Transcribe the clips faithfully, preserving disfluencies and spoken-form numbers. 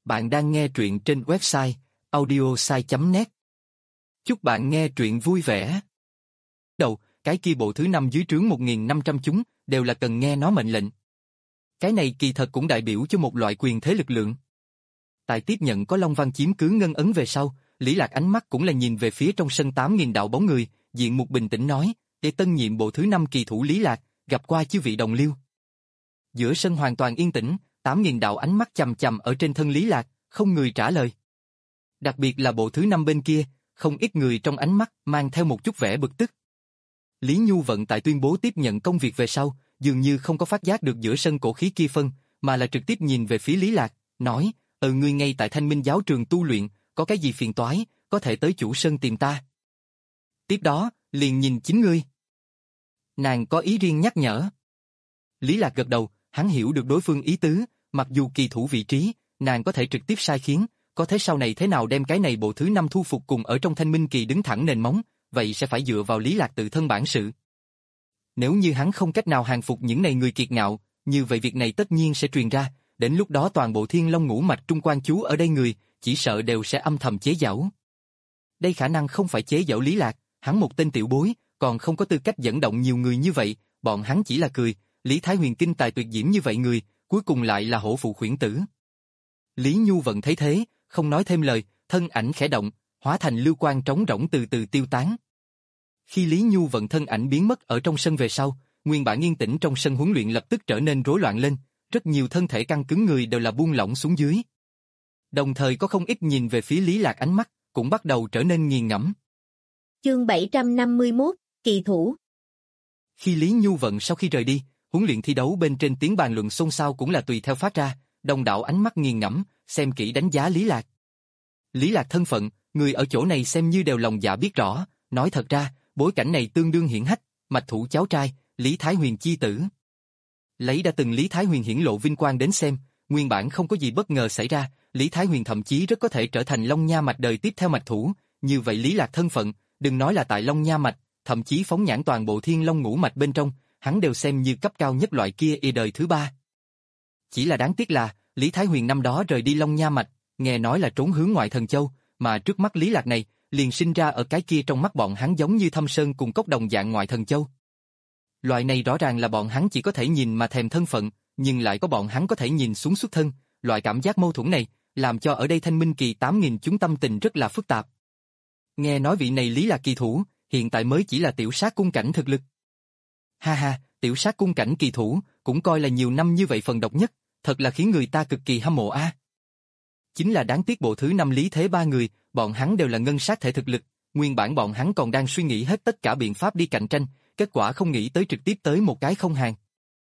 Bạn đang nghe truyện trên website audiosai chấm net. Chúc bạn nghe truyện vui vẻ. Đầu, cái kia bộ thứ năm dưới trướng một nghìn năm trăm chúng, đều là cần nghe nó mệnh lệnh. Cái này kỳ thật cũng đại biểu cho một loại quyền thế lực lượng. Tại tiếp nhận có Long Văn chiếm cứ ngân ấn về sau, Lý Lạc ánh mắt cũng là nhìn về phía trong sân tám nghìn đạo bóng người, diện mục bình tĩnh nói, để tân nhiệm bộ thứ năm kỳ thủ Lý Lạc, gặp qua chư vị đồng liêu. Giữa sân hoàn toàn yên tĩnh, tám nghìn đạo ánh mắt chằm chằm ở trên thân Lý Lạc, không người trả lời. Đặc biệt là bộ thứ năm bên kia, không ít người trong ánh mắt mang theo một chút vẻ bực tức. Lý Nhu Vận tại tuyên bố tiếp nhận công việc về sau, dường như không có phát giác được giữa sân cổ khí kia phân, mà là trực tiếp nhìn về phía Lý Lạc, nói, ừ ngươi ngay tại Thanh Minh giáo trường tu luyện, có cái gì phiền toái, có thể tới chủ sân tìm ta. Tiếp đó, liền nhìn chính ngươi. Nàng có ý riêng nhắc nhở. Lý Lạc gật đầu, hắn hiểu được đối phương ý tứ, mặc dù kỳ thủ vị trí, nàng có thể trực tiếp sai khiến, có thế sau này thế nào đem cái này bộ thứ năm thu phục cùng ở trong Thanh Minh kỳ đứng thẳng nền móng, vậy sẽ phải dựa vào Lý Lạc tự thân bản sự. Nếu như hắn không cách nào hàng phục những này người kiệt ngạo, như vậy việc này tất nhiên sẽ truyền ra, đến lúc đó toàn bộ Thiên Long ngũ mạch trung quan chú ở đây người, chỉ sợ đều sẽ âm thầm chế giễu. Đây khả năng không phải chế giễu Lý Lạc, hắn một tên tiểu bối, còn không có tư cách dẫn động nhiều người như vậy, bọn hắn chỉ là cười, Lý Thái Huyền kinh tài tuyệt diễm như vậy người, cuối cùng lại là hổ phụ khuyển tử. Lý Nhu Vận thấy thế, không nói thêm lời, thân ảnh khẽ động, hóa thành lưu quang trống rỗng từ từ tiêu tán. Khi Lý Nhu Vận thân ảnh biến mất ở trong sân về sau, nguyên bản yên tĩnh trong sân huấn luyện lập tức trở nên rối loạn lên, rất nhiều thân thể căng cứng người đều là buông lỏng xuống dưới. Đồng thời có không ít nhìn về phía Lý Lạc ánh mắt, cũng bắt đầu trở nên nghiền ngẫm. Chương bảy trăm năm mươi mốt, kỳ thủ. Khi Lý Nhu Vận sau khi rời đi, huấn luyện thi đấu bên trên tiếng bàn luận xôn xao cũng là tùy theo phát ra, đồng đạo ánh mắt nghiền ngẫm, xem kỹ đánh giá Lý Lạc. Lý Lạc thân phận, người ở chỗ này xem như đều lòng dạ biết rõ, nói thật ra, bối cảnh này tương đương hiển hách, mạch thủ cháu trai, Lý Thái Huyền chi tử. Lấy đã từng Lý Thái Huyền hiển lộ vinh quang đến xem, nguyên bản không có gì bất ngờ xảy ra, Lý Thái Huyền thậm chí rất có thể trở thành Long Nha mạch đời tiếp theo mạch thủ, như vậy Lý Lạc thân phận, đừng nói là tại Long Nha mạch, thậm chí phóng nhãn toàn bộ Thiên Long ngũ mạch bên trong, hắn đều xem như cấp cao nhất loại kia y đời thứ ba. Chỉ là đáng tiếc là, Lý Thái Huyền năm đó rời đi Long Nha mạch, nghe nói là trốn hướng ngoại thần châu, mà trước mắt Lý Lạc này, liền sinh ra ở cái kia trong mắt bọn hắn giống như Thâm Sơn cùng cốc đồng dạng ngoại thần châu. Loại này rõ ràng là bọn hắn chỉ có thể nhìn mà thèm thân phận, nhưng lại có bọn hắn có thể nhìn xuống xuất thân, loại cảm giác mâu thuẫn này, làm cho ở đây Thanh Minh kỳ tám nghìn chúng tâm tình rất là phức tạp. Nghe nói vị này Lý Lạc kỳ thủ, hiện tại mới chỉ là tiểu sát cung cảnh thực lực. Ha ha, tiểu sát cung cảnh kỳ thủ, cũng coi là nhiều năm như vậy phần độc nhất, thật là khiến người ta cực kỳ hâm mộ a. À. Chính là đáng tiếc bộ thứ năm Lý Thế ba người, bọn hắn đều là ngân sát thể thực lực, nguyên bản bọn hắn còn đang suy nghĩ hết tất cả biện pháp đi cạnh tranh, kết quả không nghĩ tới trực tiếp tới một cái không hàng.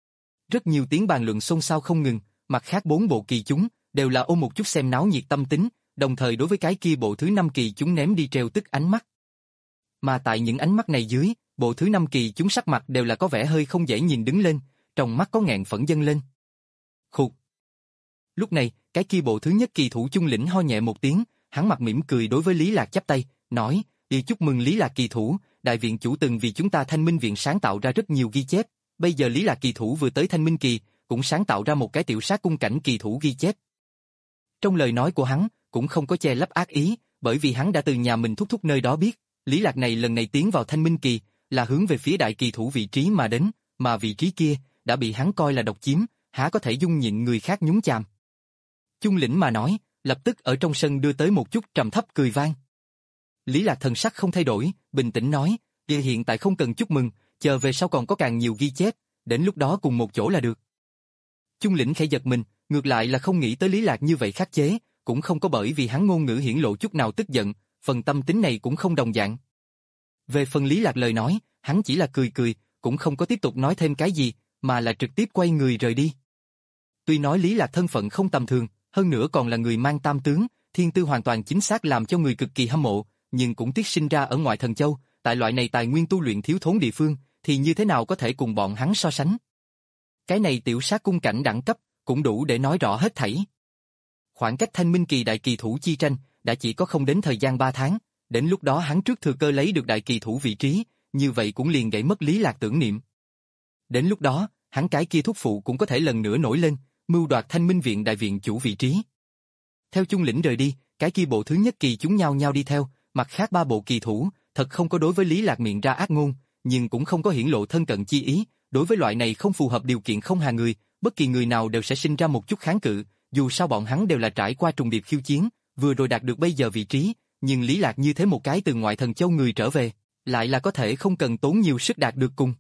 Rất nhiều tiếng bàn luận xôn xao không ngừng, mặt khác bốn bộ kỳ chúng, đều là ôm một chút xem náo nhiệt tâm tính, đồng thời đối với cái kia bộ thứ năm kỳ chúng ném đi treo tức ánh mắt. Mà tại những ánh mắt này dưới, bộ thứ năm kỳ chúng sắc mặt đều là có vẻ hơi không dễ nhìn đứng lên, trong mắt có ngẹn phẫn dâng lên. Khục. Lúc này, cái kia bộ thứ nhất kỳ thủ Chung Lĩnh ho nhẹ một tiếng, hắn mặt mỉm cười đối với Lý Lạc chắp tay, nói, đi chúc mừng Lý Lạc kỳ thủ, đại viện chủ từng vì chúng ta Thanh Minh viện sáng tạo ra rất nhiều ghi chép, bây giờ Lý Lạc kỳ thủ vừa tới Thanh Minh kỳ, cũng sáng tạo ra một cái tiểu sát cung cảnh kỳ thủ ghi chép. Trong lời nói của hắn, cũng không có che lấp ác ý, bởi vì hắn đã từ nhà mình thúc thúc nơi đó biết, Lý Lạc này lần này tiến vào Thanh Minh kỳ, là hướng về phía đại kỳ thủ vị trí mà đến, mà vị trí kia, đã bị hắn coi là độc chiếm, há có thể dung nhịn người khác nhúng chàm. Chung Lĩnh mà nói, lập tức ở trong sân đưa tới một chút trầm thấp cười vang. Lý Lạc thần sắc không thay đổi, bình tĩnh nói, "Địa hiện tại không cần chúc mừng, chờ về sau còn có càng nhiều ghi chép, đến lúc đó cùng một chỗ là được." Chung Lĩnh khẽ giật mình, ngược lại là không nghĩ tới Lý Lạc như vậy khắc chế, cũng không có bởi vì hắn ngôn ngữ hiển lộ chút nào tức giận, phần tâm tính này cũng không đồng dạng. Về phần Lý Lạc lời nói, hắn chỉ là cười cười, cũng không có tiếp tục nói thêm cái gì, mà là trực tiếp quay người rời đi. Tuy nói Lý Lạc thân phận không tầm thường, hơn nữa còn là người mang tam tướng, thiên tư hoàn toàn chính xác làm cho người cực kỳ hâm mộ, nhưng cũng tiếc sinh ra ở ngoại thần châu, tại loại này tài nguyên tu luyện thiếu thốn địa phương, thì như thế nào có thể cùng bọn hắn so sánh. Cái này tiểu sát cung cảnh đẳng cấp, cũng đủ để nói rõ hết thảy. Khoảng cách Thanh Minh kỳ đại kỳ thủ chi tranh, đã chỉ có không đến thời gian ba tháng, đến lúc đó hắn trước thừa cơ lấy được đại kỳ thủ vị trí, như vậy cũng liền gãy mất Lý Lạc tưởng niệm. Đến lúc đó, hắn cái kia thúc phụ cũng có thể lần nữa nổi lên, mưu đoạt Thanh Minh viện đại viện chủ vị trí. Theo Chung Lĩnh rời đi, cái kia bộ thứ nhất kỳ chúng nhao nhao đi theo, mặt khác ba bộ kỳ thủ, thật không có đối với Lý Lạc miệng ra ác ngôn, nhưng cũng không có hiển lộ thân cận chi ý, đối với loại này không phù hợp điều kiện không hàng người, bất kỳ người nào đều sẽ sinh ra một chút kháng cự, dù sao bọn hắn đều là trải qua trùng điệp khiêu chiến, vừa rồi đạt được bây giờ vị trí, nhưng Lý Lạc như thế một cái từ ngoại thần châu người trở về, lại là có thể không cần tốn nhiều sức đạt được cùng.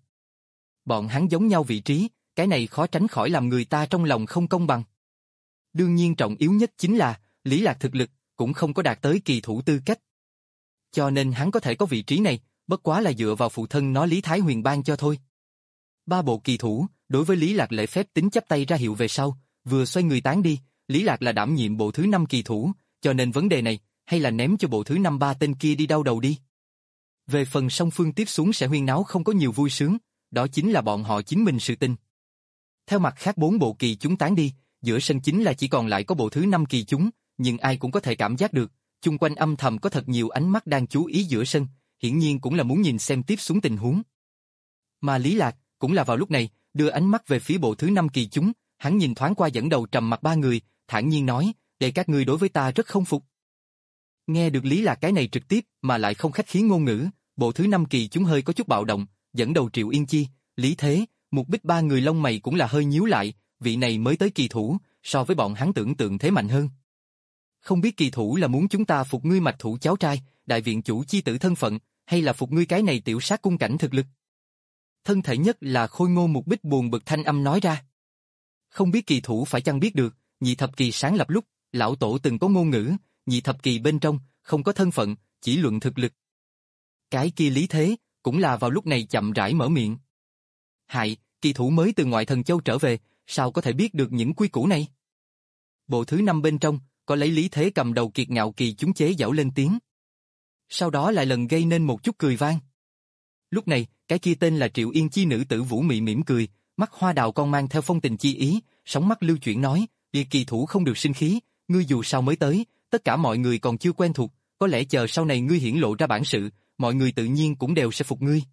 Bọn hắn giống nhau vị trí, cái này khó tránh khỏi làm người ta trong lòng không công bằng. Đương nhiên trọng yếu nhất chính là, Lý Lạc thực lực, cũng không có đạt tới kỳ thủ tư cách. Cho nên hắn có thể có vị trí này, bất quá là dựa vào phụ thân nó Lý Thái Huyền ban cho thôi. Ba bộ kỳ thủ, đối với Lý Lạc lễ phép tính chắp tay ra hiệu về sau, vừa xoay người tán đi, Lý Lạc là đảm nhiệm bộ thứ năm kỳ thủ, cho nên vấn đề này, hay là ném cho bộ thứ năm ba tên kia đi đau đầu đi. Về phần song phương tiếp xuống sẽ huyên náo không có nhiều vui sướng, đó chính là bọn họ chính mình sự tình. Theo mặt khác bốn bộ kỳ chúng tán đi, giữa sân chính là chỉ còn lại có bộ thứ năm kỳ chúng, nhưng ai cũng có thể cảm giác được, chung quanh âm thầm có thật nhiều ánh mắt đang chú ý giữa sân, hiển nhiên cũng là muốn nhìn xem tiếp xuống tình huống. Mà Lý Lạc, cũng là vào lúc này, đưa ánh mắt về phía bộ thứ năm kỳ chúng, hắn nhìn thoáng qua dẫn đầu trầm mặt ba người, thản nhiên nói, để các ngươi đối với ta rất không phục. Nghe được Lý Lạc cái này trực tiếp mà lại không khách khí ngôn ngữ, bộ thứ năm kỳ chúng hơi có chút bạo động, dẫn đầu Triệu Yên Chi, Lý Thế, Mục Bích ba người lông mày cũng là hơi nhíu lại, vị này mới tới kỳ thủ, so với bọn hắn tưởng tượng thế mạnh hơn. Không biết kỳ thủ là muốn chúng ta phục ngươi mạch thủ cháu trai, đại viện chủ chi tử thân phận, hay là phục ngươi cái này tiểu sát cung cảnh thực lực? Thân thể nhất là Khôi Ngô Mục Bích buồn bực thanh âm nói ra. Không biết kỳ thủ phải chăng biết được, nhị thập kỳ sáng lập lúc, lão tổ từng có ngôn ngữ, nhị thập kỳ bên trong, không có thân phận, chỉ luận thực lực. Cái kia Lý Thế, cũng là vào lúc này chậm rãi mở miệng. Hại, kỳ thủ mới từ ngoại thần châu trở về, sao có thể biết được những quy củ này? Bộ thứ năm bên trong, có lấy Lý Thế cầm đầu kiệt ngạo kỳ chúng chế giễu lên tiếng. Sau đó lại lần gây nên một chút cười vang. Lúc này, cái kia tên là Triệu Yên Chi nữ tử Vũ Mị mỉm cười, mắt hoa đào con mang theo phong tình chi ý, sóng mắt lưu chuyển nói, "Địa kỳ thủ không được sinh khí, ngươi dù sao mới tới, tất cả mọi người còn chưa quen thuộc, có lẽ chờ sau này ngươi hiển lộ ra bản sự, mọi người tự nhiên cũng đều sẽ phục ngươi."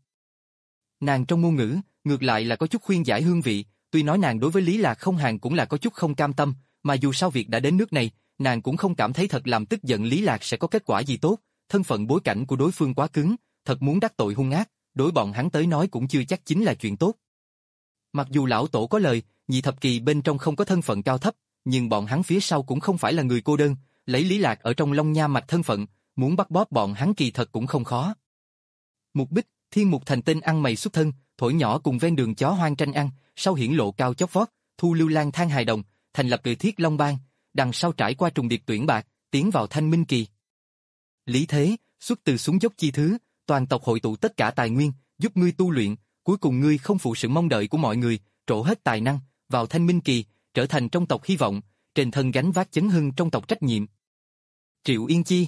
Nàng trong ngôn ngữ, ngược lại là có chút khuyên giải hương vị, tuy nói nàng đối với Lý Lạc không hàng cũng là có chút không cam tâm, mà dù sao việc đã đến nước này, nàng cũng không cảm thấy thật làm tức giận Lý Lạc sẽ có kết quả gì tốt, thân phận bối cảnh của đối phương quá cứng, thật muốn đắc tội hung ác, đối bọn hắn tới nói cũng chưa chắc chính là chuyện tốt. Mặc dù lão tổ có lời, nhị thập kỳ bên trong không có thân phận cao thấp, nhưng bọn hắn phía sau cũng không phải là người cô đơn, lấy Lý Lạc ở trong Long Nha mạch thân phận, muốn bắt bóp bọn hắn kỳ thật cũng không khó. Mục Bích, Thiên Mục thành tên ăn mày xuất thân, thổi nhỏ cùng ven đường chó hoang tranh ăn, sau hiển lộ cao chót vót, thu lưu lang thang hài đồng, thành lập Cự Thiết Long Bang, đằng sau trải qua trùng điệp tuyển bạc, tiến vào Thanh Minh kỳ. Lý Thế, xuất từ xuống dốc chi thứ, toàn tộc hội tụ tất cả tài nguyên, giúp ngươi tu luyện, cuối cùng ngươi không phụ sự mong đợi của mọi người, trổ hết tài năng, vào Thanh Minh kỳ, trở thành trong tộc hy vọng, trên thân gánh vác chấn hưng trong tộc trách nhiệm. Triệu Yên Chi.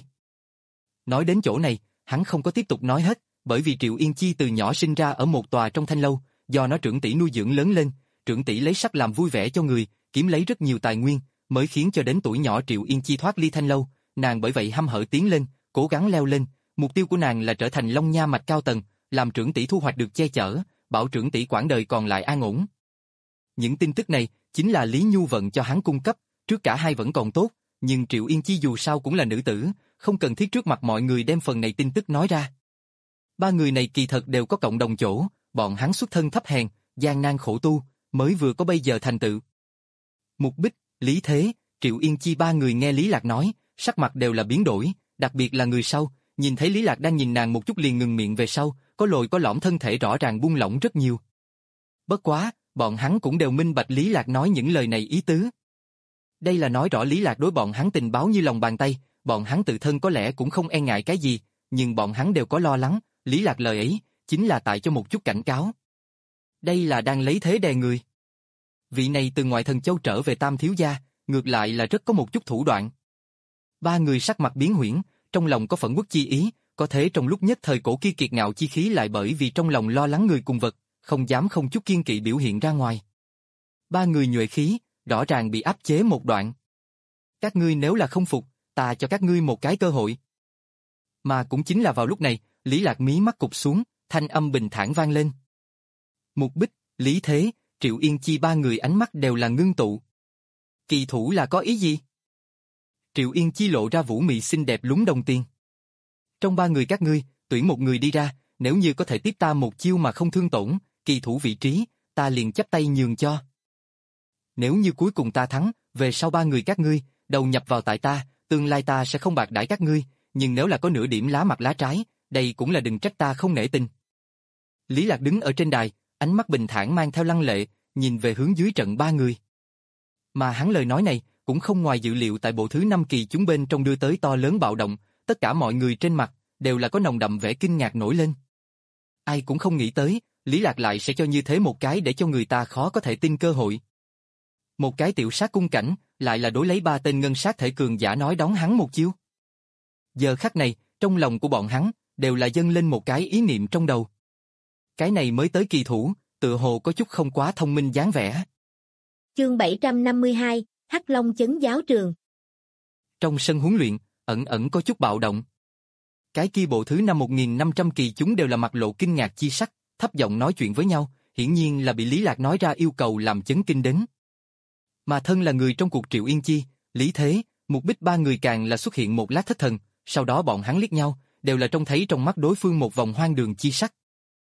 Nói đến chỗ này, hắn không có tiếp tục nói hết, bởi vì Triệu Yên Chi từ nhỏ sinh ra ở một tòa trong thanh lâu, do nó trưởng tỷ nuôi dưỡng lớn lên, trưởng tỷ lấy sắc làm vui vẻ cho người, kiếm lấy rất nhiều tài nguyên, mới khiến cho đến tuổi nhỏ Triệu Yên Chi thoát ly thanh lâu, nàng bởi vậy hăm hở tiến lên, cố gắng leo lên, mục tiêu của nàng là trở thành Long Nha mạch cao tầng, làm trưởng tỷ thu hoạch được che chở, bảo trưởng tỷ quãng đời còn lại an ổn. Những tin tức này chính là Lý Nhu Vận cho hắn cung cấp, trước cả hai vẫn còn tốt, nhưng Triệu Yên Chi dù sao cũng là nữ tử, không cần thiết trước mặt mọi người đem phần này tin tức nói ra. Ba người này kỳ thật đều có cộng đồng chỗ, bọn hắn xuất thân thấp hèn, gian nan khổ tu, mới vừa có bây giờ thành tựu. Mục Bích, Lý Thế, Triệu Yên Chi ba người nghe Lý Lạc nói, sắc mặt đều là biến đổi, đặc biệt là người sau, nhìn thấy Lý Lạc đang nhìn nàng một chút liền ngừng miệng về sau, có lồi có lõm thân thể rõ ràng buông lỏng rất nhiều. Bất quá, bọn hắn cũng đều minh bạch Lý Lạc nói những lời này ý tứ. Đây là nói rõ Lý Lạc đối bọn hắn tình báo như lòng bàn tay, bọn hắn tự thân có lẽ cũng không e ngại cái gì, nhưng bọn hắn đều có lo lắng, Lý Lạc lời ấy, chính là tại cho một chút cảnh cáo. Đây là đang lấy thế đè người. Vị này từ ngoại thần châu trở về Tam thiếu gia, ngược lại là rất có một chút thủ đoạn. Ba người sắc mặt biến huyễn, trong lòng có phẫn uất chi ý, có thể trong lúc nhất thời cổ kia kiệt ngạo chi khí lại bởi vì trong lòng lo lắng người cùng vật, không dám không chút kiên kỵ biểu hiện ra ngoài. Ba người nhuệ khí, rõ ràng bị áp chế một đoạn. Các ngươi nếu là không phục, ta cho các ngươi một cái cơ hội. Mà cũng chính là vào lúc này, Lý Lạc mí mắt cụp xuống, thanh âm bình thản vang lên. Mục Bích, Lý Thế, Triệu Yên Chi ba người ánh mắt đều là ngưng tụ. Kỳ thủ là có ý gì? Triệu Yên Chi lộ ra vũ mị xinh đẹp lúng đồng tiền. Trong ba người các ngươi, tuyển một người đi ra, nếu như có thể tiếp ta một chiêu mà không thương tổn, kỳ thủ vị trí, ta liền chấp tay nhường cho. Nếu như cuối cùng ta thắng, về sau ba người các ngươi, đầu nhập vào tại ta, tương lai ta sẽ không bạc đãi các ngươi, nhưng nếu là có nửa điểm lá mặt lá trái, đây cũng là đừng trách ta không nể tình. Lý Lạc đứng ở trên đài, ánh mắt bình thản mang theo lăng lệ, nhìn về hướng dưới trận ba người. Mà hắn lời nói này, cũng không ngoài dự liệu tại bộ thứ năm kỳ chúng bên trong đưa tới to lớn bạo động, tất cả mọi người trên mặt, đều là có nồng đậm vẻ kinh ngạc nổi lên. Ai cũng không nghĩ tới, Lý Lạc lại sẽ cho như thế một cái để cho người ta khó có thể tin cơ hội. Một cái tiểu sát cung cảnh, lại là đối lấy ba tên ngân sát thể cường giả nói đón hắn một chiêu. Giờ khắc này, trong lòng của bọn hắn, đều là dâng lên một cái ý niệm trong đầu. Cái này mới tới kỳ thủ, tựa hồ có chút không quá thông minh dáng vẻ. Chương bảy trăm năm mươi hai, Hắc Long Chấn Giáo Trường. Trong sân huấn luyện, ẩn ẩn có chút bạo động. Cái kia bộ thứ năm một nghìn năm trăm kỳ chúng đều là mặt lộ kinh ngạc chi sắc, thấp giọng nói chuyện với nhau, hiển nhiên là bị Lý Lạc nói ra yêu cầu làm chấn kinh đến. Mà thân là người trong cuộc Triệu Yên Chi, Lý Thế, Mục Bích ba người càng là xuất hiện một lát thất thần, sau đó bọn hắn liếc nhau, đều là trông thấy trong mắt đối phương một vòng hoang đường chi sắc.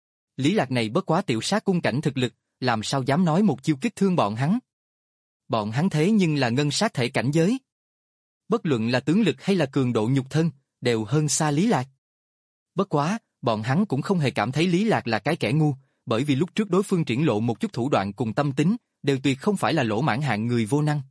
Lý Lạc này bất quá tiểu sát cung cảnh thực lực, làm sao dám nói một chiêu kích thương bọn hắn. Bọn hắn thế nhưng là ngân sát thể cảnh giới. Bất luận là tướng lực hay là cường độ nhục thân, đều hơn xa Lý Lạc. Bất quá, bọn hắn cũng không hề cảm thấy Lý Lạc là cái kẻ ngu, bởi vì lúc trước đối phương triển lộ một chút thủ đoạn cùng tâm tính, đều tuyệt không phải là lỗ mãn hạng người vô năng.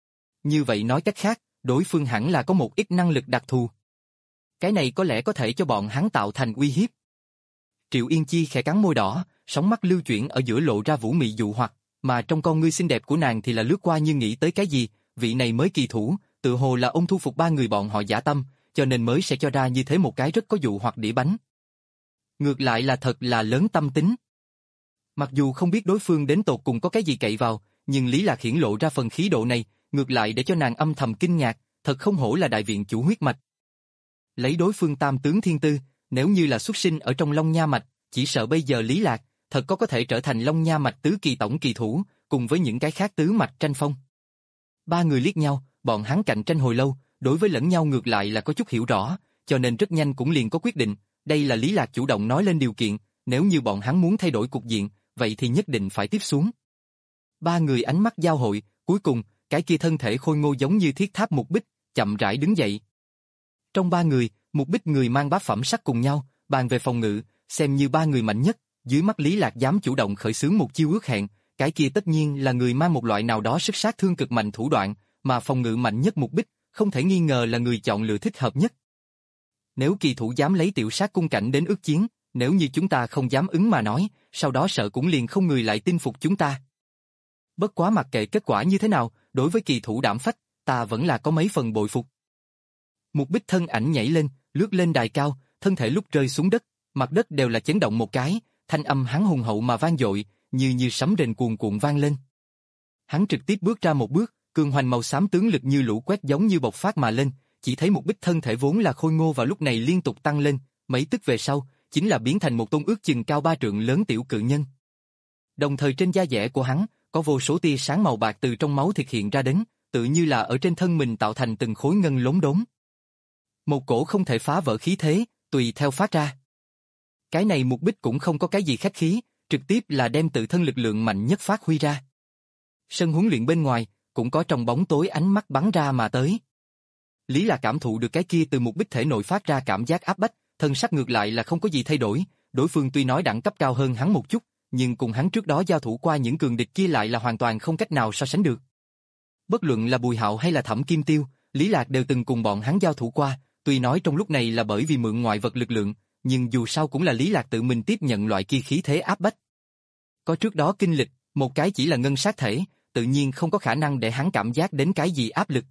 Như vậy nói cách khác, đối phương hẳn là có một ít năng lực đặc thù. Cái này có lẽ có thể cho bọn hắn tạo thành uy hiếp. Triệu Yên Chi khẽ cắn môi đỏ, sóng mắt lưu chuyển ở giữa lộ ra vũ mị dụ hoặc, mà trong con ngươi xinh đẹp của nàng thì là lướt qua như nghĩ tới cái gì, vị này mới kỳ thủ, tự hồ là ông thu phục ba người bọn họ dã tâm, cho nên mới sẽ cho ra như thế một cái rất có dụ hoặc đĩa bánh. Ngược lại là thật là lớn tâm tính. Mặc dù không biết đối phương đến tột cùng có cái gì cậy vào, nhưng Lý Lạc hiển lộ ra phần khí độ này, ngược lại để cho nàng âm thầm kinh ngạc, thật không hổ là đại viện chủ huyết mạch. Lấy đối phương tam tướng thiên tư, nếu như là xuất sinh ở trong Long Nha mạch, chỉ sợ bây giờ Lý Lạc thật có có thể trở thành Long Nha mạch tứ kỳ tổng kỳ thủ, cùng với những cái khác tứ mạch tranh phong. Ba người liếc nhau, bọn hắn cạnh tranh hồi lâu, đối với lẫn nhau ngược lại là có chút hiểu rõ, cho nên rất nhanh cũng liền có quyết định, đây là Lý Lạc chủ động nói lên điều kiện, nếu như bọn hắn muốn thay đổi cục diện, vậy thì nhất định phải tiếp xuống. Ba người ánh mắt giao hội, cuối cùng, cái kia thân thể khôi ngô giống như thiết tháp Mục Bích, chậm rãi đứng dậy. Trong ba người, Mục Bích người mang bá phẩm sắc cùng nhau, bàn về phòng ngự, xem như ba người mạnh nhất, dưới mắt Lý Lạc dám chủ động khởi xướng một chiêu ước hẹn, cái kia tất nhiên là người mang một loại nào đó sức sát thương cực mạnh thủ đoạn, mà phòng ngự mạnh nhất Mục Bích, không thể nghi ngờ là người chọn lựa thích hợp nhất. Nếu kỳ thủ dám lấy tiểu sát cung cảnh đến ước chiến, nếu như chúng ta không dám ứng mà nói, sau đó sợ cũng liền không người lại tin phục chúng ta. Bất quá mặc kệ kết quả như thế nào, đối với kỳ thủ đảm phách, ta vẫn là có mấy phần bội phục. Mục Bích thân ảnh nhảy lên, lướt lên đài cao, thân thể lúc rơi xuống đất, mặt đất đều là chấn động một cái, thanh âm hắn hùng hậu mà vang dội, như như sấm rền cuồn cuộn vang lên. Hắn trực tiếp bước ra một bước, cường hoành màu xám tướng lực như lũ quét giống như bộc phát mà lên, chỉ thấy Mục Bích thân thể vốn là khôi ngô vào lúc này liên tục tăng lên, mấy tức về sau, chính là biến thành một tôn ước chừng cao ba trượng lớn tiểu cự nhân. Đồng thời trên da dẻ của hắn, có vô số tia sáng màu bạc từ trong máu thực hiện ra đến, tự như là ở trên thân mình tạo thành từng khối ngân lốm đốm. Một cổ không thể phá vỡ khí thế, tùy theo phát ra. Cái này Mục Bích cũng không có cái gì khách khí, trực tiếp là đem tự thân lực lượng mạnh nhất phát huy ra. Sân huấn luyện bên ngoài, cũng có trong bóng tối ánh mắt bắn ra mà tới. Lý là cảm thụ được cái kia từ Mục Bích thể nội phát ra cảm giác áp bách, thân sắc ngược lại là không có gì thay đổi, đối phương tuy nói đẳng cấp cao hơn hắn một chút, nhưng cùng hắn trước đó giao thủ qua những cường địch kia lại là hoàn toàn không cách nào so sánh được. Bất luận là Bùi Hạo hay là Thẩm Kim Tiêu, Lý Lạc đều từng cùng bọn hắn giao thủ qua, tuy nói trong lúc này là bởi vì mượn ngoại vật lực lượng, nhưng dù sao cũng là Lý Lạc tự mình tiếp nhận loại kia khí thế áp bách. Có trước đó kinh lịch, một cái chỉ là ngân sát thể, tự nhiên không có khả năng để hắn cảm giác đến cái gì áp lực.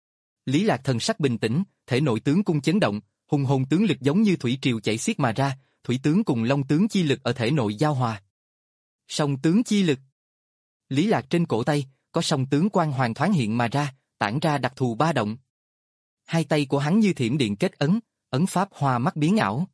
Lý Lạc thần sắc bình tĩnh, thể nội tướng cung chấn động, hùng hồn tướng lực giống như thủy triều chảy xiết mà ra, thủy tướng cùng long tướng chi lực ở thể nội giao hòa. Song tướng chi lực. Lý Lạc trên cổ tay, có song tướng quang hoàn thoáng hiện mà ra, tản ra đặc thù ba động. Hai tay của hắn như thiểm điện kết ấn, ấn pháp hoa mắt biến ảo.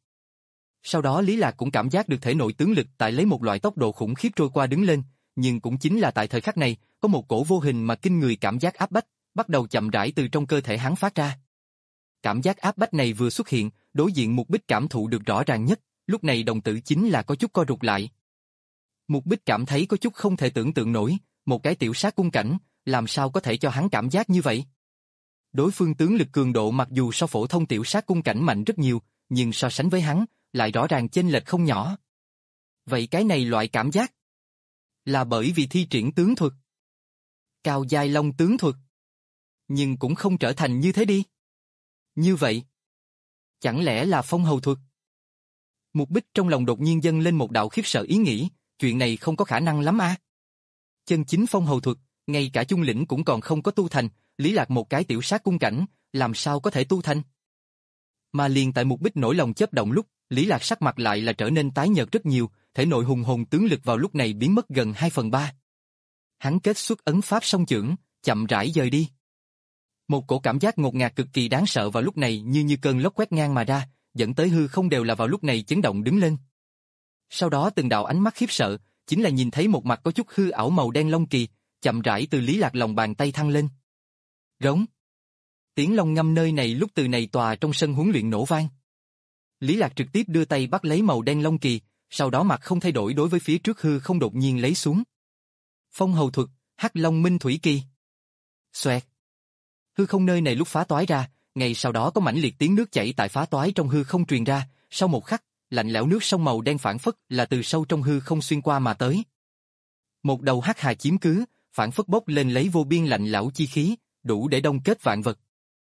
Sau đó Lý Lạc cũng cảm giác được thể nội tướng lực tại lấy một loại tốc độ khủng khiếp trôi qua đứng lên, nhưng cũng chính là tại thời khắc này, có một cổ vô hình mà kinh người cảm giác áp bách, bắt đầu chậm rãi từ trong cơ thể hắn phát ra. Cảm giác áp bách này vừa xuất hiện, đối diện Mục Bích cảm thụ được rõ ràng nhất, lúc này đồng tử chính là có chút co rụt lại. Mục Bích cảm thấy có chút không thể tưởng tượng nổi, một cái tiểu sát cung cảnh, làm sao có thể cho hắn cảm giác như vậy? Đối phương tướng lực cường độ mặc dù so phổ thông tiểu sát cung cảnh mạnh rất nhiều, nhưng so sánh với hắn, lại rõ ràng chênh lệch không nhỏ. Vậy cái này loại cảm giác là bởi vì thi triển tướng thuật. Cao giai long tướng thuật. Nhưng cũng không trở thành như thế đi. Như vậy, chẳng lẽ là phong hầu thuật? Mục Bích trong lòng đột nhiên dâng lên một đạo khiếp sợ ý nghĩ, chuyện này không có khả năng lắm à? Chân chính phong hầu thuật, ngay cả chung lĩnh cũng còn không có tu thành, Lý Lạc một cái tiểu sát cung cảnh, làm sao có thể tu thành? Mà liền tại Mục Bích nổi lòng chớp động lúc, Lý Lạc sắc mặt lại là trở nên tái nhợt rất nhiều, thể nội hùng hồn tướng lực vào lúc này biến mất gần hai phần ba. Hắn kết xuất ấn pháp song chưởng, chậm rãi rời đi. Một cổ cảm giác ngột ngạt cực kỳ đáng sợ vào lúc này như như cơn lốc quét ngang mà ra, dẫn tới hư không đều là vào lúc này chấn động đứng lên. Sau đó từng đạo ánh mắt khiếp sợ, chính là nhìn thấy một mặt có chút hư ảo màu đen long kỳ, chậm rãi từ Lý Lạc lòng bàn tay thăng lên. Rống. Tiếng long ngâm nơi này lúc từ này tòa trong sân huấn luyện nổ vang. Lý Lạc trực tiếp đưa tay bắt lấy màu đen long kỳ, sau đó mặt không thay đổi đối với phía trước hư không đột nhiên lấy xuống. Phong hầu thuật, Hắc Long Minh Thủy Kỳ. Xoẹt. Hư không nơi này lúc phá toái ra, ngay sau đó có mãnh liệt tiếng nước chảy tại phá toái trong hư không truyền ra, sau một khắc, lạnh lẽo nước sông màu đen phản phất là từ sâu trong hư không xuyên qua mà tới. Một đầu hắc hà chiếm cứ, phản phất bốc lên lấy vô biên lạnh lẽo chi khí, đủ để đông kết vạn vật.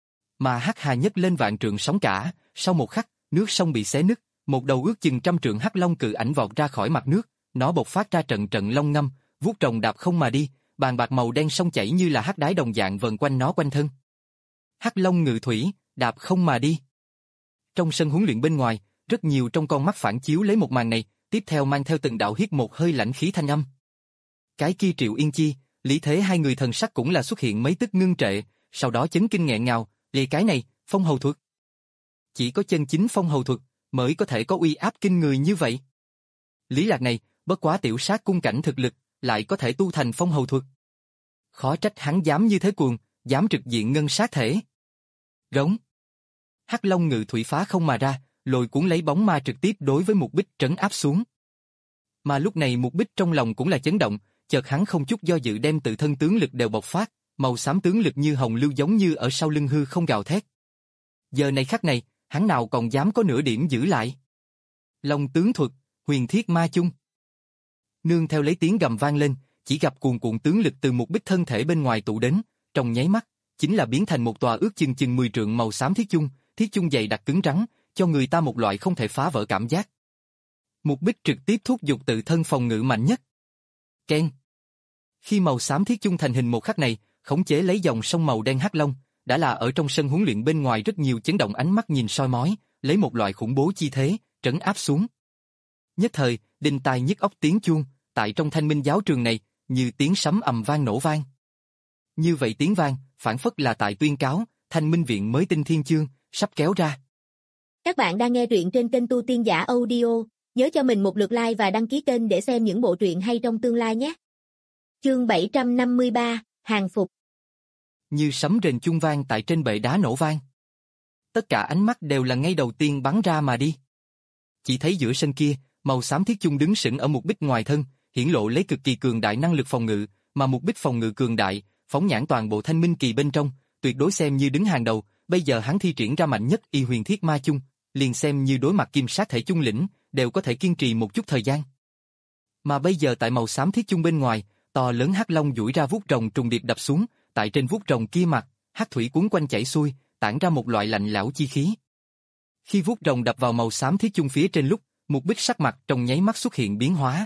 Mà hắc hà nhấc lên vạn trượng sóng cả, sau một khắc, nước sông bị xé nứt, một đầu ước chừng trăm trượng hắc long cự ảnh vọt ra khỏi mặt nước, nó bộc phát ra trận trận long ngâm, vuốt rồng đạp không mà đi, bàn bạc màu đen sông chảy như là hắc đái đồng dạng vần quanh nó quanh thân. Hắc long ngự thủy, đạp không mà đi. Trong sân huấn luyện bên ngoài, rất nhiều trong con mắt phản chiếu lấy một màn này, tiếp theo mang theo từng đạo hít một hơi lãnh khí thanh âm. Cái kia Triệu Yên Chi, Lý Thế hai người thần sắc cũng là xuất hiện mấy tức ngưng trệ, sau đó chấn kinh nghẹn ngào, lì cái này, phong hầu thuật. Chỉ có chân chính phong hầu thuật mới có thể có uy áp kinh người như vậy. Lý Lạc này, bất quá tiểu sát cung cảnh thực lực, lại có thể tu thành phong hầu thuật. Khó trách hắn dám như thế cuồng, dám trực diện ngân sát thể. Rống. Hắc Long ngự thủy phá không mà ra, lôi cuốn lấy bóng ma trực tiếp đối với Mục Bích trấn áp xuống. Mà lúc này Mục Bích trong lòng cũng là chấn động, chợt hắn không chút do dự đem tự thân tướng lực đều bộc phát, màu xám tướng lực như hồng lưu giống như ở sau lưng hư không gào thét. Giờ này khắc này, hắn nào còn dám có nửa điểm giữ lại. Long tướng thuật, Huyền Thiết Ma Chung. Nương theo lấy tiếng gầm vang lên, chỉ gặp cuồn cuộn tướng lực từ Mục Bích thân thể bên ngoài tụ đến, trong nháy mắt, chính là biến thành một tòa ước chừng chừng mười trượng màu xám thiết chung, thiết chung dày đặc cứng rắn, cho người ta một loại không thể phá vỡ cảm giác. Mục Bích trực tiếp thúc giục tự thân phòng ngự mạnh nhất. Keng. Khi màu xám thiết chung thành hình một khắc này, khống chế lấy dòng sông màu đen hắc long, đã là ở trong sân huấn luyện bên ngoài rất nhiều chấn động ánh mắt nhìn soi mói, lấy một loại khủng bố chi thế, trấn áp xuống. Nhất thời, đinh tai nhức óc tiếng chuông, tại trong Thanh Minh giáo trường này, như tiếng sấm ầm vang nổ vang. Như vậy tiếng vang, phản phất là tại tuyên cáo, Thanh Minh viện mới tinh thiên chương, sắp kéo ra. Các bạn đang nghe truyện trên kênh Tu Tiên Giả Audio, nhớ cho mình một lượt like và đăng ký kênh để xem những bộ truyện hay trong tương lai nhé. Chương bảy trăm năm mươi ba, Hàng Phục. Như sấm rền chuông vang tại trên bệ đá nổ vang. Tất cả ánh mắt đều là ngay đầu tiên bắn ra mà đi. Chỉ thấy giữa sân kia, màu xám thiết chung đứng sững ở Mục Bích ngoài thân, hiển lộ lấy cực kỳ cường đại năng lực phòng ngự, mà Mục Bích phòng ngự cường đại, phóng nhãn toàn bộ Thanh Minh kỳ bên trong, tuyệt đối xem như đứng hàng đầu. Bây giờ hắn thi triển ra mạnh nhất y Huyền Thiết Ma Chung, liền xem như đối mặt kim sát thể chung lĩnh, đều có thể kiên trì một chút thời gian. Mà bây giờ tại màu xám thiết chung bên ngoài, to lớn hắc long duỗi ra vuốt rồng trùng điệp đập xuống, tại trên vuốt rồng kia mặt, hắc thủy cuốn quanh chảy xuôi, tản ra một loại lạnh lẽo chi khí. Khi vuốt rồng đập vào màu xám thiết chung phía trên lúc, Mục Bích sắc mặt trong nháy mắt xuất hiện biến hóa.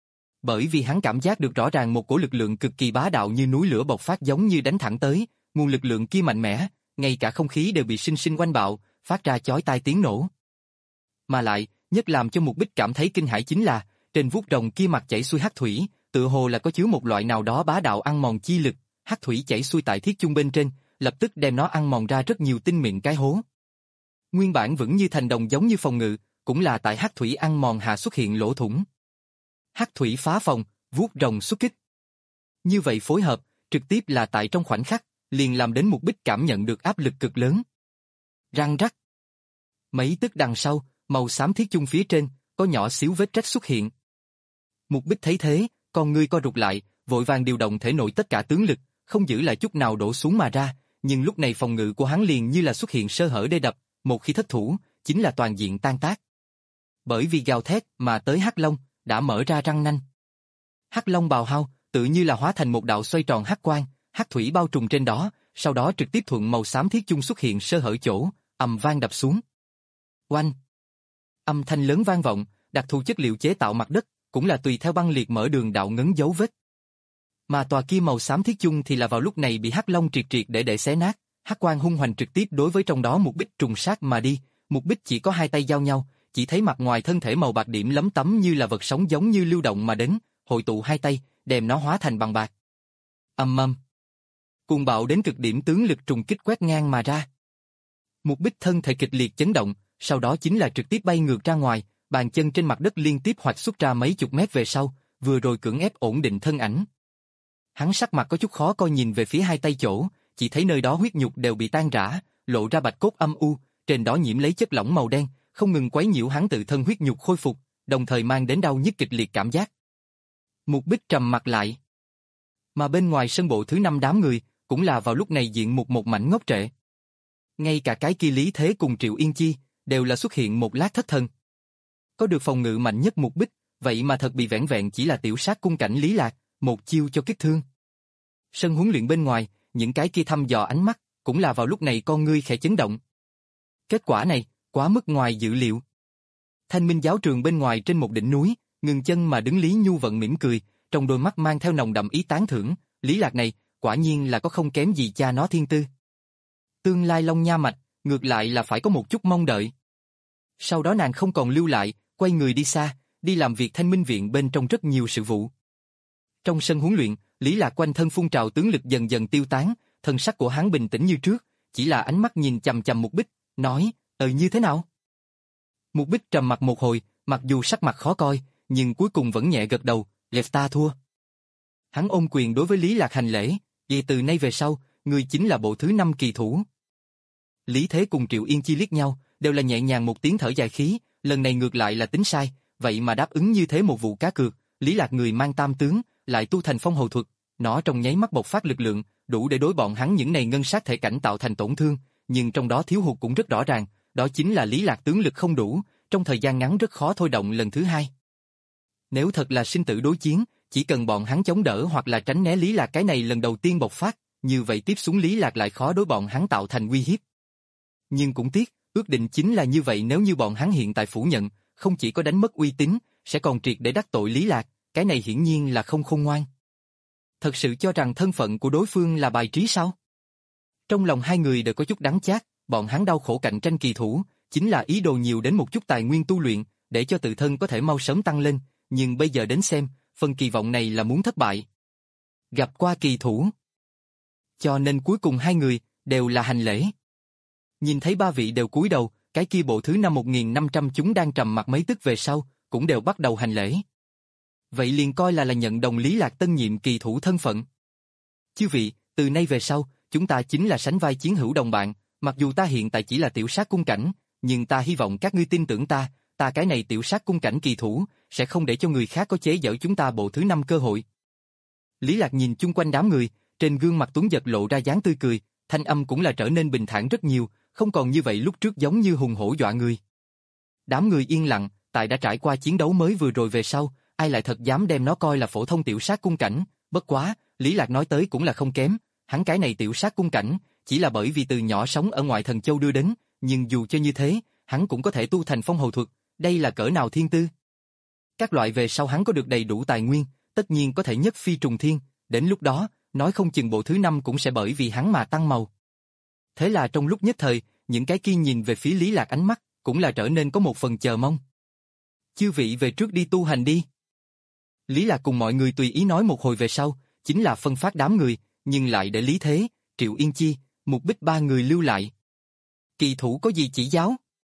Bởi vì hắn cảm giác được rõ ràng một cổ lực lượng cực kỳ bá đạo như núi lửa bộc phát giống như đánh thẳng tới, nguồn lực lượng kia mạnh mẽ, ngay cả không khí đều bị sinh sinh oanh bạo, phát ra chói tai tiếng nổ. Mà lại, nhất làm cho Mục Bích cảm thấy kinh hãi chính là, trên vuốt rồng kia mặt chảy xuôi hắc thủy, tựa hồ là có chứa một loại nào đó bá đạo ăn mòn chi lực, hắc thủy chảy xuôi tại thiết chung bên trên, lập tức đem nó ăn mòn ra rất nhiều tinh miệng cái hố. Nguyên bản vững như thành đồng giống như phòng ngự, cũng là tại hắc thủy ăn mòn hạ xuất hiện lỗ thủng. Hắc thủy phá phòng, vuốt rồng xuất kích. Như vậy phối hợp, trực tiếp là tại trong khoảnh khắc, liền làm đến Mục Bích cảm nhận được áp lực cực lớn. Răng rắc. Mấy tức đằng sau, màu xám thiết chung phía trên, có nhỏ xíu vết rách xuất hiện. Mục Bích thấy thế, con ngươi co rụt lại, vội vàng điều động thể nội tất cả tướng lực, không giữ lại chút nào đổ xuống mà ra, nhưng lúc này phòng ngự của hắn liền như là xuất hiện sơ hở đê đập, một khi thất thủ, chính là toàn diện tan tác. Bởi vì gào thét mà tới Hắc Long đã mở ra răng nanh. Hắc Long bào hao, tự như là hóa thành một đạo xoay tròn hắc quang, hắc thủy bao trùm trên đó, sau đó trực tiếp thuận màu xám thiết chung xuất hiện sơ hở chỗ, ầm vang đập xuống. Oanh! Âm thanh lớn vang vọng, đặc thù chất liệu chế tạo mặt đất, cũng là tùy theo băng liệt mở đường đạo ngấn dấu vết. Mà tòa kia màu xám thiết chung thì là vào lúc này bị Hắc Long triệt triệt để để xé nát, hắc quang hung hoành trực tiếp đối với trong đó Mục Bích trùng sát mà đi, Mục Bích chỉ có hai tay giao nhau, chỉ thấy mặt ngoài thân thể màu bạc điểm lấm tấm như là vật sống giống như lưu động mà đến, hội tụ hai tay, đem nó hóa thành bằng bạc. Ầm ầm. Cuồng bạo đến cực điểm tướng lực trùng kích quét ngang mà ra. Mục Bích thân thể kịch liệt chấn động, sau đó chính là trực tiếp bay ngược ra ngoài, bàn chân trên mặt đất liên tiếp hoạch xuất ra mấy chục mét về sau, vừa rồi cưỡng ép ổn định thân ảnh. Hắn sắc mặt có chút khó coi nhìn về phía hai tay chỗ, chỉ thấy nơi đó huyết nhục đều bị tan rã, lộ ra bạch cốt âm u, trên đó nhiễm lấy chất lỏng màu đen, không ngừng quấy nhiễu hắn tự thân huyết nhục khôi phục, đồng thời mang đến đau nhức kịch liệt cảm giác. Mục Bích trầm mặt lại. Mà bên ngoài sân bộ thứ năm đám người, cũng là vào lúc này diện mục một mảnh ngốc trệ. Ngay cả cái kia Lý Thế cùng Triệu Yên Chi, đều là xuất hiện một lát thất thần. Có được phòng ngự mạnh nhất Mục Bích, vậy mà thật bị vẻn vẹn chỉ là tiểu sát cung cảnh Lý Lạc, một chiêu cho kích thương. Sân huấn luyện bên ngoài, những cái kia thăm dò ánh mắt, cũng là vào lúc này con ngươi khẽ chấn động. Kết quả này, quá mức ngoài dự liệu. Thanh Minh giáo trường bên ngoài trên một đỉnh núi, ngừng chân mà đứng Lý Nhu Vận mỉm cười, trong đôi mắt mang theo nồng đậm ý tán thưởng, Lý Lạc này, quả nhiên là có không kém gì cha nó thiên tư. Tương lai Long Nha Mạch, ngược lại là phải có một chút mong đợi. Sau đó nàng không còn lưu lại, quay người đi xa, đi làm việc Thanh Minh viện bên trong rất nhiều sự vụ. Trong sân huấn luyện, Lý Lạc quanh thân phun trào tướng lực dần dần tiêu tán, thân sắc của hắn bình tĩnh như trước, chỉ là ánh mắt nhìn chằm chằm Mục Bích, nói, ờ như thế nào? Mục Bích trầm mặt một hồi, mặc dù sắc mặt khó coi, nhưng cuối cùng vẫn nhẹ gật đầu, lẹp ta thua. Hắn ôm quyền đối với Lý Lạc hành lễ, vì từ nay về sau, người chính là bộ thứ năm kỳ thủ. Lý Thế cùng Triệu Yên Chi liếc nhau, đều là nhẹ nhàng một tiếng thở dài khí, lần này ngược lại là tính sai, vậy mà đáp ứng như thế một vụ cá cược, Lý Lạc người mang tam tướng, lại tu thành phong hầu thuật, nó trong nháy mắt bộc phát lực lượng, đủ để đối bọn hắn những này ngân sát thể cảnh tạo thành tổn thương, nhưng trong đó thiếu hụt cũng rất rõ ràng, đó chính là Lý Lạc tướng lực không đủ, trong thời gian ngắn rất khó thôi động lần thứ hai. Nếu thật là sinh tử đối chiến, chỉ cần bọn hắn chống đỡ hoặc là tránh né Lý Lạc cái này lần đầu tiên bộc phát, như vậy tiếp xuống Lý Lạc lại khó đối bọn hắn tạo thành uy hiếp. Nhưng cũng tiếc, ước định chính là như vậy, nếu như bọn hắn hiện tại phủ nhận, không chỉ có đánh mất uy tín, sẽ còn triệt để đắc tội Lý Lạc, cái này hiển nhiên là không khôn ngoan. Thật sự cho rằng thân phận của đối phương là bài trí sao? Trong lòng hai người đều có chút đắng chát, bọn hắn đau khổ cạnh tranh kỳ thủ, chính là ý đồ nhiều đến một chút tài nguyên tu luyện, để cho tự thân có thể mau sớm tăng lên, nhưng bây giờ đến xem, phần kỳ vọng này là muốn thất bại. Gặp qua kỳ thủ. Cho nên cuối cùng hai người, đều là hành lễ. Nhìn thấy ba vị đều cúi đầu, cái kia bộ thứ năm một nghìn năm trăm chúng đang trầm mặc mấy tức về sau, cũng đều bắt đầu hành lễ. Vậy liền coi là là nhận đồng Lý Lạc tân nhiệm kỳ thủ thân phận. Chư vị, từ nay về sau, chúng ta chính là sánh vai chiến hữu đồng bạn, mặc dù ta hiện tại chỉ là tiểu sát cung cảnh, nhưng ta hy vọng các ngươi tin tưởng ta, ta cái này tiểu sát cung cảnh kỳ thủ, sẽ không để cho người khác có chế giễu chúng ta bộ thứ năm cơ hội. Lý Lạc nhìn chung quanh đám người, trên gương mặt tuấn giật lộ ra dáng tươi cười, thanh âm cũng là trở nên bình thản rất nhiều, không còn như vậy lúc trước giống như hùng hổ dọa người. Đám người yên lặng, tại đã trải qua chiến đấu mới vừa rồi về sau, ai lại thật dám đem nó coi là phổ thông tiểu sát cung cảnh, bất quá, Lý Lạc nói tới cũng là không kém, hắn cái này tiểu sát cung cảnh, chỉ là bởi vì từ nhỏ sống ở ngoại thần châu đưa đến, nhưng dù cho như thế, hắn cũng có thể tu thành phong hầu thuật, đây là cỡ nào thiên tư. Các loại về sau hắn có được đầy đủ tài nguyên, tất nhiên có thể nhất phi trùng thiên, đến lúc đó, nói không chừng bộ thứ năm cũng sẽ bởi vì hắn mà tăng màu. Thế là trong lúc nhất thời, những cái kia nhìn về phía Lý Lạc ánh mắt, cũng là trở nên có một phần chờ mong. Chư vị về trước đi tu hành đi. Lý Lạc cùng mọi người tùy ý nói một hồi về sau, chính là phân phát đám người, nhưng lại để Lý Thế, Triệu Yên Chi, Mục Bích ba người lưu lại. Kỳ thủ có gì chỉ giáo?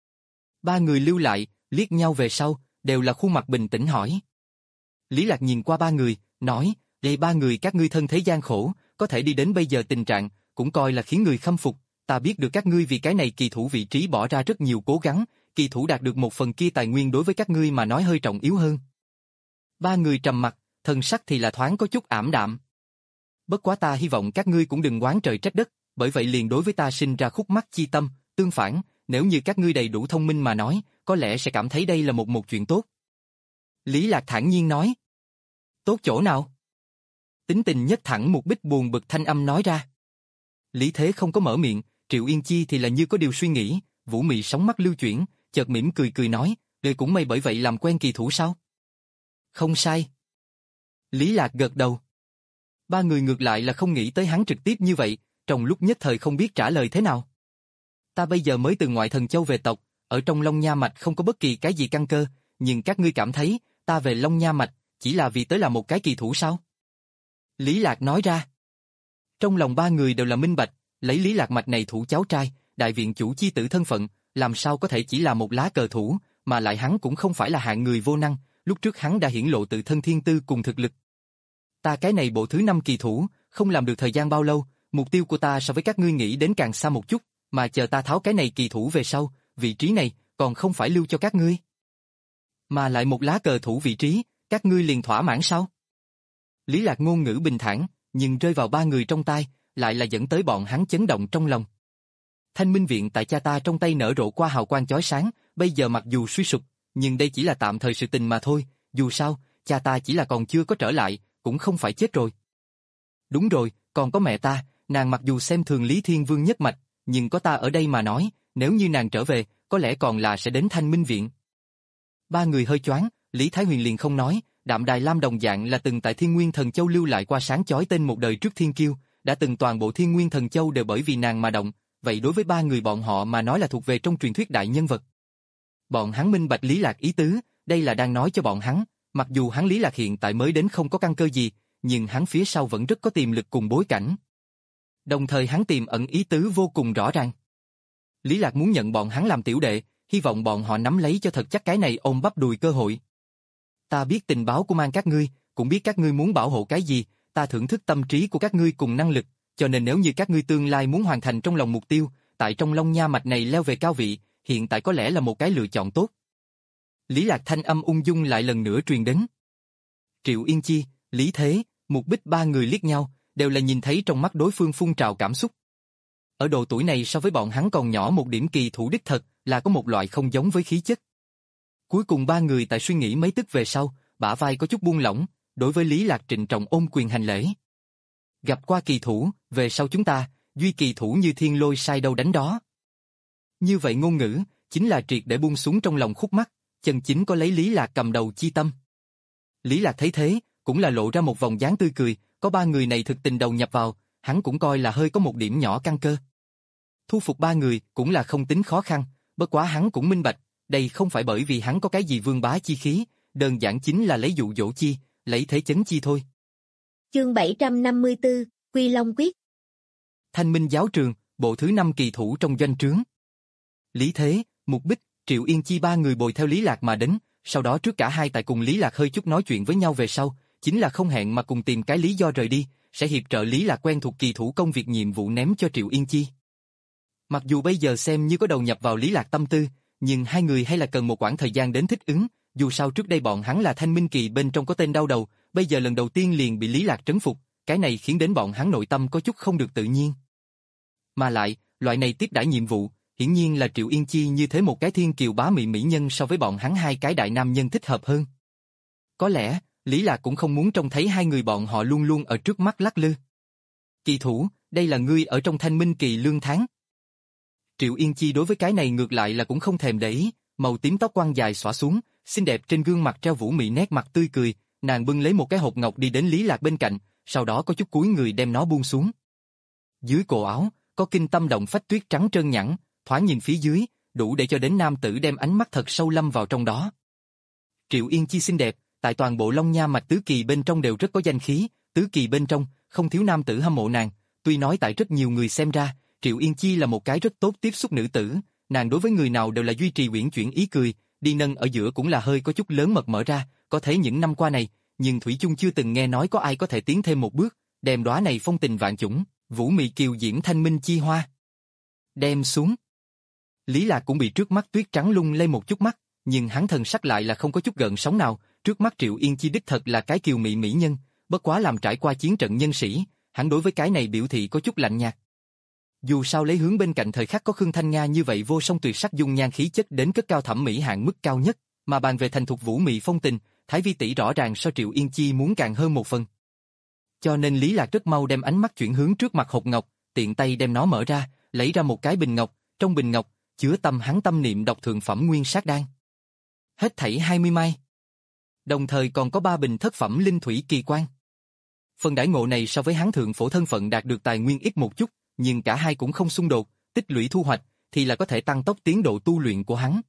Ba người lưu lại, liếc nhau về sau, đều là khuôn mặt bình tĩnh hỏi. Lý Lạc nhìn qua ba người, nói, đây ba người các ngươi thân thế gian khổ, có thể đi đến bây giờ tình trạng, cũng coi là khiến người khâm phục, ta biết được các ngươi vì cái này kỳ thủ vị trí bỏ ra rất nhiều cố gắng, kỳ thủ đạt được một phần kia tài nguyên đối với các ngươi mà nói hơi trọng yếu hơn. Ba người trầm mặt, thần sắc thì là thoáng có chút ảm đạm. Bất quá ta hy vọng các ngươi cũng đừng oán trời trách đất, bởi vậy liền đối với ta sinh ra khúc mắc chi tâm, tương phản, nếu như các ngươi đầy đủ thông minh mà nói, có lẽ sẽ cảm thấy đây là một một chuyện tốt. Lý Lạc thản nhiên nói. Tốt chỗ nào? Tính tình nhất thẳng một bích buồn bực thanh âm nói ra. Lý Thế không có mở miệng, Triệu Yên Chi thì là như có điều suy nghĩ, Vũ Mị sóng mắt lưu chuyển, chợt mỉm cười cười nói, "Ngươi cũng may bởi vậy làm quen kỳ thủ sao?" Không sai. Lý Lạc gật đầu. Ba người ngược lại là không nghĩ tới hắn trực tiếp như vậy, trong lúc nhất thời không biết trả lời thế nào. Ta bây giờ mới từ ngoại thần châu về tộc, ở trong Long Nha Mạch không có bất kỳ cái gì căn cơ, nhưng các ngươi cảm thấy, ta về Long Nha Mạch, chỉ là vì tới là một cái kỳ thủ sao? Lý Lạc nói ra. Trong lòng ba người đều là minh bạch, lấy Lý Lạc Mạch này thủ cháu trai, đại viện chủ chi tử thân phận, làm sao có thể chỉ là một lá cờ thủ, mà lại hắn cũng không phải là hạng người vô năng, lúc trước hắn đã hiển lộ tự thân thiên tư cùng thực lực. Ta cái này bộ thứ năm kỳ thủ, không làm được thời gian bao lâu, mục tiêu của ta so với các ngươi nghĩ đến càng xa một chút, mà chờ ta tháo cái này kỳ thủ về sau, vị trí này còn không phải lưu cho các ngươi. Mà lại một lá cờ thủ vị trí, các ngươi liền thỏa mãn sao? Lý Lạc ngôn ngữ bình thản, nhưng rơi vào ba người trong tai, lại là dẫn tới bọn hắn chấn động trong lòng. Thanh Minh Viện tại cha ta trong tay nở rộ qua hào quang chói sáng, bây giờ mặc dù suy sụp, nhưng đây chỉ là tạm thời sự tình mà thôi, dù sao, cha ta chỉ là còn chưa có trở lại, cũng không phải chết rồi. Đúng rồi, còn có mẹ ta, nàng mặc dù xem thường Lý Thiên Vương nhất mạch, nhưng có ta ở đây mà nói, nếu như nàng trở về, có lẽ còn là sẽ đến Thanh Minh Viện. Ba người hơi choáng, Lý Thái Huyền liền không nói, Đạm Đài Lam đồng dạng là từng tại Thiên Nguyên Thần Châu lưu lại qua sáng chói tên một đời trước Thiên Kiêu, đã từng toàn bộ Thiên Nguyên Thần Châu đều bởi vì nàng mà động, vậy đối với ba người bọn họ mà nói là thuộc về trong truyền thuyết đại nhân vật. Bọn hắn minh bạch Lý Lạc ý tứ, đây là đang nói cho bọn hắn, mặc dù hắn Lý Lạc hiện tại mới đến không có căn cơ gì, nhưng hắn phía sau vẫn rất có tiềm lực cùng bối cảnh. Đồng thời hắn tiềm ẩn ý tứ vô cùng rõ ràng. Lý Lạc muốn nhận bọn hắn làm tiểu đệ, hy vọng bọn họ nắm lấy cho thật chắc cái này ôm bắp đùi cơ hội. Ta biết tình báo của mang các ngươi, cũng biết các ngươi muốn bảo hộ cái gì, ta thưởng thức tâm trí của các ngươi cùng năng lực, cho nên nếu như các ngươi tương lai muốn hoàn thành trong lòng mục tiêu, tại trong Long Nha Mạch này leo về cao vị, hiện tại có lẽ là một cái lựa chọn tốt. Lý Lạc thanh âm ung dung lại lần nữa truyền đến. Triệu Yên Chi, Lý Thế, Mục Bích ba người liếc nhau, đều là nhìn thấy trong mắt đối phương phun trào cảm xúc. Ở độ tuổi này so với bọn hắn còn nhỏ một điểm kỳ thủ đích thật, là có một loại không giống với khí chất. Cuối cùng ba người tại suy nghĩ mấy tức về sau, bả vai có chút buông lỏng, đối với Lý Lạc trịnh trọng ôm quyền hành lễ. Gặp qua kỳ thủ, về sau chúng ta, duy kỳ thủ như thiên lôi sai đâu đánh đó. Như vậy ngôn ngữ, chính là triệt để buông xuống trong lòng khúc mắc, chân chính có lấy Lý Lạc cầm đầu chi tâm. Lý Lạc thấy thế, cũng là lộ ra một vòng dáng tươi cười, có ba người này thực tình đầu nhập vào, hắn cũng coi là hơi có một điểm nhỏ căn cơ. Thu phục ba người cũng là không tính khó khăn, bất quá hắn cũng minh bạch, đây không phải bởi vì hắn có cái gì vương bá chi khí, đơn giản chính là lấy dụ dỗ chi, lấy thế chấn chi thôi. Chương bảy trăm năm mươi tư, Quy Long Quyết. Thanh Minh giáo trường, bộ thứ năm kỳ thủ trong doanh trướng. Lý Thế, Mục Bích, Triệu Yên Chi ba người bồi theo Lý Lạc mà đến, sau đó trước cả hai tại cùng Lý Lạc hơi chút nói chuyện với nhau về sau, chính là không hẹn mà cùng tìm cái lý do rời đi, sẽ hiệp trợ Lý Lạc quen thuộc kỳ thủ công việc nhiệm vụ ném cho Triệu Yên Chi. Mặc dù bây giờ xem như có đầu nhập vào Lý Lạc tâm tư, nhưng hai người hay là cần một quãng thời gian đến thích ứng, dù sao trước đây bọn hắn là Thanh Minh kỳ bên trong có tên đau đầu, bây giờ lần đầu tiên liền bị Lý Lạc trấn phục, cái này khiến đến bọn hắn nội tâm có chút không được tự nhiên. Mà lại, loại này tiếp đãi nhiệm vụ, hiển nhiên là Triệu Yên Chi như thế một cái thiên kiều bá mị mỹ nhân so với bọn hắn hai cái đại nam nhân thích hợp hơn. Có lẽ, Lý Lạc cũng không muốn trông thấy hai người bọn họ luôn luôn ở trước mắt lắc lư. Kỳ thủ, đây là ngươi ở trong Thanh Minh kỳ lương tháng. Triệu Yên Chi đối với cái này ngược lại là cũng không thèm để ý, màu tím tóc quăn dài xõa xuống, xinh đẹp trên gương mặt treo vũ mị nét mặt tươi cười, nàng bưng lấy một cái hộp ngọc đi đến Lý Lạc bên cạnh, sau đó có chút cúi người đem nó buông xuống. Dưới cổ áo, có kinh tâm động phách tuyết trắng trơn nhẵn, thoáng nhìn phía dưới, đủ để cho đến nam tử đem ánh mắt thật sâu lâm vào trong đó. Triệu Yên Chi xinh đẹp, tại toàn bộ Long Nha Mạch tứ kỳ bên trong đều rất có danh khí, tứ kỳ bên trong, không thiếu nam tử hâm mộ nàng, tuy nói tại rất nhiều người xem ra, Triệu Yên Chi là một cái rất tốt tiếp xúc nữ tử, nàng đối với người nào đều là duy trì uyển chuyển ý cười, đi nâng ở giữa cũng là hơi có chút lớn mật mở ra, có thể những năm qua này, nhưng thủy chung chưa từng nghe nói có ai có thể tiến thêm một bước, đem đóa này phong tình vạn chủng, Vũ mị kiều diễm thanh minh chi hoa. Đem xuống. Lý Lạc cũng bị trước mắt tuyết trắng lung lay một chút mắt, nhưng hắn thần sắc lại là không có chút gợn sóng nào, trước mắt Triệu Yên Chi đích thật là cái kiều mị mỹ nhân, bất quá làm trải qua chiến trận nhân sĩ, hắn đối với cái này biểu thị có chút lạnh nhạt. Dù sao lấy hướng bên cạnh thời khắc có Khương Thanh Nga như vậy vô song tuyệt sắc dung nhan khí chất đến cất cao thẩm mỹ hạng mức cao nhất, mà bàn về thành thục vũ mị phong tình, Thái Vi tỷ rõ ràng so Triệu Yên Chi muốn càng hơn một phần. Cho nên Lý Lạc rất mau đem ánh mắt chuyển hướng trước mặt hộp ngọc, tiện tay đem nó mở ra, lấy ra một cái bình ngọc, trong bình ngọc chứa tâm hắn tâm niệm độc thượng phẩm nguyên sát đan. Hết thảy hai mươi mai. Đồng thời còn có ba bình thất phẩm linh thủy kỳ quan. Phần đãi ngộ này so với hắn thượng phổ thân phận đạt được tài nguyên ít một chút, nhưng cả hai cũng không xung đột, tích lũy thu hoạch thì là có thể tăng tốc tiến độ tu luyện của hắn.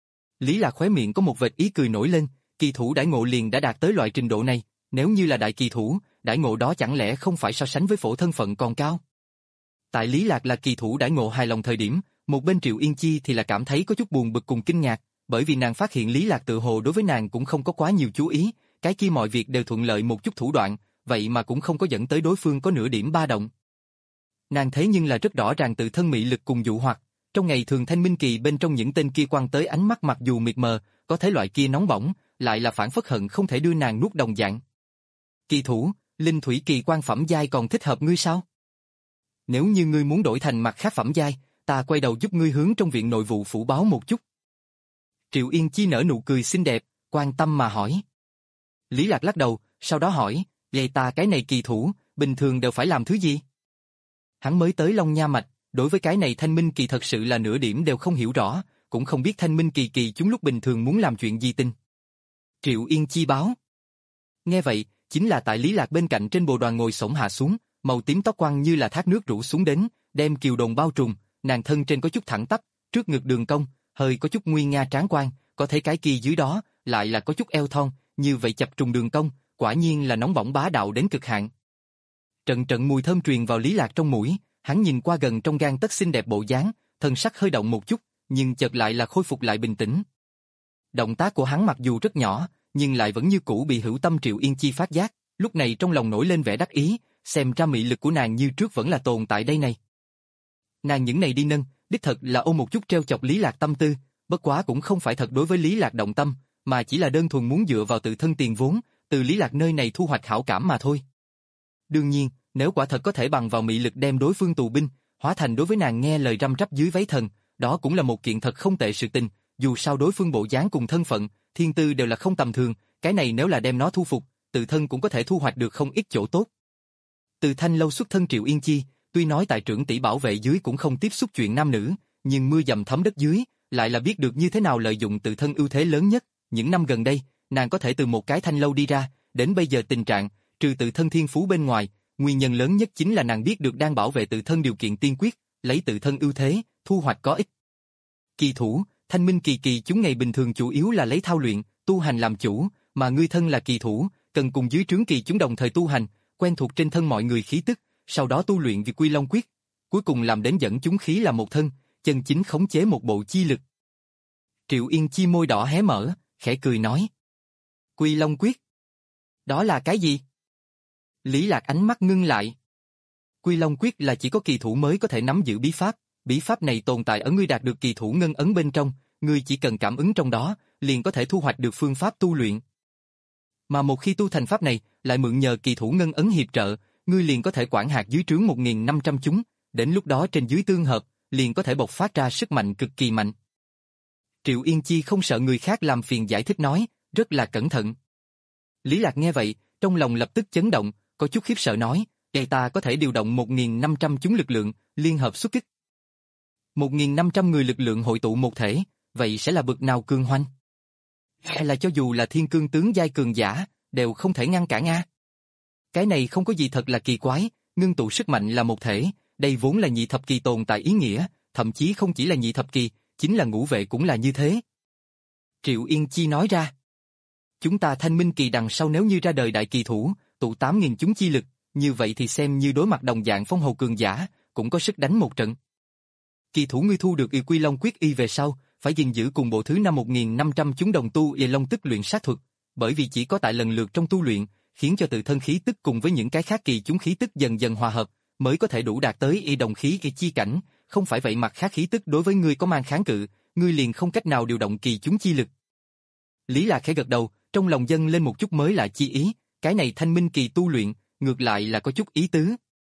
Lý Lạc khóe miệng có một vệt ý cười nổi lên, kỳ thủ đãi ngộ liền đã đạt tới loại trình độ này, nếu như là đại kỳ thủ, đãi ngộ đó chẳng lẽ không phải so sánh với phổ thân phận còn cao. Tại Lý Lạc là kỳ thủ đãi ngộ hài lòng thời điểm, một bên Triệu Yên Chi thì là cảm thấy có chút buồn bực cùng kinh ngạc, bởi vì nàng phát hiện Lý Lạc tự hồ đối với nàng cũng không có quá nhiều chú ý, cái kia mọi việc đều thuận lợi một chút thủ đoạn, vậy mà cũng không có dẫn tới đối phương có nửa điểm ba động. Nàng thế nhưng là rất rõ ràng tự thân mị lực cùng dụ hoặc, trong ngày thường thanh minh kỳ bên trong những tên kia quăng tới ánh mắt mặc dù mịt mờ, có thế loại kia nóng bỏng, lại là phản phất hận không thể đưa nàng nuốt đồng dạng. Kỳ thủ, linh thủy kỳ quan phẩm giai còn thích hợp ngươi sao? Nếu như ngươi muốn đổi thành mặt khác phẩm giai, ta quay đầu giúp ngươi hướng trong viện nội vụ phủ báo một chút. Triệu Yên Chi nở nụ cười xinh đẹp, quan tâm mà hỏi. Lý Lạc lắc đầu, sau đó hỏi, vậy ta cái này kỳ thủ, bình thường đều phải làm thứ gì? Hắn mới tới Long Nha Mạch, đối với cái này thanh minh kỳ thật sự là nửa điểm đều không hiểu rõ, cũng không biết thanh minh kỳ kỳ chúng lúc bình thường muốn làm chuyện gì tình. Triệu Yên Chi báo. Nghe vậy, chính là tại Lý Lạc bên cạnh trên bồ đoàn ngồi xổm hạ xuống, màu tím tóc quăng như là thác nước rủ xuống đến, đem kiều đồn bao trùm, nàng thân trên có chút thẳng tắp, trước ngực đường cong, hơi có chút nguy nga tráng quan, có thể cái kia dưới đó lại là có chút eo thon, như vậy chập trùng đường cong, quả nhiên là nóng bỏng bá đạo đến cực hạn. Trận trận mùi thơm truyền vào Lý Lạc trong mũi, hắn nhìn qua gần trong gang tấc xinh đẹp bộ dáng, thân sắc hơi động một chút, nhưng chợt lại là khôi phục lại bình tĩnh. Động tác của hắn mặc dù rất nhỏ, nhưng lại vẫn như cũ bị hữu tâm Triệu Yên Chi phát giác, lúc này trong lòng nổi lên vẻ đắc ý, xem ra mị lực của nàng như trước vẫn là tồn tại đây này. Nàng những này đi nâng, đích thật là ôm một chút treo chọc Lý Lạc tâm tư, bất quá cũng không phải thật đối với Lý Lạc động tâm, mà chỉ là đơn thuần muốn dựa vào tự thân tiền vốn, từ Lý Lạc nơi này thu hoạch hảo cảm mà thôi. Đương nhiên, nếu quả thật có thể bằng vào mị lực đem đối phương tù binh, hóa thành đối với nàng nghe lời răm rắp dưới váy thần, đó cũng là một kiện thật không tệ sự tình, dù sao đối phương bộ dáng cùng thân phận, thiên tư đều là không tầm thường, cái này nếu là đem nó thu phục, tự thân cũng có thể thu hoạch được không ít chỗ tốt. Từ Thanh lâu xuất thân Triệu Yên Chi, tuy nói tại trưởng tỷ bảo vệ dưới cũng không tiếp xúc chuyện nam nữ, nhưng mưa dầm thấm đất dưới, lại là biết được như thế nào lợi dụng tự thân ưu thế lớn nhất. Những năm gần đây, nàng có thể từ một cái thanh lâu đi ra, đến bây giờ tình trạng, trừ tự thân thiên phú bên ngoài, nguyên nhân lớn nhất chính là nàng biết được đang bảo vệ tự thân điều kiện tiên quyết, lấy tự thân ưu thế, thu hoạch có ích. Kỳ thủ, thanh minh kỳ kỳ chúng ngày bình thường chủ yếu là lấy thao luyện, tu hành làm chủ, mà ngươi thân là kỳ thủ, cần cùng dưới trướng kỳ chúng đồng thời tu hành, quen thuộc trên thân mọi người khí tức, sau đó tu luyện vì Quy Long Quyết, cuối cùng làm đến dẫn chúng khí là một thân, chân chính khống chế một bộ chi lực. Triệu Yên Chi môi đỏ hé mở, khẽ cười nói. Quy Long Quyết? Đó là cái gì? Lý Lạc ánh mắt ngưng lại. Quy Long Quyết là chỉ có kỳ thủ mới có thể nắm giữ bí pháp, bí pháp này tồn tại ở ngươi đạt được kỳ thủ ngân ấn bên trong, ngươi chỉ cần cảm ứng trong đó, liền có thể thu hoạch được phương pháp tu luyện. Mà một khi tu thành pháp này, lại mượn nhờ kỳ thủ ngân ấn hiệp trợ, ngươi liền có thể quản hạt dưới trướng một nghìn năm trăm chúng, đến lúc đó trên dưới tương hợp, liền có thể bộc phát ra sức mạnh cực kỳ mạnh. Triệu Yên Chi không sợ người khác làm phiền giải thích nói, rất là cẩn thận. Lý Lạc nghe vậy, trong lòng lập tức chấn động, có chút khiếp sợ nói, để ta có thể điều động một nghìn năm trăm chúng lực lượng, liên hợp xuất kích. một nghìn năm trăm người lực lượng hội tụ một thể, vậy sẽ là bực nào cường hoành? Hay là cho dù là thiên cương tướng giai cường giả, đều không thể ngăn cản a? Cái này không có gì thật là kỳ quái, ngưng tụ sức mạnh là một thể, đây vốn là nhị thập kỳ tồn tại ý nghĩa, thậm chí không chỉ là nhị thập kỳ, chính là ngũ vệ cũng là như thế. Triệu Yên Chi nói ra, chúng ta thanh minh kỳ đằng sau nếu như ra đời đại kỳ thủ, tụ tám nghìn chúng chi lực, như vậy thì xem như đối mặt đồng dạng phong hầu cường giả, cũng có sức đánh một trận. Kỳ thủ ngươi thu được y Quy Long Quyết y về sau, phải gìn giữ cùng bộ thứ năm một nghìn năm trăm chúng đồng tu y long tức luyện sát thuật, bởi vì chỉ có tại lần lượt trong tu luyện, khiến cho tự thân khí tức cùng với những cái khác kỳ chúng khí tức dần dần hòa hợp, mới có thể đủ đạt tới y đồng khí kỳ chi cảnh, không phải vậy mặt khác khí tức đối với ngươi có mang kháng cự, ngươi liền không cách nào điều động kỳ chúng chi lực. Lý Lạc khẽ gật đầu, trong lòng dâng lên một chút mới lạ chi ý, cái này thanh minh kỳ tu luyện, ngược lại là có chút ý tứ.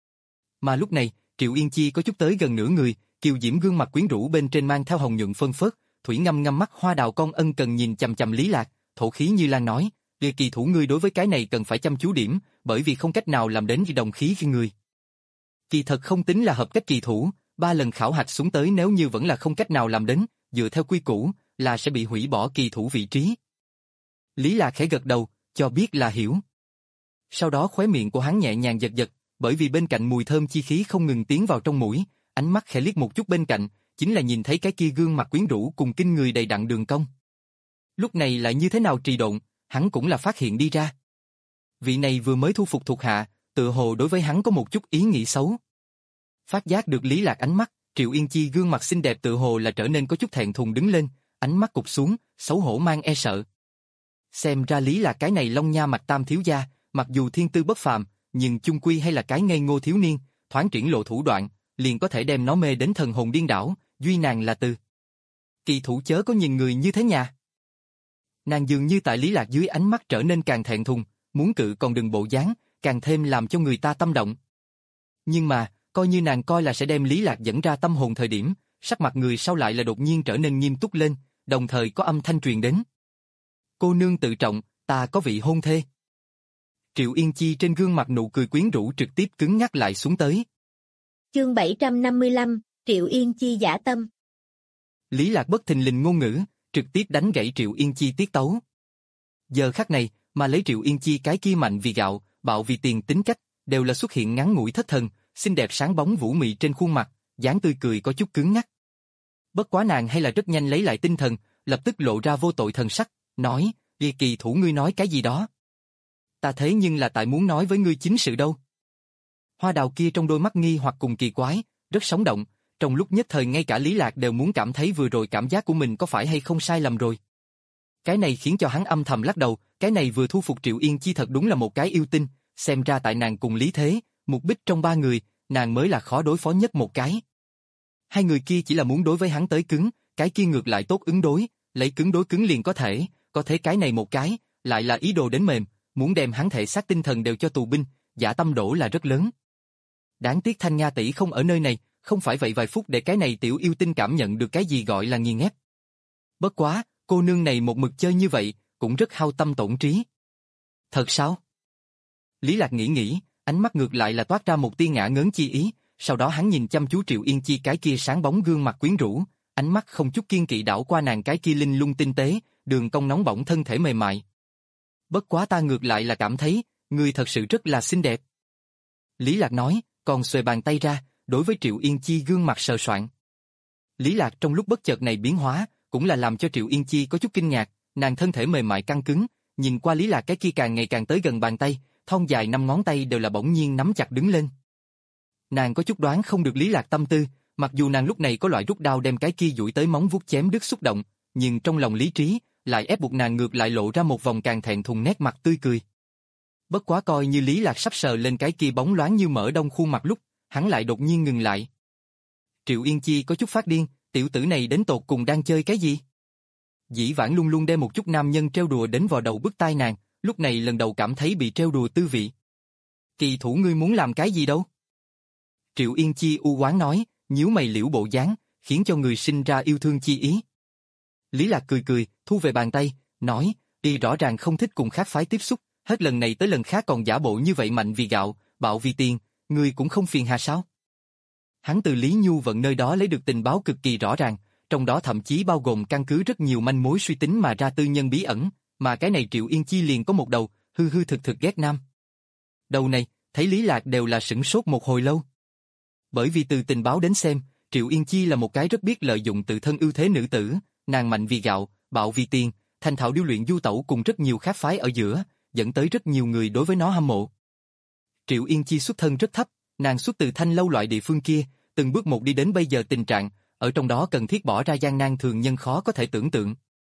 Mà lúc này, Triệu Yên Chi có chút tới gần nửa người, kiều diễm gương mặt quyến rũ bên trên mang theo hồng nhuận phân phớt, thủy ngâm ngâm mắt hoa đào con ân cần nhìn chằm chằm Lý Lạc, thổ khí như lan nói, "Địa kỳ thủ ngươi đối với cái này cần phải chăm chú điểm, bởi vì không cách nào làm đến vì đồng khí khi người." Kỳ thật không tính là hợp cách kỳ thủ, ba lần khảo hạch xuống tới nếu như vẫn là không cách nào làm đến, dựa theo quy củ, là sẽ bị hủy bỏ kỳ thủ vị trí. Lý Lạc khẽ gật đầu, cho biết là hiểu. Sau đó khóe miệng của hắn nhẹ nhàng giật giật, bởi vì bên cạnh mùi thơm chi khí không ngừng tiến vào trong mũi, ánh mắt khẽ liếc một chút bên cạnh, chính là nhìn thấy cái kia gương mặt quyến rũ cùng kinh người đầy đặn đường cong. Lúc này lại như thế nào trì độn, hắn cũng là phát hiện đi ra. Vị này vừa mới thu phục thuộc hạ, tự hồ đối với hắn có một chút ý nghĩ xấu. Phát giác được Lý Lạc ánh mắt, Triệu Yên Chi gương mặt xinh đẹp tự hồ là trở nên có chút thẹn thùng đứng lên, ánh mắt cụp xuống, xấu hổ mang e sợ. Xem ra Lý Lạc cái này long nha mạch tam thiếu gia, mặc dù thiên tư bất phàm, nhưng chung quy hay là cái ngây ngô thiếu niên, thoáng triển lộ thủ đoạn, liền có thể đem nó mê đến thần hồn điên đảo, duy nàng là từ. Kỳ thủ chớ có nhìn người như thế nhà. Nàng dường như tại Lý Lạc dưới ánh mắt trở nên càng thẹn thùng, muốn cự còn đừng bộ dáng, càng thêm làm cho người ta tâm động. Nhưng mà, coi như nàng coi là sẽ đem Lý Lạc dẫn ra tâm hồn thời điểm, sắc mặt người sau lại là đột nhiên trở nên nghiêm túc lên, đồng thời có âm thanh truyền đến. "Cô nương tự trọng, ta có vị hôn thê." Triệu Yên Chi trên gương mặt nụ cười quyến rũ trực tiếp cứng nhắc lại xuống tới. Chương bảy trăm năm mươi lăm, Triệu Yên Chi giả tâm. Lý Lạc bất thình lình ngôn ngữ, trực tiếp đánh gãy Triệu Yên Chi tiết tấu. Giờ khắc này, mà lấy Triệu Yên Chi cái kia mạnh vì gạo, bạo vì tiền tính cách, đều là xuất hiện ngắn ngủi thất thần, xinh đẹp sáng bóng vũ mị trên khuôn mặt, dáng tươi cười có chút cứng ngắc. Bất quá nàng hay là rất nhanh lấy lại tinh thần, lập tức lộ ra vô tội thần sắc, nói, "Địa kỳ thủ ngươi nói cái gì đó? Ta thế nhưng là tại muốn nói với ngươi chính sự đâu." Hoa đào kia trong đôi mắt nghi hoặc cùng kỳ quái, rất sống động, trong lúc nhất thời ngay cả Lý Lạc đều muốn cảm thấy vừa rồi cảm giác của mình có phải hay không sai lầm rồi. Cái này khiến cho hắn âm thầm lắc đầu, cái này vừa thu phục Triệu Yên Chi thật đúng là một cái yêu tinh, xem ra tại nàng cùng Lý Thế, Mục Bích trong ba người, nàng mới là khó đối phó nhất một cái. Hai người kia chỉ là muốn đối với hắn tới cứng, cái kia ngược lại tốt ứng đối, lấy cứng đối cứng liền có thể, có thế cái này một cái, lại là ý đồ đến mềm, muốn đem hắn thể xác tinh thần đều cho tù binh, dạ tâm đổ là rất lớn. Đáng tiếc Thanh Nga tỷ không ở nơi này, không phải vậy vài phút để cái này tiểu yêu tinh cảm nhận được cái gì gọi là nghiền ép. Bất quá, cô nương này một mực chơi như vậy, cũng rất hao tâm tổn trí. Thật sao? Lý Lạc nghĩ nghĩ, ánh mắt ngược lại là toát ra một tia ngã ngớn chi ý, sau đó hắn nhìn chăm chú Triệu Yên Chi cái kia sáng bóng gương mặt quyến rũ, ánh mắt không chút kiên kỵ đảo qua nàng cái kia linh lung tinh tế, đường cong nóng bỏng thân thể mềm mại. Bất quá ta ngược lại là cảm thấy, người thật sự rất là xinh đẹp. Lý Lạc nói, còn xuề bàn tay ra, đối với Triệu Yên Chi gương mặt sờ soạng. Lý Lạc trong lúc bất chợt này biến hóa, cũng là làm cho Triệu Yên Chi có chút kinh ngạc, nàng thân thể mềm mại căng cứng, nhìn qua Lý Lạc cái kia càng ngày càng tới gần bàn tay, thon dài năm ngón tay đều là bỗng nhiên nắm chặt đứng lên. Nàng có chút đoán không được Lý Lạc tâm tư, mặc dù nàng lúc này có loại rút đao đem cái kia duỗi tới móng vuốt chém đứt xúc động, nhưng trong lòng lý trí lại ép buộc nàng ngược lại lộ ra một vòng càng thẹn thùng nét mặt tươi cười. Bất quá coi như Lý Lạc sắp sờ lên cái kia bóng loáng như mỡ đông khuôn mặt lúc, hắn lại đột nhiên ngừng lại. Triệu Yên Chi có chút phát điên, tiểu tử này đến tột cùng đang chơi cái gì? Dĩ vãng luôn luôn đem một chút nam nhân trêu đùa đến vào đầu bứt tai nàng, lúc này lần đầu cảm thấy bị trêu đùa tư vị. Kỳ thủ ngươi muốn làm cái gì đâu? Triệu Yên Chi u oán nói, nhíu mày liễu bộ dáng, khiến cho người sinh ra yêu thương chi ý. Lý Lạc cười cười, thu về bàn tay, nói, y rõ ràng không thích cùng khác phái tiếp xúc, hết lần này tới lần khác còn giả bộ như vậy mạnh vì gạo, bạo vì tiền, ngươi cũng không phiền hà sao? Hắn từ Lý Nhu Vận nơi đó lấy được tình báo cực kỳ rõ ràng, trong đó thậm chí bao gồm căn cứ rất nhiều manh mối suy tính mà ra tư nhân bí ẩn, mà cái này Triệu Yên Chi liền có một đầu, hư hư thực thực ghét nam. Đầu này, thấy Lý Lạc đều là sửng sốt một hồi lâu. Bởi vì từ tình báo đến xem, Triệu Yên Chi là một cái rất biết lợi dụng tự thân ưu thế nữ tử, nàng mạnh vì gạo, bạo vì tiền, thành thạo điêu luyện du tẩu cùng rất nhiều khác phái ở giữa, dẫn tới rất nhiều người đối với nó hâm mộ. Triệu Yên Chi xuất thân rất thấp, nàng xuất từ Thanh Lâu loại địa phương kia, từng bước một đi đến bây giờ tình trạng, ở trong đó cần thiết bỏ ra gian nan thường nhân khó có thể tưởng tượng.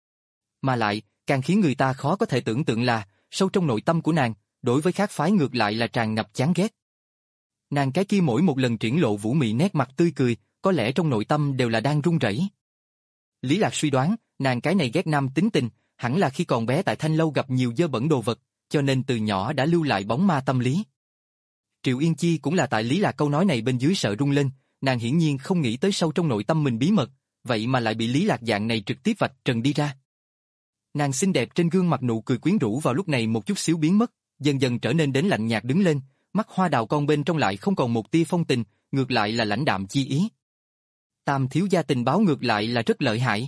Mà lại, càng khiến người ta khó có thể tưởng tượng là, sâu trong nội tâm của nàng, đối với khác phái ngược lại là tràn ngập chán ghét. Nàng cái kia mỗi một lần triển lộ vũ mị nét mặt tươi cười, có lẽ trong nội tâm đều là đang run rẩy. Lý Lạc suy đoán, nàng cái này ghét nam tính tình, hẳn là khi còn bé tại Thanh Lâu gặp nhiều dơ bẩn đồ vật, cho nên từ nhỏ đã lưu lại bóng ma tâm lý. Triệu Yên Chi cũng là tại Lý Lạc câu nói này bên dưới sợ rung lên, nàng hiển nhiên không nghĩ tới sâu trong nội tâm mình bí mật, vậy mà lại bị Lý Lạc dạng này trực tiếp vạch trần đi ra. Nàng xinh đẹp trên gương mặt nụ cười quyến rũ vào lúc này một chút xíu biến mất, dần dần trở nên đến lạnh nhạt đứng lên, mắt hoa đào con bên trong lại không còn một tia phong tình, ngược lại là lãnh đạm chi ý. Tam thiếu gia tình báo ngược lại là rất lợi hại.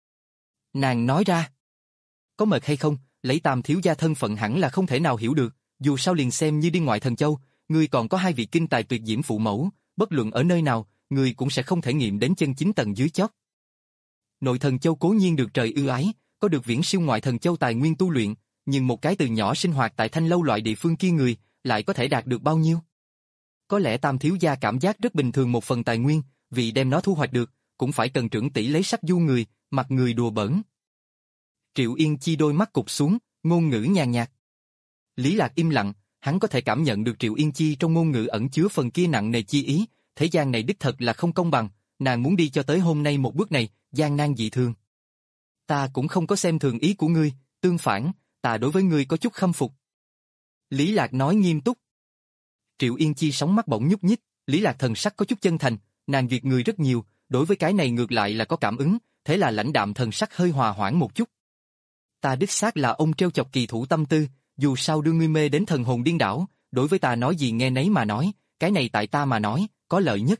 Nàng nói ra. Có mệt hay không, lấy tam thiếu gia thân phận hẳn là không thể nào hiểu được, dù sao liền xem như đi ngoại thần châu, ngươi còn có hai vị kinh tài tuyệt diễm phụ mẫu, bất luận ở nơi nào, ngươi cũng sẽ không thể nghiệm đến chân chính tầng dưới chót. Nội thần châu cố nhiên được trời ưu ái, có được viễn siêu ngoại thần châu tài nguyên tu luyện, nhưng một cái từ nhỏ sinh hoạt tại Thanh Lâu loại địa phương kia người, lại có thể đạt được bao nhiêu? Có lẽ tam thiếu gia cảm giác rất bình thường một phần tài nguyên, vì đem nó thu hoạch được, cũng phải cần trưởng tỷ lấy sắc du người, mặt người đùa bỡn. Triệu Yên Chi đôi mắt cụp xuống, ngôn ngữ nhàn nhạt. Lý Lạc im lặng, hắn có thể cảm nhận được Triệu Yên Chi trong ngôn ngữ ẩn chứa phần kia nặng nề chi ý, thế gian này đích thật là không công bằng, nàng muốn đi cho tới hôm nay một bước này, gian nan dị thường. Ta cũng không có xem thường ý của ngươi, tương phản, ta đối với ngươi có chút khâm phục. Lý Lạc nói nghiêm túc. Triệu Yên Chi sóng mắt bỗng nhúc nhích, Lý Lạc thần sắc có chút chân thành, nàng duyệt người rất nhiều, đối với cái này ngược lại là có cảm ứng, thế là lãnh đạm thần sắc hơi hòa hoãn một chút. Ta đích xác là ông treo chọc kỳ thủ tâm tư, dù sao đưa ngươi mê đến thần hồn điên đảo, đối với ta nói gì nghe nấy mà nói, cái này tại ta mà nói, có lợi nhất.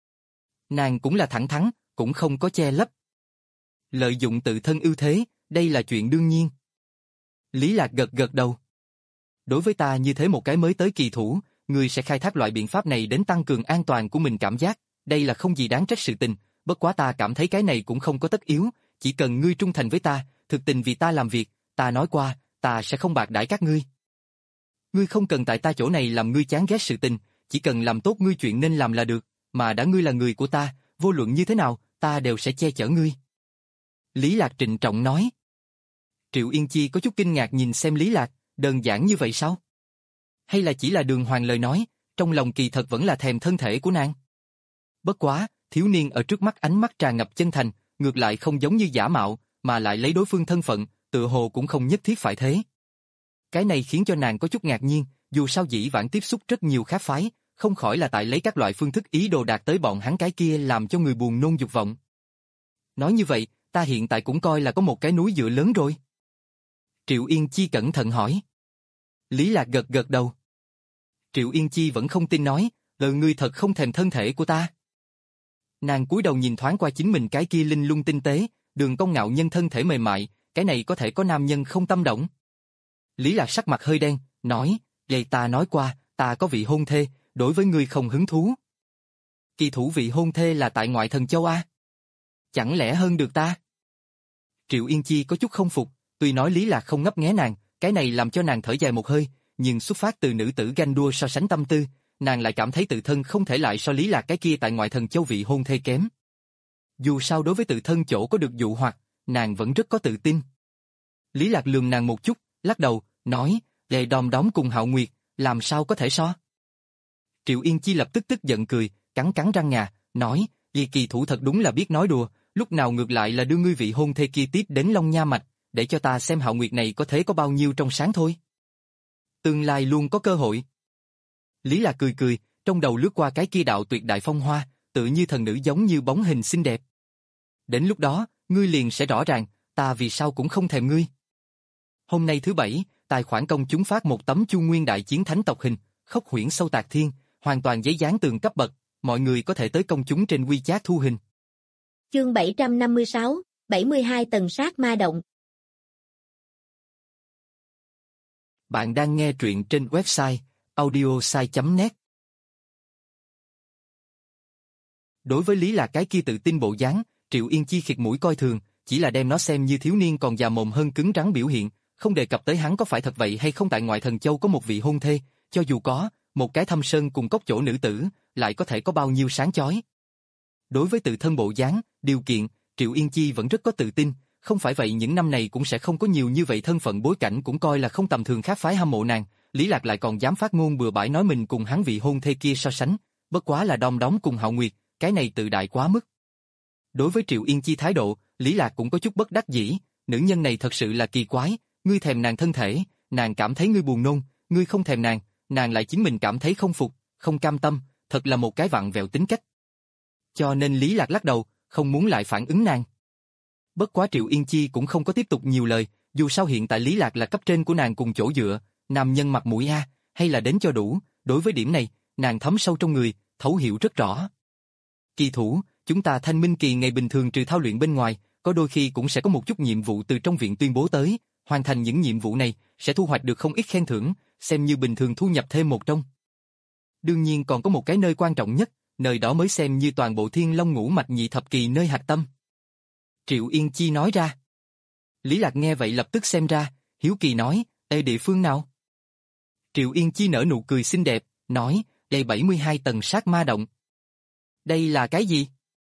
Nàng cũng là thẳng thắn, cũng không có che lấp. Lợi dụng tự thân ưu thế, đây là chuyện đương nhiên. Lý Lạc gật gật đầu. Đối với ta như thế một cái mới tới kỳ thủ, ngươi sẽ khai thác loại biện pháp này đến tăng cường an toàn của mình cảm giác, đây là không gì đáng trách sự tình, bất quá ta cảm thấy cái này cũng không có tất yếu, chỉ cần ngươi trung thành với ta, thực tình vì ta làm việc, ta nói qua, ta sẽ không bạc đãi các ngươi. Ngươi không cần tại ta chỗ này làm ngươi chán ghét sự tình, chỉ cần làm tốt ngươi chuyện nên làm là được, mà đã ngươi là người của ta, vô luận như thế nào, ta đều sẽ che chở ngươi. Lý Lạc trịnh trọng nói. Triệu Yên Chi có chút kinh ngạc nhìn xem Lý Lạc, đơn giản như vậy sao? Hay là chỉ là đường hoàng lời nói, trong lòng kỳ thật vẫn là thèm thân thể của nàng? Bất quá, thiếu niên ở trước mắt ánh mắt tràn ngập chân thành, ngược lại không giống như giả mạo, mà lại lấy đối phương thân phận, tựa hồ cũng không nhất thiết phải thế. Cái này khiến cho nàng có chút ngạc nhiên, dù sao dĩ vãng tiếp xúc rất nhiều khác phái, không khỏi là tại lấy các loại phương thức ý đồ đạt tới bọn hắn cái kia làm cho người buồn nôn dục vọng. Nói như vậy, ta hiện tại cũng coi là có một cái núi dựa lớn rồi. Triệu Yên Chi cẩn thận hỏi. Lý Lạc gật gật đầu. Triệu Yên Chi vẫn không tin nói, lời ngươi thật không thèm thân thể của ta. Nàng cúi đầu nhìn thoáng qua chính mình cái kia linh lung tinh tế, đường cong ngạo nhân thân thể mềm mại, cái này có thể có nam nhân không tâm động. Lý Lạc sắc mặt hơi đen, nói, vậy ta nói qua, ta có vị hôn thê, đối với ngươi không hứng thú. Kỳ thủ vị hôn thê là tại ngoại thần châu A. Chẳng lẽ hơn được ta? Triệu Yên Chi có chút không phục, tuy nói Lý Lạc không ngấp nghé nàng, cái này làm cho nàng thở dài một hơi, nhưng xuất phát từ nữ tử ganh đua so sánh tâm tư, nàng lại cảm thấy tự thân không thể lại so Lý Lạc cái kia tại ngoại thần châu vị hôn thê kém. Dù sao đối với tự thân chỗ có được dụ hoặc, nàng vẫn rất có tự tin. Lý Lạc lườm nàng một chút, lắc đầu, nói, Lệ Đom Đóm cùng Hạo Nguyệt, làm sao có thể so? Triệu Yên Chi lập tức tức giận cười, cắn cắn răng ngà, nói, vì kỳ thủ thật đúng là biết nói đùa, lúc nào ngược lại là đưa ngươi vị hôn thê kia tiếp đến Long Nha Mạch, để cho ta xem Hạo Nguyệt này có thế có bao nhiêu trong sáng thôi. Tương lai luôn có cơ hội. Lý Lạc cười cười, trong đầu lướt qua cái kia đạo tuyệt đại phong hoa, tự như thần nữ giống như bóng hình xinh đẹp. Đến lúc đó, ngươi liền sẽ rõ ràng, ta vì sao cũng không thèm ngươi. Hôm nay thứ bảy, tài khoản công chúng phát một tấm Chu Nguyên đại chiến thánh tộc hình, khốc huyễn sâu tạc thiên, hoàn toàn giấy dán tường cấp bậc, mọi người có thể tới công chúng trên WeChat thu hình. Chương bảy trăm năm mươi sáu, bảy mươi hai tầng sát ma động. Bạn đang nghe truyện trên website audiosai chấm net. Đối với Lý Lạc cái kia tự tin bộ dáng, Triệu Yên Chi khịt mũi coi thường, chỉ là đem nó xem như thiếu niên còn già mồm hơn cứng rắn biểu hiện, không đề cập tới hắn có phải thật vậy hay không tại ngoại thần châu có một vị hôn thê, cho dù có, một cái thâm sơn cùng cốc chỗ nữ tử, lại có thể có bao nhiêu sáng chói. Đối với tự thân bộ dáng, điều kiện, Triệu Yên Chi vẫn rất có tự tin, không phải vậy những năm này cũng sẽ không có nhiều như vậy thân phận bối cảnh cũng coi là không tầm thường khác phái hâm mộ nàng, Lý Lạc lại còn dám phát ngôn bừa bãi nói mình cùng hắn vị hôn thê kia so sánh, bất quá là đom đóm cùng Hạo Nguyệt, cái này tự đại quá mức. Đối với Triệu Yên Chi thái độ, Lý Lạc cũng có chút bất đắc dĩ, nữ nhân này thật sự là kỳ quái, ngươi thèm nàng thân thể, nàng cảm thấy ngươi buồn nôn, ngươi không thèm nàng, nàng lại chính mình cảm thấy không phục, không cam tâm, thật là một cái vặn vẹo tính cách. Cho nên Lý Lạc lắc đầu, không muốn lại phản ứng nàng. Bất quá Triệu Yên Chi cũng không có tiếp tục nhiều lời, dù sao hiện tại Lý Lạc là cấp trên của nàng cùng chỗ dựa, nam nhân mặt mũi a, hay là đến cho đủ, đối với điểm này, nàng thấm sâu trong người, thấu hiểu rất rõ. Kỳ thủ, chúng ta Thanh Minh Kỳ ngày bình thường trừ thao luyện bên ngoài, có đôi khi cũng sẽ có một chút nhiệm vụ từ trong viện tuyên bố tới, hoàn thành những nhiệm vụ này, sẽ thu hoạch được không ít khen thưởng, xem như bình thường thu nhập thêm một trong. Đương nhiên còn có một cái nơi quan trọng nhất, nơi đó mới xem như toàn bộ Thiên Long Ngũ Mạch nhị thập kỳ nơi hạch tâm. Triệu Yên Chi nói ra. Lý Lạc nghe vậy lập tức xem ra, hiếu kỳ nói, ê địa phương nào? Triệu Yên Chi nở nụ cười xinh đẹp, nói, đây bảy mươi hai tầng sát ma động. Đây là cái gì?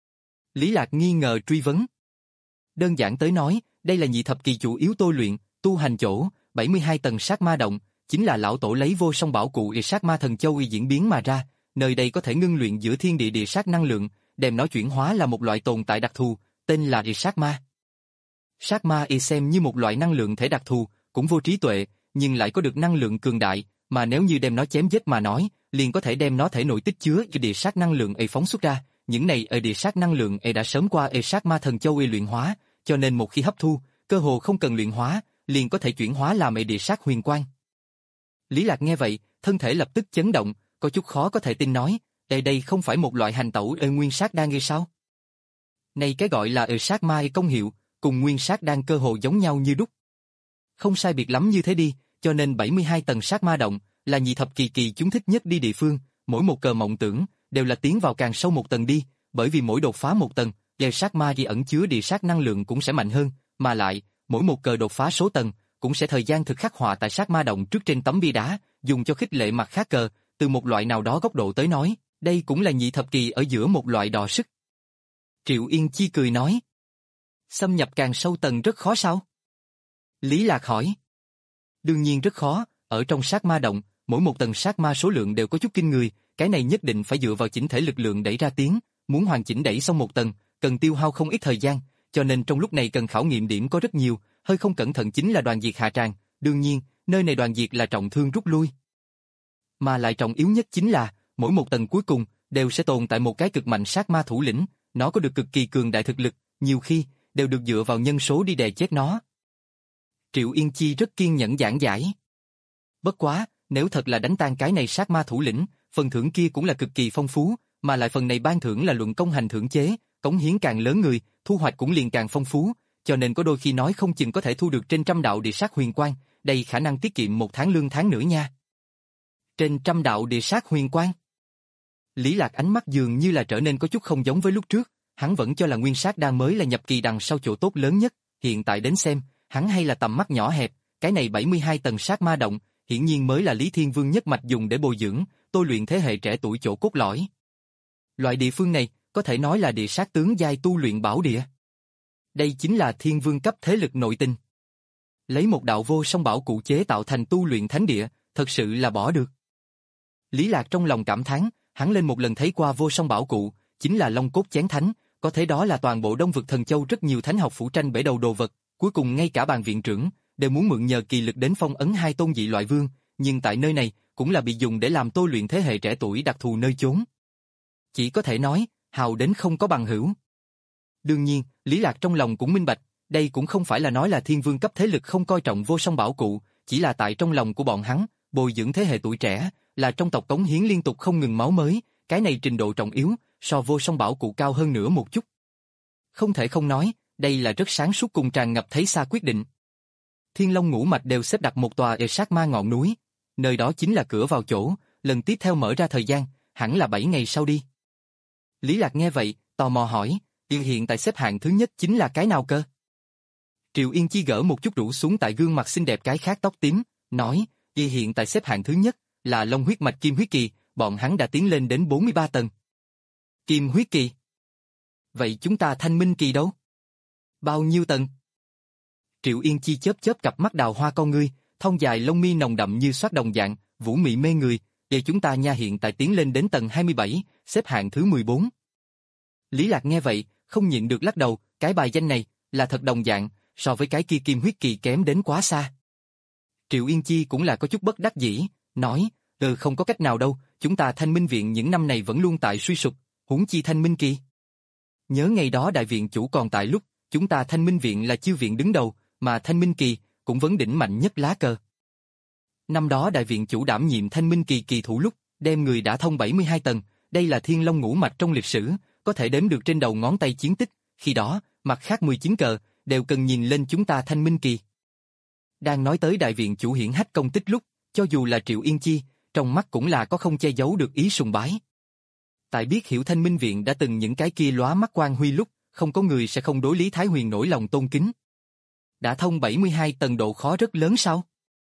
Lý Lạc nghi ngờ truy vấn. Đơn giản tới nói, đây là nhị thập kỳ chủ yếu tôi luyện, tu hành chỗ, bảy mươi hai tầng sát ma động, chính là lão tổ lấy vô song bảo cụ địa sát ma thần châu y diễn biến mà ra, nơi đây có thể ngưng luyện giữa thiên địa địa sát năng lượng, đem nó chuyển hóa là một loại tồn tại đặc thù, tên là địa sát ma. Sát ma y xem như một loại năng lượng thể đặc thù, cũng vô trí tuệ, nhưng lại có được năng lượng cường đại, mà nếu như đem nó chém giết mà nói, liền có thể đem nó thể nội tích chứa địa sát năng lượng y phóng xuất ra, những này ở địa sát năng lượng y đã sớm qua y sát ma thần châu y luyện hóa, cho nên một khi hấp thu, cơ hồ không cần luyện hóa, liền có thể chuyển hóa làm y địa sát huyền quang. Lý Lạc nghe vậy, thân thể lập tức chấn động, có chút khó có thể tin nói, đây đây không phải một loại hành tẩu ê nguyên sát đan hay sao? Này cái gọi là ê sát ma công hiệu, cùng nguyên sát đan cơ hồ giống nhau như đúc. Không sai biệt lắm như thế đi, cho nên bảy mươi hai tầng sát ma động, là nhị thập kỳ kỳ chúng thích nhất đi địa phương, mỗi một cờ mộng tưởng, đều là tiến vào càng sâu một tầng đi, bởi vì mỗi đột phá một tầng, ê sát ma đi ẩn chứa địa sát năng lượng cũng sẽ mạnh hơn, mà lại, mỗi một cờ đột phá số tầng, cũng sẽ thời gian thực khắc họa tại sát ma động trước trên tấm bia đá, dùng cho khích lệ mặt khác cờ, từ một loại nào đó góc độ tới nói, đây cũng là nhị thập kỳ ở giữa một loại đọ sức. Triệu Yên Chi cười nói, xâm nhập càng sâu tầng rất khó sao? Lý Lạc hỏi. Đương nhiên rất khó, ở trong sát ma động, mỗi một tầng sát ma số lượng đều có chút kinh người, cái này nhất định phải dựa vào chỉnh thể lực lượng đẩy ra tiến, muốn hoàn chỉnh đẩy xong một tầng, cần tiêu hao không ít thời gian, cho nên trong lúc này cần khảo nghiệm điểm có rất nhiều, hơi không cẩn thận chính là đoàn diệt hạ tràng, đương nhiên, nơi này đoàn diệt là trọng thương rút lui. Mà lại trọng yếu nhất chính là, mỗi một tầng cuối cùng, đều sẽ tồn tại một cái cực mạnh sát ma thủ lĩnh, nó có được cực kỳ cường đại thực lực, nhiều khi, đều được dựa vào nhân số đi đè chết nó. Triệu Yên Chi rất kiên nhẫn giảng giải. Bất quá, nếu thật là đánh tan cái này sát ma thủ lĩnh, phần thưởng kia cũng là cực kỳ phong phú, mà lại phần này ban thưởng là luận công hành thưởng chế, cống hiến càng lớn người, thu hoạch cũng liền càng phong phú, cho nên có đôi khi nói không chừng có thể thu được trên trăm đạo địa sát huyền quang, đây khả năng tiết kiệm một tháng lương tháng nữa nha. Trên trăm đạo địa sát huyền quang. Lý Lạc ánh mắt dường như là trở nên có chút không giống với lúc trước, hắn vẫn cho là nguyên sát đan mới là nhập kỳ đằng sau chỗ tốt lớn nhất, hiện tại đến xem, hắn hay là tầm mắt nhỏ hẹp, cái này bảy mươi hai tầng sát ma động, hiển nhiên mới là Lý Thiên Vương nhất mạch dùng để bồi dưỡng, tôi luyện thế hệ trẻ tuổi chỗ cốt lõi. Loại địa phương này, có thể nói là địa sát tướng giai tu luyện bảo địa. Đây chính là Thiên Vương cấp thế lực nội tình. Lấy một đạo vô song bảo cụ chế tạo thành tu luyện thánh địa, thật sự là bỏ được. Lý Lạc trong lòng cảm thán, hắn lên một lần thấy qua vô song bảo cụ, chính là Long Cốt Chén Thánh, có thể đó là toàn bộ Đông vực Thần Châu rất nhiều thánh học phủ tranh bể đầu đồ vật, cuối cùng ngay cả bàn viện trưởng đều muốn mượn nhờ kỳ lực đến phong ấn hai tôn dị loại vương, nhưng tại nơi này cũng là bị dùng để làm tôi luyện thế hệ trẻ tuổi đặc thù nơi chốn. Chỉ có thể nói, hào đến không có bằng hữu. Đương nhiên, Lý Lạc trong lòng cũng minh bạch, đây cũng không phải là nói là Thiên Vương cấp thế lực không coi trọng vô song bảo cụ, chỉ là tại trong lòng của bọn hắn, bồi dưỡng thế hệ tuổi trẻ, là trong tộc cống hiến liên tục không ngừng máu mới, cái này trình độ trọng yếu, so vô song bảo cụ cao hơn nữa một chút. Không thể không nói, đây là rất sáng suốt cùng tràn ngập thấy xa quyết định. Thiên Long Ngũ Mạch đều xếp đặt một tòa ở sát ma ngọn núi, nơi đó chính là cửa vào chỗ, lần tiếp theo mở ra thời gian, hẳn là bảy ngày sau đi. Lý Lạc nghe vậy, tò mò hỏi, Yên hiện tại xếp hạng thứ nhất chính là cái nào cơ? Triệu Yên Chi gỡ một chút rũ xuống tại gương mặt xinh đẹp cái khác tóc tím, nói, Yên hiện tại xếp hạng thứ nhất là Long huyết mạch Kim huyết kỳ, bọn hắn đã tiến lên đến bốn mươi ba tầng. Kim huyết kỳ? Vậy chúng ta Thanh Minh kỳ đâu? Bao nhiêu tầng? Triệu Yên Chi chớp chớp cặp mắt đào hoa con ngươi, thon dài lông mi nồng đậm như xoát đồng dạng, vũ mị mê người, để chúng ta nha hiện tại tiến lên đến tầng hai mươi bảy, xếp hạng thứ mười bốn. Lý Lạc nghe vậy, không nhịn được lắc đầu, cái bài danh này, là thật đồng dạng, so với cái kia kim huyết kỳ kém đến quá xa. Triệu Yên Chi cũng là có chút bất đắc dĩ, nói, ừ không có cách nào đâu, chúng ta Thanh Minh Viện những năm này vẫn luôn tại suy sụp, huống chi Thanh Minh Kỳ. Nhớ ngày đó đại viện chủ còn tại lúc, chúng ta Thanh Minh Viện là chiêu viện đứng đầu, mà Thanh Minh Kỳ cũng vấn đỉnh mạnh nhất lá cờ. Năm đó đại viện chủ đảm nhiệm Thanh Minh Kỳ kỳ thủ lúc, đem người đã thông bảy mươi hai tầng, đây là thiên long ngũ mạch trong lịch sử, có thể đếm được trên đầu ngón tay chiến tích, khi đó, mặt khác mười chín cờ, đều cần nhìn lên chúng ta Thanh Minh Kỳ. Đang nói tới đại viện chủ hiển hách công tích lúc, cho dù là Triệu Yên Chi, trong mắt cũng là có không che giấu được ý sùng bái. Tại biết hiểu Thanh Minh Viện đã từng những cái kia lóa mắt quang huy lúc, không có người sẽ không đối Lý Thái Huyền nổi lòng tôn kính. Đã thông bảy mươi hai tầng độ khó rất lớn sao?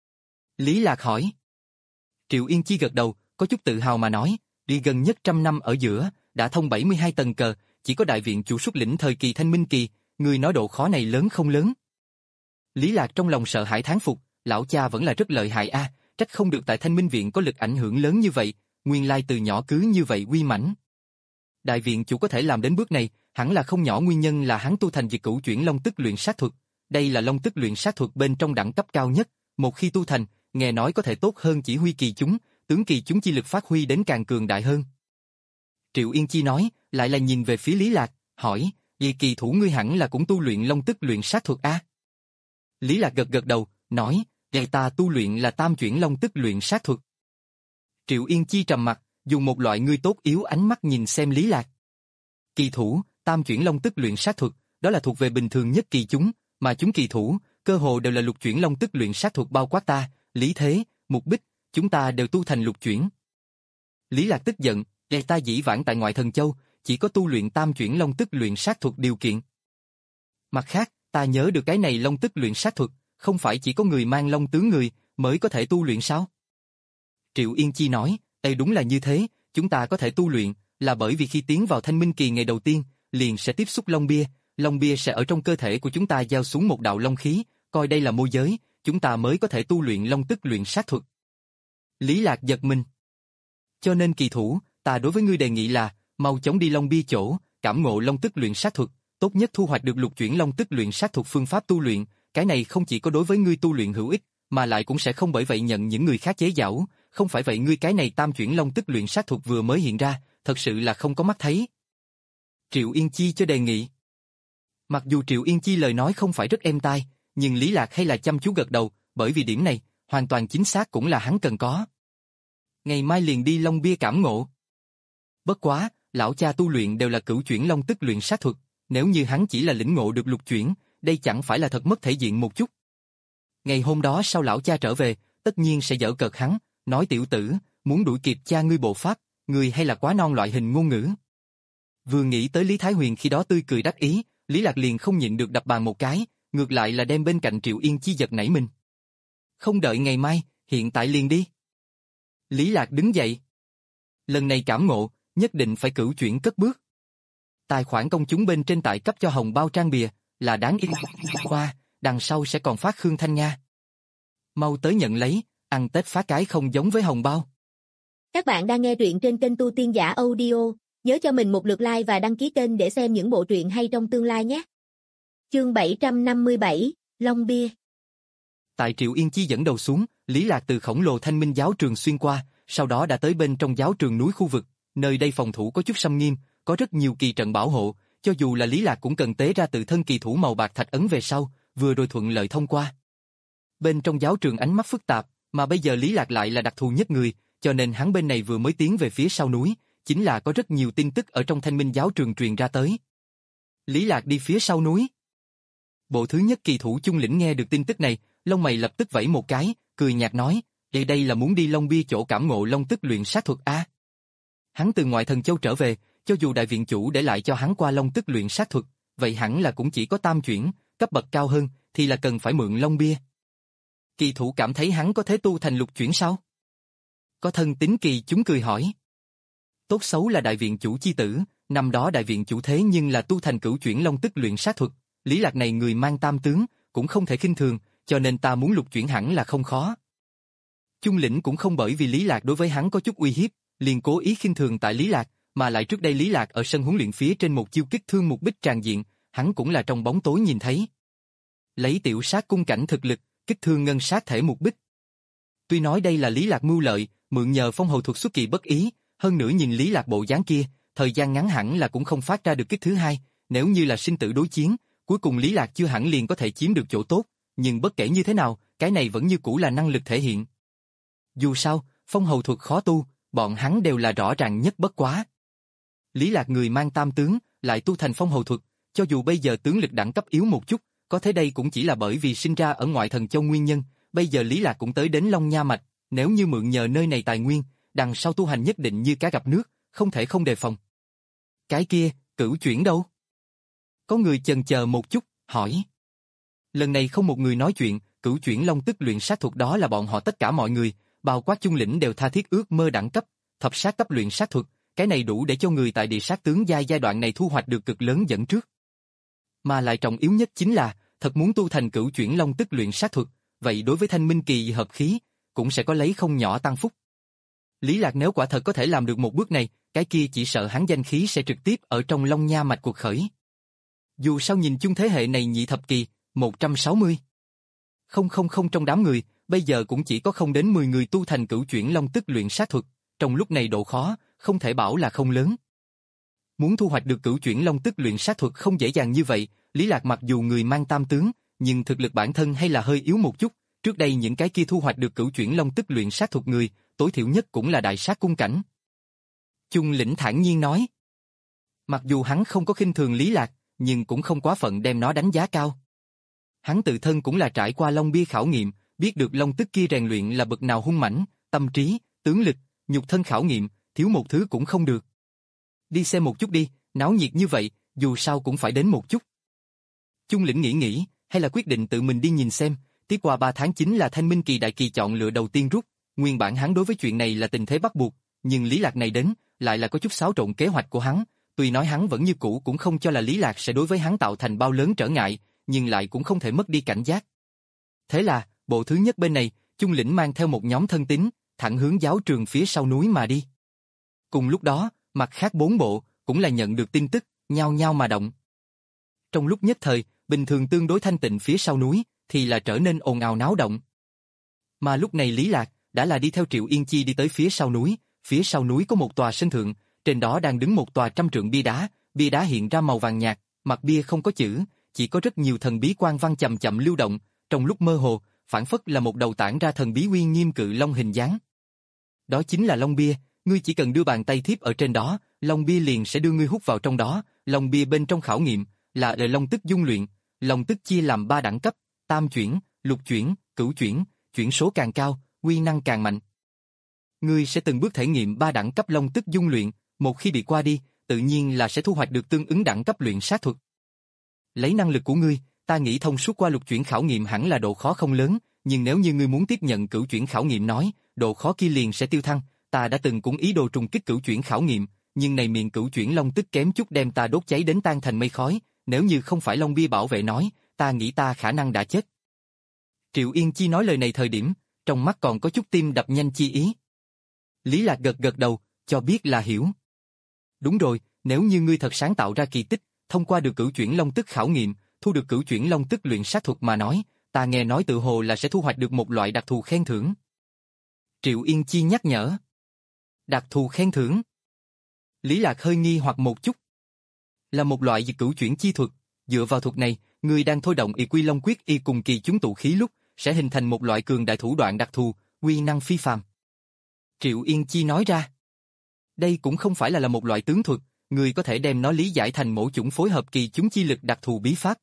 Lý Lạc hỏi. Triệu Yên Chi gật đầu, có chút tự hào mà nói, đi gần nhất trăm năm ở giữa, đã thông bảy mươi hai tầng cờ, chỉ có đại viện chủ xuất lĩnh thời kỳ Thanh Minh Kỳ, người nói độ khó này lớn không lớn. Lý Lạc trong lòng sợ hãi thán phục, lão cha vẫn là rất lợi hại a, à, trách không được tại Thanh Minh Viện có lực ảnh hưởng lớn như vậy, nguyên lai từ nhỏ cứ như vậy uy mãnh. Đại viện chủ có thể làm đến bước này, hẳn là không nhỏ nguyên nhân là hắn tu thành diệt cửu chuyển long tức luyện sát thuật, đây là long tức luyện sát thuật bên trong đẳng cấp cao nhất, một khi tu thành, nghe nói có thể tốt hơn chỉ huy kỳ chúng, tướng kỳ chúng chi lực phát huy đến càng cường đại hơn. Triệu Yên Chi nói, lại là nhìn về phía Lý Lạc, hỏi, vậy kỳ thủ ngươi hẳn là cũng tu luyện long tức luyện sát thuật a? À? Lý Lạc gật gật đầu, nói, vậy ta tu luyện là tam chuyển long tức luyện sát thuật. Triệu Yên Chi trầm mặt, dùng một loại ngươi tốt yếu ánh mắt nhìn xem Lý Lạc. Kỳ thủ, tam chuyển long tức luyện sát thuật, đó là thuộc về bình thường nhất kỳ chúng, mà chúng kỳ thủ, cơ hồ đều là lục chuyển long tức luyện sát thuật bao quát ta, Lý Thế, Mục Bích, chúng ta đều tu thành lục chuyển. Lý Lạc tức giận, để ta dĩ vãng tại ngoại thần châu, chỉ có tu luyện tam chuyển long tức luyện sát thuật điều kiện. Mặt khác, ta nhớ được cái này long tức luyện sát thuật, không phải chỉ có người mang long tướng người mới có thể tu luyện sao? Triệu Yên Chi nói, đây đúng là như thế, chúng ta có thể tu luyện, là bởi vì khi tiến vào Thanh Minh Kỳ ngày đầu tiên, liền sẽ tiếp xúc long bia, long bia sẽ ở trong cơ thể của chúng ta giao xuống một đạo long khí, coi đây là môi giới, chúng ta mới có thể tu luyện long tức luyện sát thuật. Lý Lạc giật mình. Cho nên kỳ thủ, ta đối với ngươi đề nghị là, mau chóng đi long bia chỗ, cảm ngộ long tức luyện sát thuật, tốt nhất thu hoạch được lục chuyển long tức luyện sát thuật phương pháp tu luyện, cái này không chỉ có đối với ngươi tu luyện hữu ích, mà lại cũng sẽ không bởi vậy nhận những người khác chế giễu, không phải vậy ngươi cái này tam chuyển long tức luyện sát thuật vừa mới hiện ra, thật sự là không có mắt thấy. Triệu Yên Chi cho đề nghị. Mặc dù Triệu Yên Chi lời nói không phải rất êm tai, nhưng Lý Lạc hay là chăm chú gật đầu, bởi vì điểm này, hoàn toàn chính xác cũng là hắn cần có. Ngày mai liền đi long bia cảm ngộ. Bất quá, lão cha tu luyện đều là cửu chuyển long tức luyện sát thuật, nếu như hắn chỉ là lĩnh ngộ được lục chuyển, đây chẳng phải là thật mất thể diện một chút. Ngày hôm đó sau lão cha trở về, tất nhiên sẽ giở cợt hắn, nói tiểu tử, muốn đuổi kịp cha ngươi bộ pháp, ngươi hay là quá non loại hình ngôn ngữ. Vừa nghĩ tới Lý Thái Huyền khi đó tươi cười đắc ý, Lý Lạc liền không nhịn được đập bàn một cái, ngược lại là đem bên cạnh Triệu Yên Chi giật nảy mình. Không đợi ngày mai, hiện tại liền đi. Lý Lạc đứng dậy. Lần này cảm ngộ, nhất định phải cửu chuyển cất bước. Tài khoản công chúng bên trên tại cấp cho hồng bao trang bìa, là đáng yêu khoa, đằng sau sẽ còn phát Khương Thanh Nga. Mau tới nhận lấy, ăn Tết phá cái không giống với hồng bao. Các bạn đang nghe truyện trên kênh Tu Tiên Giả Audio, nhớ cho mình một lượt like và đăng ký kênh để xem những bộ truyện hay trong tương lai nhé. Chương bảy trăm năm mươi bảy, Long Bia. Tại Triệu Yên Chi dẫn đầu xuống, Lý Lạc từ khổng lồ Thanh Minh giáo trường xuyên qua, sau đó đã tới bên trong giáo trường núi khu vực, nơi đây phòng thủ có chút xâm nghiêm, có rất nhiều kỳ trận bảo hộ, cho dù là Lý Lạc cũng cần tế ra tự thân kỳ thủ màu bạc thạch ấn về sau, vừa rồi thuận lợi thông qua. Bên trong giáo trường ánh mắt phức tạp, mà bây giờ Lý Lạc lại là đặc thù nhất người, cho nên hắn bên này vừa mới tiến về phía sau núi, chính là có rất nhiều tin tức ở trong Thanh Minh giáo trường truyền ra tới. Lý Lạc đi phía sau núi. Bộ thứ nhất kỳ thủ Chung Lĩnh nghe được tin tức này, lông mày lập tức vẫy một cái, cười nhạt nói, đây đây là muốn đi Long Bia chỗ cảm ngộ long tức luyện sát thuật a. Hắn từ ngoại thần châu trở về, cho dù đại viện chủ để lại cho hắn qua long tức luyện sát thuật, vậy hẳn là cũng chỉ có tam chuyển, cấp bậc cao hơn, thì là cần phải mượn Long Bia. Kỳ thủ cảm thấy hắn có thể tu thành lục chuyển sao? Có thân tín kỳ chúng cười hỏi. Tốt xấu là đại viện chủ chi tử, năm đó đại viện chủ thế nhưng là tu thành cửu chuyển long tức luyện sát thuật, Lý Lạc này người mang tam tướng, cũng không thể khinh thường, cho nên ta muốn lục chuyển hẳn là không khó. Chung Lĩnh cũng không bởi vì Lý Lạc đối với hắn có chút uy hiếp, liền cố ý khinh thường tại Lý Lạc, mà lại trước đây Lý Lạc ở sân huấn luyện phía trên một chiêu kích thương một bích tràn diện, hắn cũng là trong bóng tối nhìn thấy. Lấy tiểu sát cung cảnh thực lực, kích thương ngân sát thể một bích. Tuy nói đây là Lý Lạc mưu lợi, mượn nhờ phong hầu thuật xuất kỳ bất ý, hơn nữa nhìn Lý Lạc bộ dáng kia, thời gian ngắn hẳn là cũng không phát ra được kích thứ hai, nếu như là sinh tử đối chiến, cuối cùng Lý Lạc chưa hẳn liền có thể chiếm được chỗ tốt, nhưng bất kể như thế nào, cái này vẫn như cũ là năng lực thể hiện. Dù sao, phong hầu thuật khó tu, bọn hắn đều là rõ ràng nhất bất quá. Lý Lạc người mang tam tướng, lại tu thành phong hầu thuật, cho dù bây giờ tướng lực đẳng cấp yếu một chút, có thế đây cũng chỉ là bởi vì sinh ra ở ngoại thần châu nguyên nhân, bây giờ Lý Lạc cũng tới đến Long Nha Mạch, nếu như mượn nhờ nơi này tài nguyên, đằng sau tu hành nhất định như cá gặp nước, không thể không đề phòng. Cái kia, cửu chuyển đâu? Có người chần chờ một chút, hỏi. Lần này không một người nói chuyện, cửu chuyển long tức luyện sát thuật đó là bọn họ tất cả mọi người, bao quát Chung Lĩnh đều tha thiết ước mơ đẳng cấp, thập sát cấp luyện sát thuật, cái này đủ để cho người tại địa sát tướng giai giai đoạn này thu hoạch được cực lớn dẫn trước. Mà lại trọng yếu nhất chính là, thật muốn tu thành cửu chuyển long tức luyện sát thuật, vậy đối với thanh minh kỳ hợp khí, cũng sẽ có lấy không nhỏ tăng phúc. Lý Lạc nếu quả thật có thể làm được một bước này, cái kia chỉ sợ hắn danh khí sẽ trực tiếp ở trong Long Nha Mạch cuộc khởi. Dù sao nhìn chung thế hệ này nhị thập kỳ, một trăm sáu mươi. Không không không trong đám người, bây giờ cũng chỉ có không đến mười người tu thành cửu chuyển long tức luyện sát thuật, trong lúc này độ khó, không thể bảo là không lớn. Muốn thu hoạch được cửu chuyển long tức luyện sát thuật không dễ dàng như vậy, Lý Lạc mặc dù người mang tam tướng, nhưng thực lực bản thân hay là hơi yếu một chút, trước đây những cái kia thu hoạch được cửu chuyển long tức luyện sát thuật người, tối thiểu nhất cũng là đại sát cung cảnh. Chung Lĩnh thản nhiên nói. Mặc dù hắn không có khinh thường Lý Lạc, nhưng cũng không quá phận đem nó đánh giá cao. Hắn tự thân cũng là trải qua long bia khảo nghiệm, biết được long tức kia rèn luyện là bậc nào hung mãnh, tâm trí, tướng lực, nhục thân khảo nghiệm, thiếu một thứ cũng không được. Đi xem một chút đi, náo nhiệt như vậy, dù sao cũng phải đến một chút. Chung Lĩnh nghĩ nghĩ, hay là quyết định tự mình đi nhìn xem, tiếp qua ba tháng chính là Thanh Minh kỳ đại kỳ chọn lựa đầu tiên rút, nguyên bản hắn đối với chuyện này là tình thế bắt buộc, nhưng Lý Lạc này đến, lại là có chút xáo trộn kế hoạch của hắn, tuy nói hắn vẫn như cũ cũng không cho là Lý Lạc sẽ đối với hắn tạo thành bao lớn trở ngại, nhưng lại cũng không thể mất đi cảnh giác. Thế là, bộ thứ nhất bên này, Chung Lĩnh mang theo một nhóm thân tín, thẳng hướng giáo trường phía sau núi mà đi. Cùng lúc đó, mặt khác bốn bộ, cũng là nhận được tin tức, nhao nhao mà động. Trong lúc nhất thời, bình thường tương đối thanh tịnh phía sau núi, thì là trở nên ồn ào náo động. Mà lúc này Lý Lạc, đã là đi theo Triệu Yên Chi đi tới phía sau núi, phía sau núi có một tòa sân thượng, trên đó đang đứng một tòa trăm trượng bia đá, bia đá hiện ra màu vàng nhạt, mặt bia không có chữ, chỉ có rất nhiều thần bí quang văn chậm chậm lưu động, trong lúc mơ hồ, phảng phất là một đầu tản ra thần bí uy nghiêm cự long hình dáng. Đó chính là long bia, ngươi chỉ cần đưa bàn tay thiếp ở trên đó, long bia liền sẽ đưa ngươi hút vào trong đó, long bia bên trong khảo nghiệm là đời long tức dung luyện, long tức chia làm ba đẳng cấp, tam chuyển, lục chuyển, cửu chuyển, chuyển số càng cao, uy năng càng mạnh. Ngươi sẽ từng bước thể nghiệm ba đẳng cấp long tức dung luyện, một khi bị qua đi, tự nhiên là sẽ thu hoạch được tương ứng đẳng cấp luyện sát thuật. Lấy năng lực của ngươi, ta nghĩ thông suốt qua lục chuyển khảo nghiệm hẳn là độ khó không lớn, nhưng nếu như ngươi muốn tiếp nhận cửu chuyển khảo nghiệm nói, độ khó kia liền sẽ tiêu thăng, ta đã từng cũng ý đồ trùng kích cửu chuyển khảo nghiệm, nhưng này miệng cửu chuyển long tức kém chút đem ta đốt cháy đến tan thành mây khói, nếu như không phải long bia bảo vệ nói, ta nghĩ ta khả năng đã chết. Triệu Yên Chi nói lời này thời điểm, trong mắt còn có chút tim đập nhanh chi ý. Lý Lạc gật gật đầu, cho biết là hiểu. Đúng rồi, nếu như ngươi thật sáng tạo ra kỳ tích, thông qua được cửu chuyển long tức khảo nghiệm, thu được cửu chuyển long tức luyện sát thuật mà nói, ta nghe nói tự hồ là sẽ thu hoạch được một loại đặc thù khen thưởng. Triệu Yên Chi nhắc nhở. Đặc thù khen thưởng. Lý Lạc hơi nghi hoặc một chút. Là một loại dịch cửu chuyển chi thuật, dựa vào thuật này, người đang thôi động y quy long quyết y cùng kỳ chúng tụ khí lúc, sẽ hình thành một loại cường đại thủ đoạn đặc thù, uy năng phi phàm. Triệu Yên Chi nói ra. Đây cũng không phải là là một loại tướng thuật, người có thể đem nó lý giải thành mẫu chủng phối hợp kỳ chúng chi lực đặc thù bí pháp.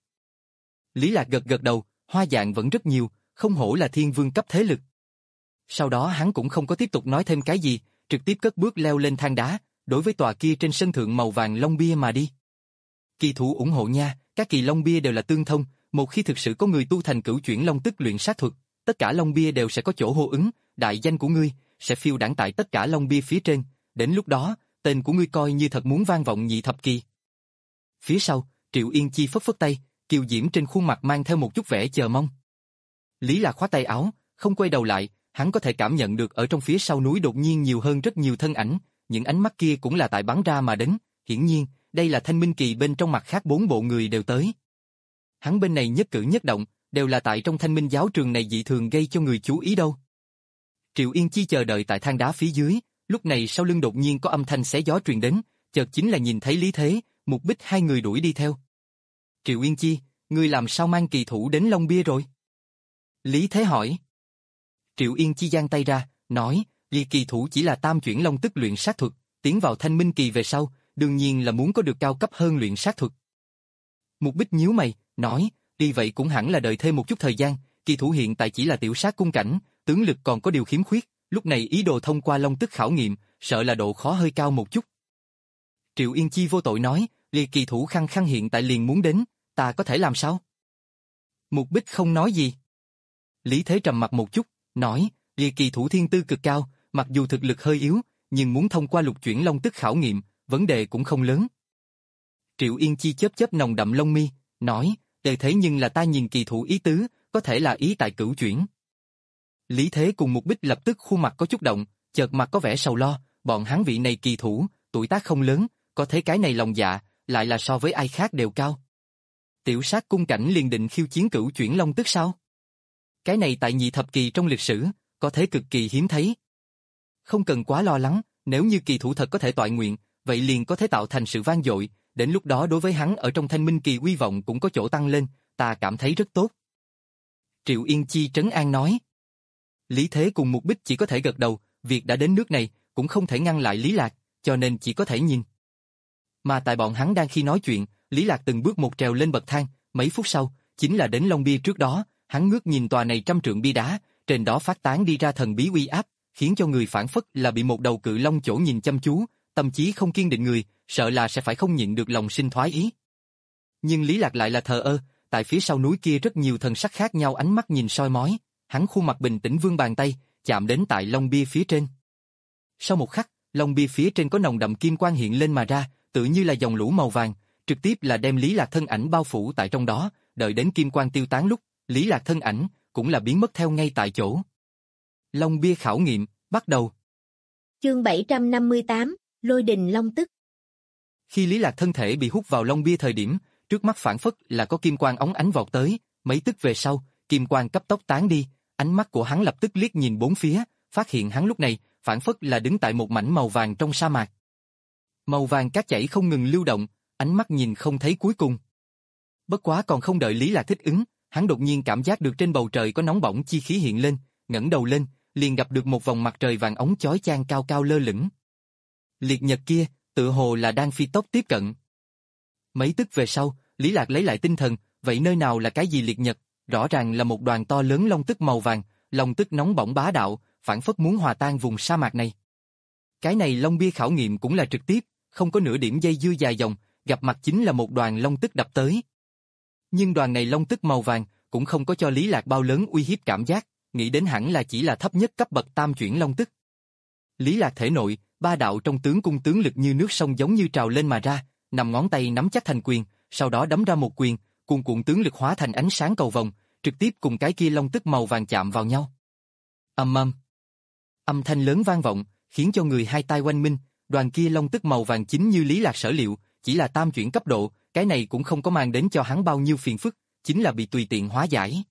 Lý Lạc gật gật đầu, hoa dạng vẫn rất nhiều, không hổ là thiên vương cấp thế lực. Sau đó hắn cũng không có tiếp tục nói thêm cái gì, trực tiếp cất bước leo lên thang đá, đối với tòa kia trên sân thượng màu vàng long bia mà đi. Kỳ thủ ủng hộ nha, các kỳ long bia đều là tương thông, một khi thực sự có người tu thành cửu chuyển long tức luyện sát thuật, tất cả long bia đều sẽ có chỗ hô ứng, đại danh của ngươi sẽ phiêu đãng tại tất cả long bia phía trên, đến lúc đó, tên của ngươi coi như thật muốn vang vọng nhị thập kỳ. Phía sau, Triệu Yên Chi phất phất tay, kiều diễm trên khuôn mặt mang theo một chút vẻ chờ mong. Lý Lạc khoát tay áo, không quay đầu lại, hắn có thể cảm nhận được ở trong phía sau núi đột nhiên nhiều hơn rất nhiều thân ảnh, những ánh mắt kia cũng là tại bắn ra mà đến, hiển nhiên, đây là Thanh Minh Kỳ bên trong mặt khác bốn bộ người đều tới. Hắn bên này nhất cử nhất động, đều là tại trong Thanh Minh giáo trường này dị thường gây cho người chú ý đâu. Triệu Yên Chi chờ đợi tại thang đá phía dưới, lúc này sau lưng đột nhiên có âm thanh xé gió truyền đến, chợt chính là nhìn thấy Lý Thế, Mục Bích hai người đuổi đi theo. Triệu Yên Chi, ngươi làm sao mang kỳ thủ đến Long Bia rồi? Lý Thế hỏi. Triệu Yên Chi giang tay ra, nói, Lý kỳ thủ chỉ là tam chuyển long tức luyện sát thuật, tiến vào Thanh Minh Kỳ về sau, đương nhiên là muốn có được cao cấp hơn luyện sát thuật. Mục Bích nhíu mày, nói, đi vậy cũng hẳn là đợi thêm một chút thời gian, kỳ thủ hiện tại chỉ là tiểu sát cung cảnh, tướng lực còn có điều khiếm khuyết, lúc này ý đồ thông qua long tức khảo nghiệm, sợ là độ khó hơi cao một chút. Triệu Yên Chi vô tội nói, Lý kỳ thủ khăng khăng hiện tại liền muốn đến, ta có thể làm sao? Mục Bích không nói gì. Lý Thế trầm mặt một chút, nói, Lý kỳ thủ thiên tư cực cao, mặc dù thực lực hơi yếu, nhưng muốn thông qua lục chuyển long tức khảo nghiệm, vấn đề cũng không lớn. Triệu Yên Chi chớp chớp nồng đậm lông mi, nói, đề thế nhưng là ta nhìn kỳ thủ ý tứ, có thể là ý tại cửu chuyển. Lý Thế cùng Mục Bích lập tức khuôn mặt có chút động, chợt mặt có vẻ sầu lo, bọn hắn vị này kỳ thủ, tuổi tác không lớn, có thế cái này lòng dạ, lại là so với ai khác đều cao. Tiểu sát cung cảnh liền định khiêu chiến cửu chuyển long tức sao? Cái này tại nhị thập kỳ trong lịch sử, có thế cực kỳ hiếm thấy. Không cần quá lo lắng, nếu như kỳ thủ thật có thể toại nguyện, vậy liền có thể tạo thành sự vang dội, đến lúc đó đối với hắn ở trong Thanh Minh Kỳ uy vọng cũng có chỗ tăng lên, ta cảm thấy rất tốt. Triệu Yên Chi trấn an nói. Lý Thế cùng Mục Bích chỉ có thể gật đầu, việc đã đến nước này, cũng không thể ngăn lại Lý Lạc, cho nên chỉ có thể nhìn. Mà tại bọn hắn đang khi nói chuyện, Lý Lạc từng bước một trèo lên bậc thang, mấy phút sau, chính là đến Long Bia trước đó, hắn ngước nhìn tòa này trăm trượng bia đá, trên đó phát tán đi ra thần bí uy áp, khiến cho người phản phất là bị một đầu cự long chỗ nhìn chăm chú, tâm trí không kiên định người, sợ là sẽ phải không nhịn được lòng sinh thoái ý. Nhưng Lý Lạc lại là thờ ơ, tại phía sau núi kia rất nhiều thần sắc khác nhau ánh mắt nhìn soi mói, hắn khuôn mặt bình tĩnh vươn bàn tay, chạm đến tại long bia phía trên. Sau một khắc, long bia phía trên có nồng đậm kim quang hiện lên mà ra, tự như là dòng lũ màu vàng, trực tiếp là đem Lý Lạc thân ảnh bao phủ tại trong đó, đợi đến kim quang tiêu tán lúc, Lý Lạc thân ảnh cũng là biến mất theo ngay tại chỗ. Long bia khảo nghiệm, bắt đầu. Chương bảy trăm năm mươi tám, Lôi đình long tức. Khi Lý Lạc thân thể bị hút vào long bia thời điểm, trước mắt phản phất là có kim quang óng ánh vọt tới, mấy tức về sau, kim quang cấp tốc tán đi, ánh mắt của hắn lập tức liếc nhìn bốn phía, phát hiện hắn lúc này phản phất là đứng tại một mảnh màu vàng trong sa mạc. Màu vàng cát chảy không ngừng lưu động, ánh mắt nhìn không thấy cuối cùng. Bất quá còn không đợi Lý Lạc thích ứng, hắn đột nhiên cảm giác được trên bầu trời có nóng bỏng chi khí hiện lên, ngẩng đầu lên, liền gặp được một vòng mặt trời vàng óng chói chang cao cao lơ lửng. Liệt nhật kia, tự hồ là đang phi tốc tiếp cận. Mấy tức về sau, Lý Lạc lấy lại tinh thần, vậy nơi nào là cái gì liệt nhật, rõ ràng là một đoàn to lớn long tức màu vàng, long tức nóng bỏng bá đạo, phản phất muốn hòa tan vùng sa mạc này. Cái này long bia khảo nghiệm cũng là trực tiếp, không có nửa điểm dây dưa dài dòng, gặp mặt chính là một đoàn long tức đập tới. Nhưng đoàn này long tức màu vàng cũng không có cho Lý Lạc bao lớn uy hiếp cảm giác, nghĩ đến hẳn là chỉ là thấp nhất cấp bậc tam chuyển long tức. Lý Lạc thể nội, ba đạo trong tướng cung tướng lực như nước sông giống như trào lên mà ra, nằm ngón tay nắm chắc thành quyền, sau đó đấm ra một quyền, cuồn cuộn tướng lực hóa thành ánh sáng cầu vồng, trực tiếp cùng cái kia long tức màu vàng chạm vào nhau. Ầm ầm. Âm thanh lớn vang vọng, khiến cho người hai tai oanh minh, đoàn kia long tức màu vàng chính như Lý Lạc sở liệu, chỉ là tam chuyển cấp độ, cái này cũng không có mang đến cho hắn bao nhiêu phiền phức, chính là bị tùy tiện hóa giải.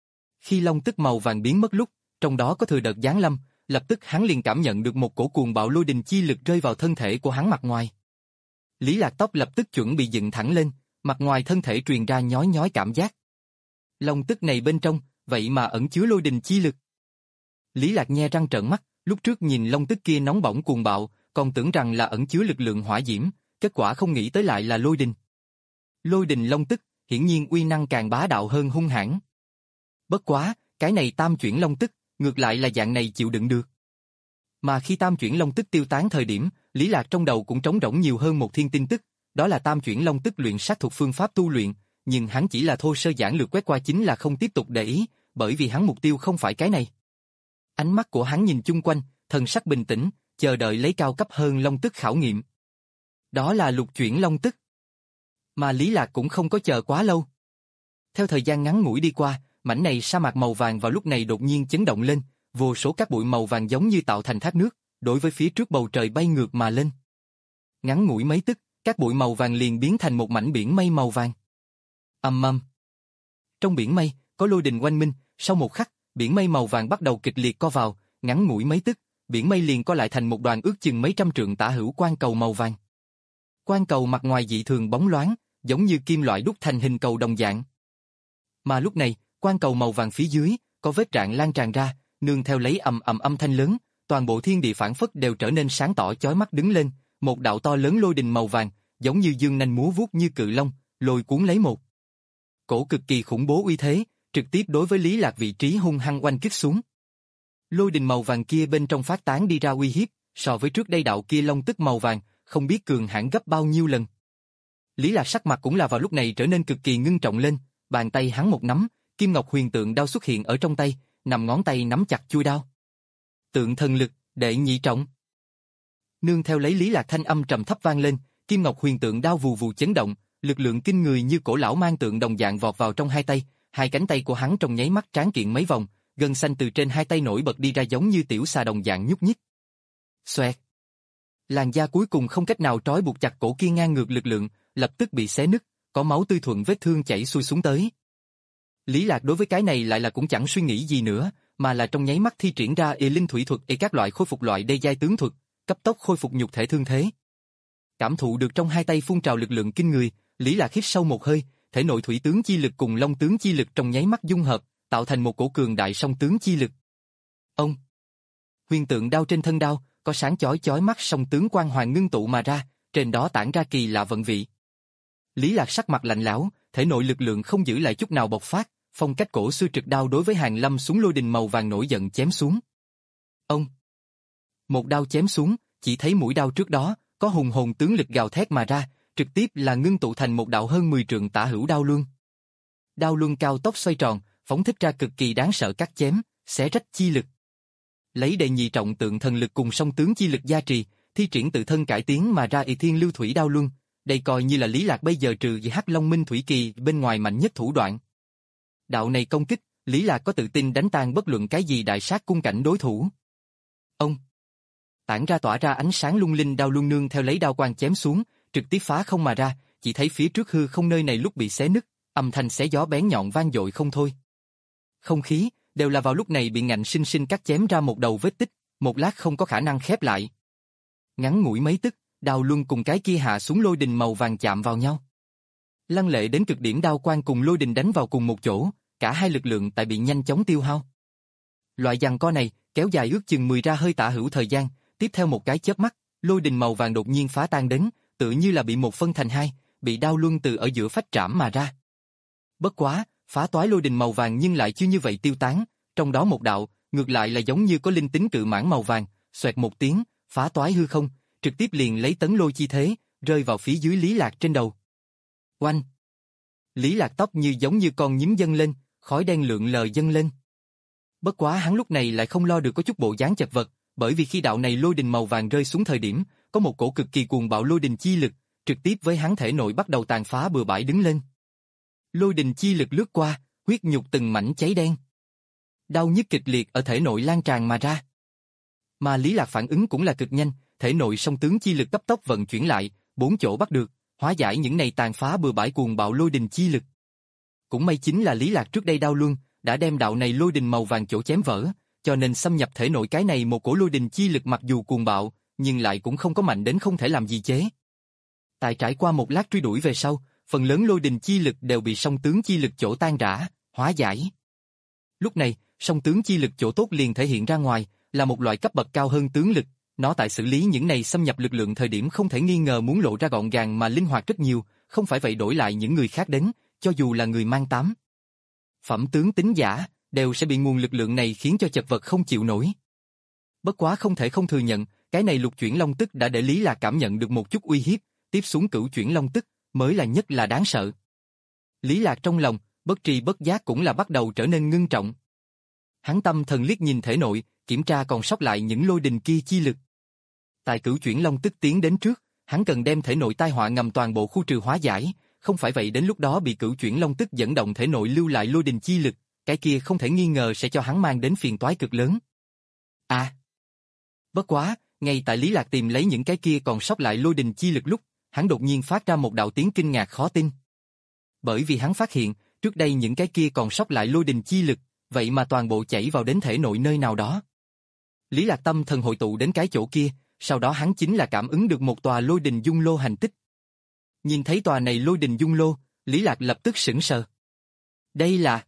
Khi long tức màu vàng biến mất lúc, trong đó có thừa đợt giáng lâm, lập tức hắn liền cảm nhận được một cổ cuồng bạo lôi đình chi lực rơi vào thân thể của hắn mặt ngoài. Lý Lạc tóc lập tức chuẩn bị dựng thẳng lên, mặt ngoài thân thể truyền ra nhói nhói cảm giác. Long tức này bên trong, vậy mà ẩn chứa lôi đình chi lực. Lý Lạc nhe răng trợn mắt, lúc trước nhìn long tức kia nóng bỏng cuồng bạo, còn tưởng rằng là ẩn chứa lực lượng hỏa diễm, kết quả không nghĩ tới lại là lôi đình. Lôi đình long tức, hiển nhiên uy năng càng bá đạo hơn hung hãn. Bất quá, cái này tam chuyển long tức, ngược lại là dạng này chịu đựng được. Mà khi tam chuyển long tức tiêu tán thời điểm, Lý Lạc trong đầu cũng trống rỗng nhiều hơn một thiên tin tức, đó là tam chuyển long tức luyện sát thuật phương pháp tu luyện, nhưng hắn chỉ là thô sơ giản lược quét qua chính là không tiếp tục để ý, bởi vì hắn mục tiêu không phải cái này. Ánh mắt của hắn nhìn chung quanh, thần sắc bình tĩnh, chờ đợi lấy cao cấp hơn long tức khảo nghiệm. Đó là lục chuyển long tức. Mà Lý Lạc cũng không có chờ quá lâu. Theo thời gian ngắn ngủi đi qua, mảnh này sa mạc màu vàng vào lúc này đột nhiên chấn động lên, vô số các bụi màu vàng giống như tạo thành thác nước, đối với phía trước bầu trời bay ngược mà lên. Ngắn ngủi mấy tức, các bụi màu vàng liền biến thành một mảnh biển mây màu vàng. Ầm ầm. Trong biển mây, có lôi đình oanh minh, sau một khắc, biển mây màu vàng bắt đầu kịch liệt co vào, ngắn ngủi mấy tức, biển mây liền co lại thành một đoàn ước chừng mấy trăm trượng tả hữu quang cầu màu vàng. Quang cầu mặt ngoài dị thường bóng loáng, giống như kim loại đúc thành hình cầu đồng dạng. Mà lúc này, quang cầu màu vàng phía dưới, có vết rạn lan tràn ra, nương theo lấy ầm ầm âm thanh lớn, toàn bộ thiên địa phảng phất đều trở nên sáng tỏ chói mắt đứng lên, một đạo to lớn lôi đình màu vàng, giống như dương nanh múa vuốt như cự long, lôi cuốn lấy một cổ cực kỳ khủng bố uy thế, trực tiếp đối với Lý Lạc vị trí hung hăng oanh kích xuống. Lôi đình màu vàng kia bên trong phát tán đi ra uy hiếp, so với trước đây đạo kia long tức màu vàng, không biết cường hãn gấp bao nhiêu lần. Lý Lạc sắc mặt cũng là vào lúc này trở nên cực kỳ ngưng trọng lên, bàn tay hắn một nắm, kim ngọc huyền tượng đao xuất hiện ở trong tay, nằm ngón tay nắm chặt chuôi đao. Tượng thần lực, đệ nhị trọng. Nương theo lấy Lý Lạc thanh âm trầm thấp vang lên, kim ngọc huyền tượng đao vù vù chấn động, lực lượng kinh người như cổ lão mang tượng đồng dạng vọt vào trong hai tay, hai cánh tay của hắn trong nháy mắt tráng kiện mấy vòng, gân xanh từ trên hai tay nổi bật đi ra giống như tiểu xà đồng dạng nhúc nhích. Xoẹt. Làn da cuối cùng không cách nào trói buộc chặt cổ kia ngang ngược lực lượng, lập tức bị xé nứt, có máu tươi thuận vết thương chảy xuôi xuống tới. Lý Lạc đối với cái này lại là cũng chẳng suy nghĩ gì nữa, mà là trong nháy mắt thi triển ra y linh thủy thuật y các loại khôi phục loại đê giai tướng thuật, cấp tốc khôi phục nhục thể thương thế. Cảm thụ được trong hai tay phun trào lực lượng kinh người, Lý Lạc hít sâu một hơi, thể nội thủy tướng chi lực cùng long tướng chi lực trong nháy mắt dung hợp, tạo thành một cổ cường đại song tướng chi lực. Ông. Huyền tượng đao trên thân đao, có sáng chói chói mắt song tướng quang hoàng ngưng tụ mà ra, trên đó tản ra kỳ lạ vận vị. Lý Lạc sắc mặt lạnh lẽo, thể nội lực lượng không giữ lại chút nào bộc phát, phong cách cổ xưa trực đao đối với Hàn Lâm xuống lôi đình màu vàng nổi giận chém xuống. Ông. Một đao chém xuống, chỉ thấy mũi đao trước đó, có hùng hồn tướng lực gào thét mà ra, trực tiếp là ngưng tụ thành một đạo hơn mười trượng tả hữu đao luân. Đao luân cao tốc xoay tròn, phóng thích ra cực kỳ đáng sợ cắt chém, xé rách chi lực. Lấy đệ nhị trọng tượng thần lực cùng song tướng chi lực gia trì, thi triển tự thân cải tiến mà ra y thiên lưu thủy đao luân, đây coi như là Lý Lạc bây giờ trừ vì Hắc Long Minh Thủy Kỳ bên ngoài mạnh nhất thủ đoạn. Đạo này công kích, Lý Lạc có tự tin đánh tan bất luận cái gì đại sát cung cảnh đối thủ. Ông. Tản ra tỏa ra ánh sáng lung linh đao luân nương theo lấy đao quang chém xuống, trực tiếp phá không mà ra, chỉ thấy phía trước hư không nơi này lúc bị xé nứt, âm thanh xé gió bén nhọn vang dội không thôi. Không khí đều là vào lúc này bị ngạnh sinh sinh cắt chém ra một đầu vết tích, một lát không có khả năng khép lại. Ngắn ngủi mấy tức, đao luân cùng cái kia hạ xuống lôi đình màu vàng chạm vào nhau. Lăng lệ đến cực điểm đao quang cùng lôi đình đánh vào cùng một chỗ, cả hai lực lượng tại bị nhanh chóng tiêu hao. Loại giằng co này kéo dài ước chừng mười ra hơi tả hữu thời gian, tiếp theo một cái chớp mắt, lôi đình màu vàng đột nhiên phá tan đến, tựa như là bị một phân thành hai, bị đao luân từ ở giữa phách trảm mà ra. Bất quá, phá toái lôi đình màu vàng nhưng lại chưa như vậy tiêu tán, trong đó một đạo, ngược lại là giống như có linh tính cự mãng màu vàng, xoẹt một tiếng, phá toái hư không, trực tiếp liền lấy tấn lôi chi thế, rơi vào phía dưới Lý Lạc trên đầu. Oanh! Lý Lạc tóc như giống như con nhím dâng lên, khói đen lượn lờ dâng lên. Bất quá hắn lúc này lại không lo được có chút bộ dáng chật vật, bởi vì khi đạo này lôi đình màu vàng rơi xuống thời điểm, có một cổ cực kỳ cuồng bạo lôi đình chi lực, trực tiếp với hắn thể nội bắt đầu tàn phá bừa bãi đứng lên. Lôi đình chi lực lướt qua, huyết nhục từng mảnh cháy đen. Đau nhức kịch liệt ở thể nội lan tràn mà ra. Mà Lý Lạc phản ứng cũng là cực nhanh, thể nội song tướng chi lực cấp tốc vận chuyển lại, bốn chỗ bắt được, hóa giải những này tàn phá bừa bãi cuồng bạo lôi đình chi lực. Cũng may chính là Lý Lạc trước đây đao luân, đã đem đạo này lôi đình màu vàng chỗ chém vỡ, cho nên xâm nhập thể nội cái này một cổ lôi đình chi lực mặc dù cuồng bạo, nhưng lại cũng không có mạnh đến không thể làm gì chế. Tại trải qua một lát truy đuổi về sau, phần lớn lôi đình chi lực đều bị song tướng chi lực chỗ tan rã, hóa giải. Lúc này, song tướng chi lực chỗ tốt liền thể hiện ra ngoài, là một loại cấp bậc cao hơn tướng lực, nó tại xử lý những này xâm nhập lực lượng thời điểm không thể nghi ngờ muốn lộ ra gọn gàng mà linh hoạt rất nhiều, không phải vậy đổi lại những người khác đến, cho dù là người mang tám phẩm tướng tính giả, đều sẽ bị nguồn lực lượng này khiến cho chật vật không chịu nổi. Bất quá không thể không thừa nhận, cái này lục chuyển long tức đã để Lý Lạc cảm nhận được một chút uy hiếp, tiếp xuống cửu chuyển long tức mới là nhất là đáng sợ. Lý Lạc trong lòng, bất tri bất giác cũng là bắt đầu trở nên ngưng trọng. Hắn tâm thần liếc nhìn thể nội, kiểm tra còn sót lại những lôi đình kia chi lực. Tại cửu chuyển long tức tiến đến trước, hắn cần đem thể nội tai họa ngầm toàn bộ khu trừ hóa giải, không phải vậy đến lúc đó bị cửu chuyển long tức dẫn động thể nội lưu lại lôi đình chi lực, cái kia không thể nghi ngờ sẽ cho hắn mang đến phiền toái cực lớn. À! Bất quá, ngay tại Lý Lạc tìm lấy những cái kia còn sót lại lôi đình chi lực lúc, hắn đột nhiên phát ra một đạo tiếng kinh ngạc khó tin. Bởi vì hắn phát hiện, trước đây những cái kia còn sót lại lôi đình chi lực, vậy mà toàn bộ chảy vào đến thể nội nơi nào đó. Lý Lạc tâm thần hội tụ đến cái chỗ kia, sau đó hắn chính là cảm ứng được một tòa lôi đình dung lô hành tích. Nhìn thấy tòa này lôi đình dung lô, Lý Lạc lập tức sững sờ. Đây là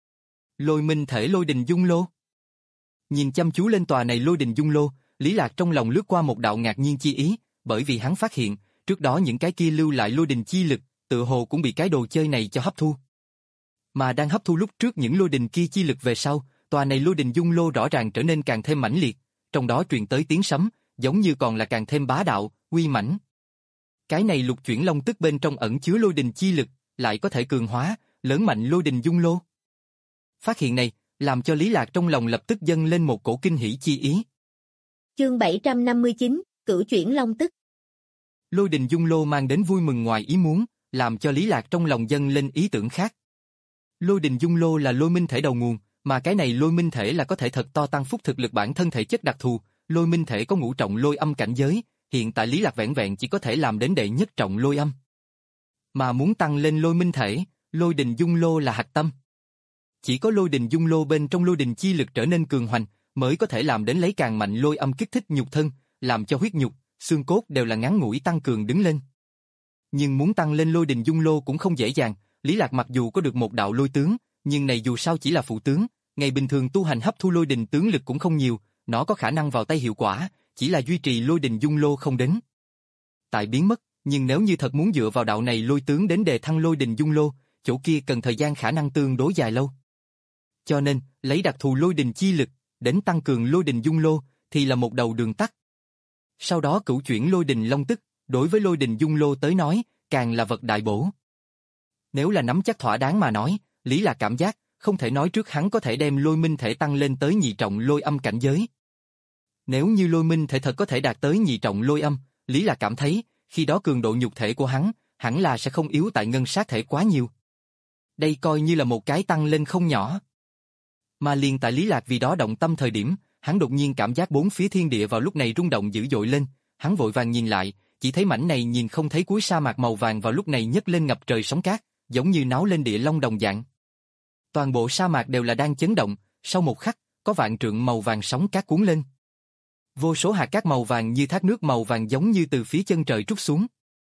Lôi Minh thể lôi đình dung lô. Nhìn chăm chú lên tòa này lôi đình dung lô, Lý Lạc trong lòng lướt qua một đạo ngạc nhiên chi ý, bởi vì hắn phát hiện, trước đó những cái kia lưu lại lôi đình chi lực, tự hồ cũng bị cái đồ chơi này cho hấp thu. Mà đang hấp thu lúc trước những lôi đình kia chi lực về sau, tòa này lôi đình dung lô rõ ràng trở nên càng thêm mãnh liệt, trong đó truyền tới tiếng sấm, giống như còn là càng thêm bá đạo, uy mãnh. Cái này lục chuyển long tức bên trong ẩn chứa lôi đình chi lực, lại có thể cường hóa, lớn mạnh lôi đình dung lô. Phát hiện này, làm cho Lý Lạc trong lòng lập tức dâng lên một cổ kinh hỉ chi ý. Chương bảy trăm năm mươi chín, Cửu chuyển long tức. Lôi đình dung lô mang đến vui mừng ngoài ý muốn, làm cho Lý Lạc trong lòng dâng lên ý tưởng khác. Lôi đình dung lô là lôi minh thể đầu nguồn, mà cái này lôi minh thể là có thể thật to tăng phúc thực lực bản thân thể chất đặc thù, lôi minh thể có ngũ trọng lôi âm cảnh giới, hiện tại Lý Lạc vẹn vẹn chỉ có thể làm đến đệ nhất trọng lôi âm. Mà muốn tăng lên lôi minh thể, lôi đình dung lô là hạch tâm. Chỉ có lôi đình dung lô bên trong lôi đình chi lực trở nên cường hoành, mới có thể làm đến lấy càng mạnh lôi âm kích thích nhục thân, làm cho huyết nhục, xương cốt đều là ngắn ngủi tăng cường đứng lên. Nhưng muốn tăng lên lôi đình dung lô cũng không dễ dàng, Lý Lạc mặc dù có được một đạo lôi tướng, nhưng này dù sao chỉ là phụ tướng, ngày bình thường tu hành hấp thu lôi đình tướng lực cũng không nhiều, nó có khả năng vào tay hiệu quả, chỉ là duy trì lôi đình dung lô không đến. Tại biến mất, nhưng nếu như thật muốn dựa vào đạo này lôi tướng đến đề thăng lôi đình dung lô, chỗ kia cần thời gian khả năng tương đối dài lâu. Cho nên, lấy đặc thù lôi đình chi lực, đến tăng cường lôi đình dung lô, thì là một đầu đường tắt. Sau đó cửu chuyển lôi đình long tức, đối với lôi đình dung lô tới nói, càng là vật đại bổ. Nếu là nắm chắc thỏa đáng mà nói, Lý Lạc cảm giác, không thể nói trước hắn có thể đem lôi minh thể tăng lên tới nhị trọng lôi âm cảnh giới. Nếu như lôi minh thể thật có thể đạt tới nhị trọng lôi âm, Lý Lạc cảm thấy, khi đó cường độ nhục thể của hắn, hẳn là sẽ không yếu tại ngân sát thể quá nhiều. Đây coi như là một cái tăng lên không nhỏ. Mà liền tại Lý Lạc vì đó động tâm thời điểm, hắn đột nhiên cảm giác bốn phía thiên địa vào lúc này rung động dữ dội lên, hắn vội vàng nhìn lại, chỉ thấy mảnh này nhìn không thấy cuối sa mạc màu vàng vào lúc này nhấc lên ngập trời sóng cát, giống như náo lên địa long đồng dạng. Toàn bộ sa mạc đều là đang chấn động, sau một khắc, có vạn trượng màu vàng sóng cát cuốn lên. Vô số hạt cát màu vàng như thác nước màu vàng giống như từ phía chân trời trút xuống.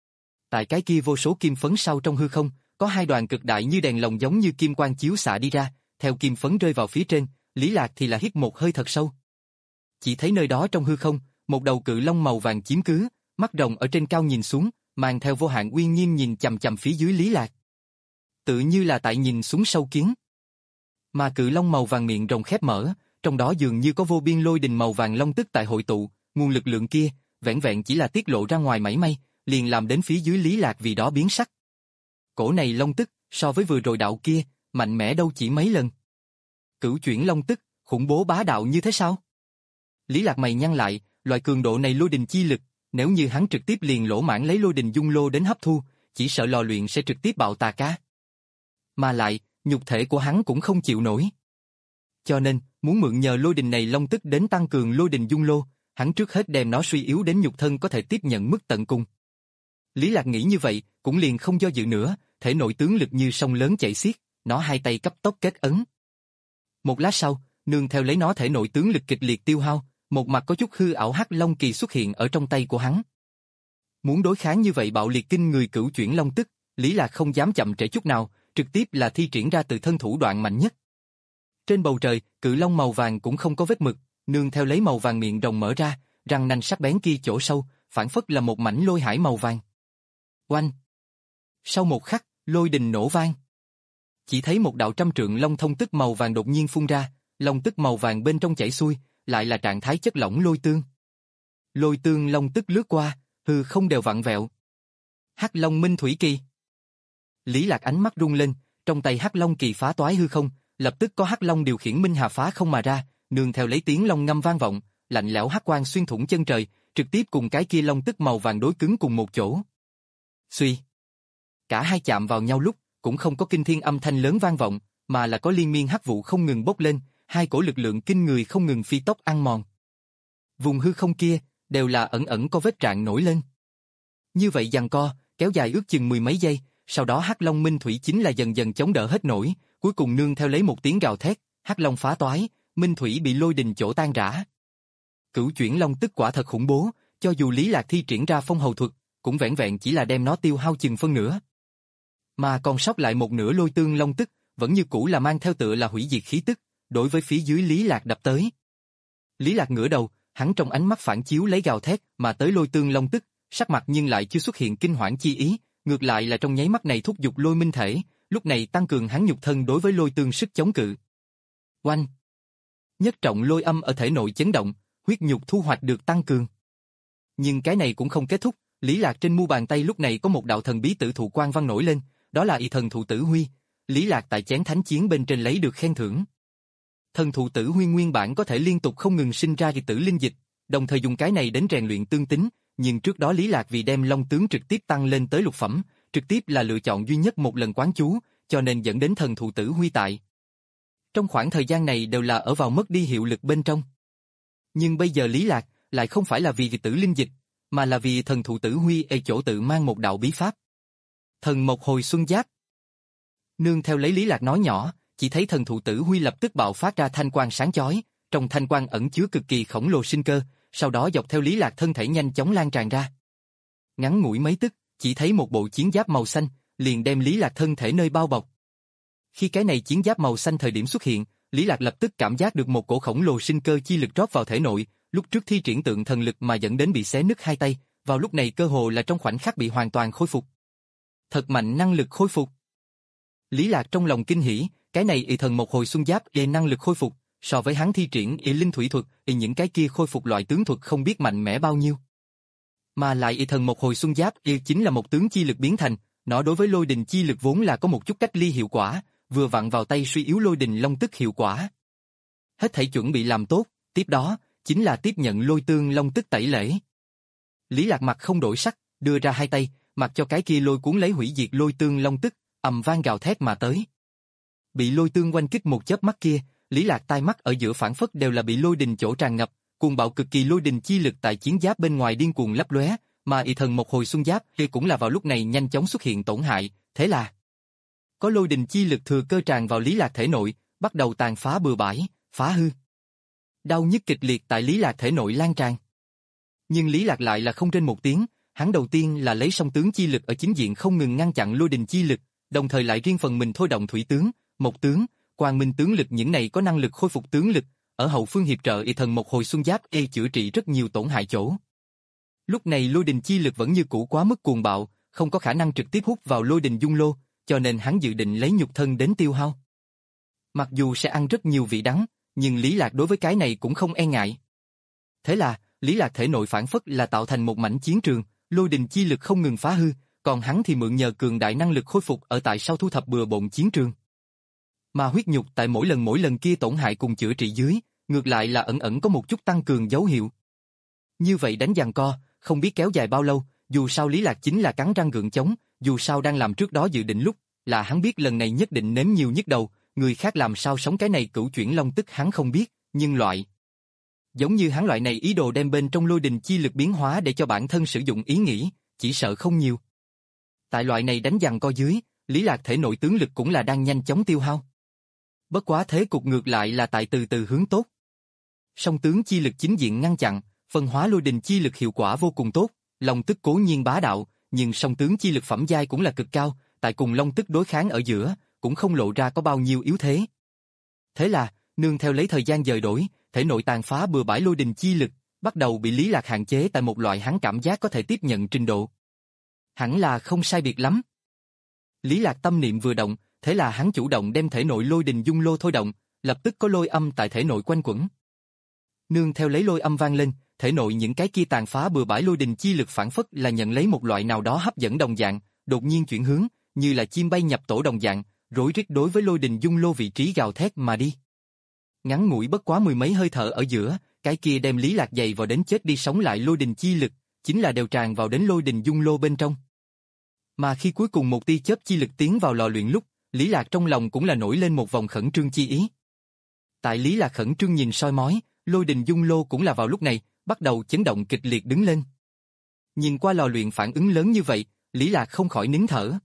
Tại cái kia vô số kim phấn sau trong hư không, có hai đoàn cực đại như đèn lồng giống như kim quang chiếu xạ đi ra, theo kim phấn rơi vào phía trên, Lý Lạc thì là hít một hơi thật sâu. Chỉ thấy nơi đó trong hư không, một đầu cự long màu vàng chiếm cứ, mắt rồng ở trên cao nhìn xuống, mang theo vô hạn uy nghiêm nhìn chằm chằm phía dưới Lý Lạc. Tự như là tại nhìn xuống sâu kiến. Mà cự long màu vàng miệng rồng khép mở, trong đó dường như có vô biên lôi đình màu vàng long tức tại hội tụ, nguồn lực lượng kia, vẻn vẹn chỉ là tiết lộ ra ngoài mảy may, liền làm đến phía dưới Lý Lạc vì đó biến sắc. Cổ này long tức, so với vừa rồi đạo kia, mạnh mẽ đâu chỉ mấy lần. Cửu chuyển long tức, khủng bố bá đạo như thế sao? Lý Lạc mày nhăn lại, loại cường độ này lôi đình chi lực, nếu như hắn trực tiếp liền lỗ mãn lấy lôi đình dung lô đến hấp thu, chỉ sợ lò luyện sẽ trực tiếp bạo tà cá. Mà lại, nhục thể của hắn cũng không chịu nổi. Cho nên, muốn mượn nhờ lôi đình này long tức đến tăng cường lôi đình dung lô, hắn trước hết đem nó suy yếu đến nhục thân có thể tiếp nhận mức tận cùng. Lý Lạc nghĩ như vậy, cũng liền không do dự nữa, thể nội tướng lực như sông lớn chảy xiết, nó hai tay cấp tốc kết ấn. Một lát sau, nương theo lấy nó thể nội tướng lực kịch liệt tiêu hao, một mặt có chút hư ảo hắc long kỳ xuất hiện ở trong tay của hắn. Muốn đối kháng như vậy bạo liệt kinh người cửu chuyển long tức, Lý Lạc không dám chậm trễ chút nào, trực tiếp là thi triển ra từ thân thủ đoạn mạnh nhất. Trên bầu trời, cự long màu vàng cũng không có vết mực, nương theo lấy màu vàng miệng rồng mở ra, răng nanh sắc bén kia chỗ sâu, phản phất là một mảnh lôi hải màu vàng. Oanh! Sau một khắc, lôi đình nổ vang. Chỉ thấy một đạo trăm trượng long thông tức màu vàng đột nhiên phun ra, long tức màu vàng bên trong chảy xuôi, lại là trạng thái chất lỏng lôi tương. Lôi tương long tức lướt qua, hư không đều vặn vẹo. Hắc Long Minh Thủy Kỳ. Lý Lạc ánh mắt rung lên, trong tay Hắc Long kỳ phá toái hư không, lập tức có Hắc Long điều khiển Minh Hà phá không mà ra, nương theo lấy tiếng long ngâm vang vọng, lạnh lẽo hắc quang xuyên thủng chân trời, trực tiếp cùng cái kia long tức màu vàng đối cứng cùng một chỗ. Suy. Cả hai chạm vào nhau lúc, cũng không có kinh thiên âm thanh lớn vang vọng, mà là có liên miên hắc vụ không ngừng bốc lên, hai cổ lực lượng kinh người không ngừng phi tốc ăn mòn. Vùng hư không kia, đều là ẩn ẩn có vết rạn nổi lên. Như vậy giằng co, kéo dài ước chừng mười mấy giây, sau đó Hắc Long Minh Thủy chính là dần dần chống đỡ hết nổi, cuối cùng nương theo lấy một tiếng gào thét, Hắc Long phá toái, Minh Thủy bị lôi đình chỗ tan rã. Cửu chuyển long tức quả thật khủng bố, cho dù Lý Lạc thi triển ra phong hầu thuật, cũng vẻn vẹn chỉ là đem nó tiêu hao chừng phân nửa. Mà còn sót lại một nửa lôi tương long tức, vẫn như cũ là mang theo tựa là hủy diệt khí tức, đối với phía dưới Lý Lạc đập tới. Lý Lạc ngửa đầu, hắn trong ánh mắt phản chiếu lấy gào thét mà tới lôi tương long tức, sắc mặt nhưng lại chưa xuất hiện kinh hoảng chi ý, ngược lại là trong nháy mắt này thúc giục lôi minh thể, lúc này tăng cường hắn nhục thân đối với lôi tương sức chống cự. Oanh! Nhất trọng lôi âm ở thể nội chấn động, huyết nhục thu hoạch được tăng cường. Nhưng cái này cũng không kết thúc, Lý Lạc trên mu bàn tay lúc này có một đạo thần bí tử thụ quang văn nổi lên, đó là y thần thụ tử huy. Lý Lạc tại chén thánh chiến bên trên lấy được khen thưởng. Thần thụ tử huy nguyên bản có thể liên tục không ngừng sinh ra y tử linh dịch, đồng thời dùng cái này đến rèn luyện tương tính, nhưng trước đó Lý Lạc vì đem long tướng trực tiếp tăng lên tới lục phẩm, trực tiếp là lựa chọn duy nhất một lần quán chú, cho nên dẫn đến thần thụ tử huy tại. Trong khoảng thời gian này đều là ở vào mất đi hiệu lực bên trong. Nhưng bây giờ Lý Lạc lại không phải là vì y tử linh dịch, mà là vì thần thụ tử huy ở chỗ tự mang một đạo bí pháp. Thần mộc hồi xuân giáp. Nương theo lấy Lý Lạc nói nhỏ, chỉ thấy thần thụ tử huy lập tức bạo phát ra thanh quang sáng chói, trong thanh quang ẩn chứa cực kỳ khổng lồ sinh cơ, sau đó dọc theo Lý Lạc thân thể nhanh chóng lan tràn ra. Ngắn ngủi mấy tức, chỉ thấy một bộ chiến giáp màu xanh, liền đem Lý Lạc thân thể nơi bao bọc. Khi cái này chiến giáp màu xanh thời điểm xuất hiện, Lý Lạc lập tức cảm giác được một cổ khổng lồ sinh cơ chi lực rót vào thể nội, lúc trước thi triển tượng thần lực mà dẫn đến bị xé nứt hai tay, vào lúc này cơ hồ là trong khoảnh khắc bị hoàn toàn khôi phục. Thật mạnh năng lực khôi phục. Lý Lạc trong lòng kinh hỉ, cái này y thần một hồi xuân giáp y năng lực khôi phục, so với hắn thi triển y linh thủy thuật, y những cái kia khôi phục loại tướng thuật không biết mạnh mẽ bao nhiêu. Mà lại y thần một hồi xuân giáp y chính là một tướng chi lực biến thành, nó đối với lôi đình chi lực vốn là có một chút cách ly hiệu quả, vừa vặn vào tay suy yếu lôi đình long tức hiệu quả. Hết thảy chuẩn bị làm tốt, tiếp đó chính là tiếp nhận lôi tương long tức tẩy lễ. Lý Lạc mặt không đổi sắc, đưa ra hai tay, mặc cho cái kia lôi cuốn lấy hủy diệt lôi tương long tức, ầm vang gào thét mà tới. Bị lôi tương oanh kích một chớp mắt kia, Lý Lạc tai mắt ở giữa phản phất đều là bị lôi đình chỗ tràn ngập, cuồng bạo cực kỳ lôi đình chi lực tại chiến giáp bên ngoài điên cuồng lấp lóe, mà y thần một hồi xuân giáp kia cũng là vào lúc này nhanh chóng xuất hiện tổn hại, thế là có lôi đình chi lực thừa cơ tràn vào Lý Lạc thể nội, bắt đầu tàn phá bừa bãi, phá hư. Đau nhức kịch liệt tại Lý Lạc thể nội lan tràn. Nhưng Lý Lạc lại là không trên một tiếng, hắn đầu tiên là lấy song tướng chi lực ở chính diện không ngừng ngăn chặn lôi đình chi lực, đồng thời lại riêng phần mình thôi động thủy tướng, mộc tướng, quang minh tướng lực những này có năng lực khôi phục tướng lực, ở hậu phương hiệp trợ y thần một hồi xuân giáp y chữa trị rất nhiều tổn hại chỗ. Lúc này lôi đình chi lực vẫn như cũ quá mức cuồng bạo, không có khả năng trực tiếp hút vào lôi đình dung lô, cho nên hắn dự định lấy nhục thân đến tiêu hao. Mặc dù sẽ ăn rất nhiều vị đắng, nhưng Lý Lạc đối với cái này cũng không e ngại. Thế là, Lý Lạc thể nội phản phất là tạo thành một mảnh chiến trường, lôi đình chi lực không ngừng phá hư, còn hắn thì mượn nhờ cường đại năng lực khôi phục ở tại sau thu thập bừa bộn chiến trường. Mà huyết nhục tại mỗi lần mỗi lần kia tổn hại cùng chữa trị dưới, ngược lại là ẩn ẩn có một chút tăng cường dấu hiệu. Như vậy đánh giằng co, không biết kéo dài bao lâu, dù sao Lý Lạc chính là cắn răng gượng chống, dù sao đang làm trước đó dự định lúc, là hắn biết lần này nhất định nếm nhiều nhức đầu, người khác làm sao sống cái này cửu chuyển long tức hắn không biết, nhưng loại giống như hắn loại này ý đồ đem bên trong lôi đình chi lực biến hóa để cho bản thân sử dụng ý nghĩ, chỉ sợ không nhiều. Tại loại này đánh giằng co dưới, Lý Lạc thể nội tướng lực cũng là đang nhanh chóng tiêu hao. Bất quá thế cục ngược lại là tại từ từ hướng tốt. Song tướng chi lực chính diện ngăn chặn, phân hóa lôi đình chi lực hiệu quả vô cùng tốt, long tức cố nhiên bá đạo, nhưng song tướng chi lực phẩm giai cũng là cực cao, tại cùng long tức đối kháng ở giữa, cũng không lộ ra có bao nhiêu yếu thế. Thế là, nương theo lấy thời gian dời đổi, thể nội tàn phá bừa bãi lôi đình chi lực, bắt đầu bị Lý Lạc hạn chế tại một loại hắn cảm giác có thể tiếp nhận trình độ. Hẳn là không sai biệt lắm. Lý Lạc tâm niệm vừa động, thế là hắn chủ động đem thể nội lôi đình dung lô thôi động, lập tức có lôi âm tại thể nội quanh quẩn. Nương theo lấy lôi âm vang lên, thể nội những cái kia tàn phá bừa bãi lôi đình chi lực phản phất là nhận lấy một loại nào đó hấp dẫn đồng dạng, đột nhiên chuyển hướng, như là chim bay nhập tổ đồng dạng, rối rít đối với lôi đình dung lô vị trí gào thét mà đi. Ngắn ngủi bất quá mười mấy hơi thở ở giữa, cái kia đem Lý Lạc dày vào đến chết đi sống lại lôi đình chi lực, chính là đều tràn vào đến lôi đình dung lô bên trong. Mà khi cuối cùng một tia chớp chi lực tiến vào lò luyện lúc, Lý Lạc trong lòng cũng là nổi lên một vòng khẩn trương chi ý. Tại Lý Lạc khẩn trương nhìn soi mói, Lôi Đình Dung Lô cũng là vào lúc này, bắt đầu chấn động kịch liệt đứng lên. Nhìn qua lò luyện phản ứng lớn như vậy, Lý Lạc không khỏi nín thở.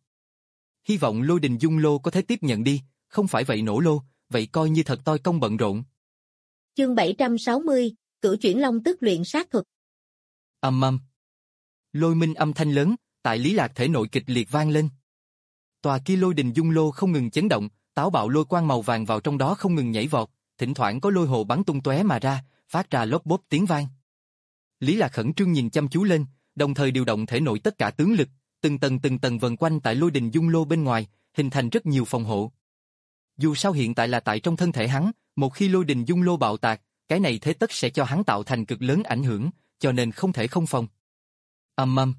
Hy vọng Lôi Đình Dung Lô có thể tiếp nhận đi, không phải vậy nổ lô, vậy coi như thật toi công bận rộn. Chương bảy trăm sáu mươi, cửu chuyển long tức luyện sát thuật. Ầm ầm. Lôi minh âm thanh lớn, tại Lý Lạc thể nội kịch liệt vang lên. Tòa kia Lôi Đình Dung Lô không ngừng chấn động, táo bạo lôi quang màu vàng vào trong đó không ngừng nhảy vọt, thỉnh thoảng có lôi hồ bắn tung tóe mà ra, phát ra lốp bốp tiếng vang. Lý Lạc khẩn trương nhìn chăm chú lên, đồng thời điều động thể nội tất cả tướng lực, từng tầng từng tầng vần quanh tại Lôi Đình Dung Lô bên ngoài, hình thành rất nhiều phòng hộ. Dù sao hiện tại là tại trong thân thể hắn, một khi Lôi Đình Dung Lô bạo tạc, cái này thế tất sẽ cho hắn tạo thành cực lớn ảnh hưởng, cho nên không thể không phòng. Ầm ầm.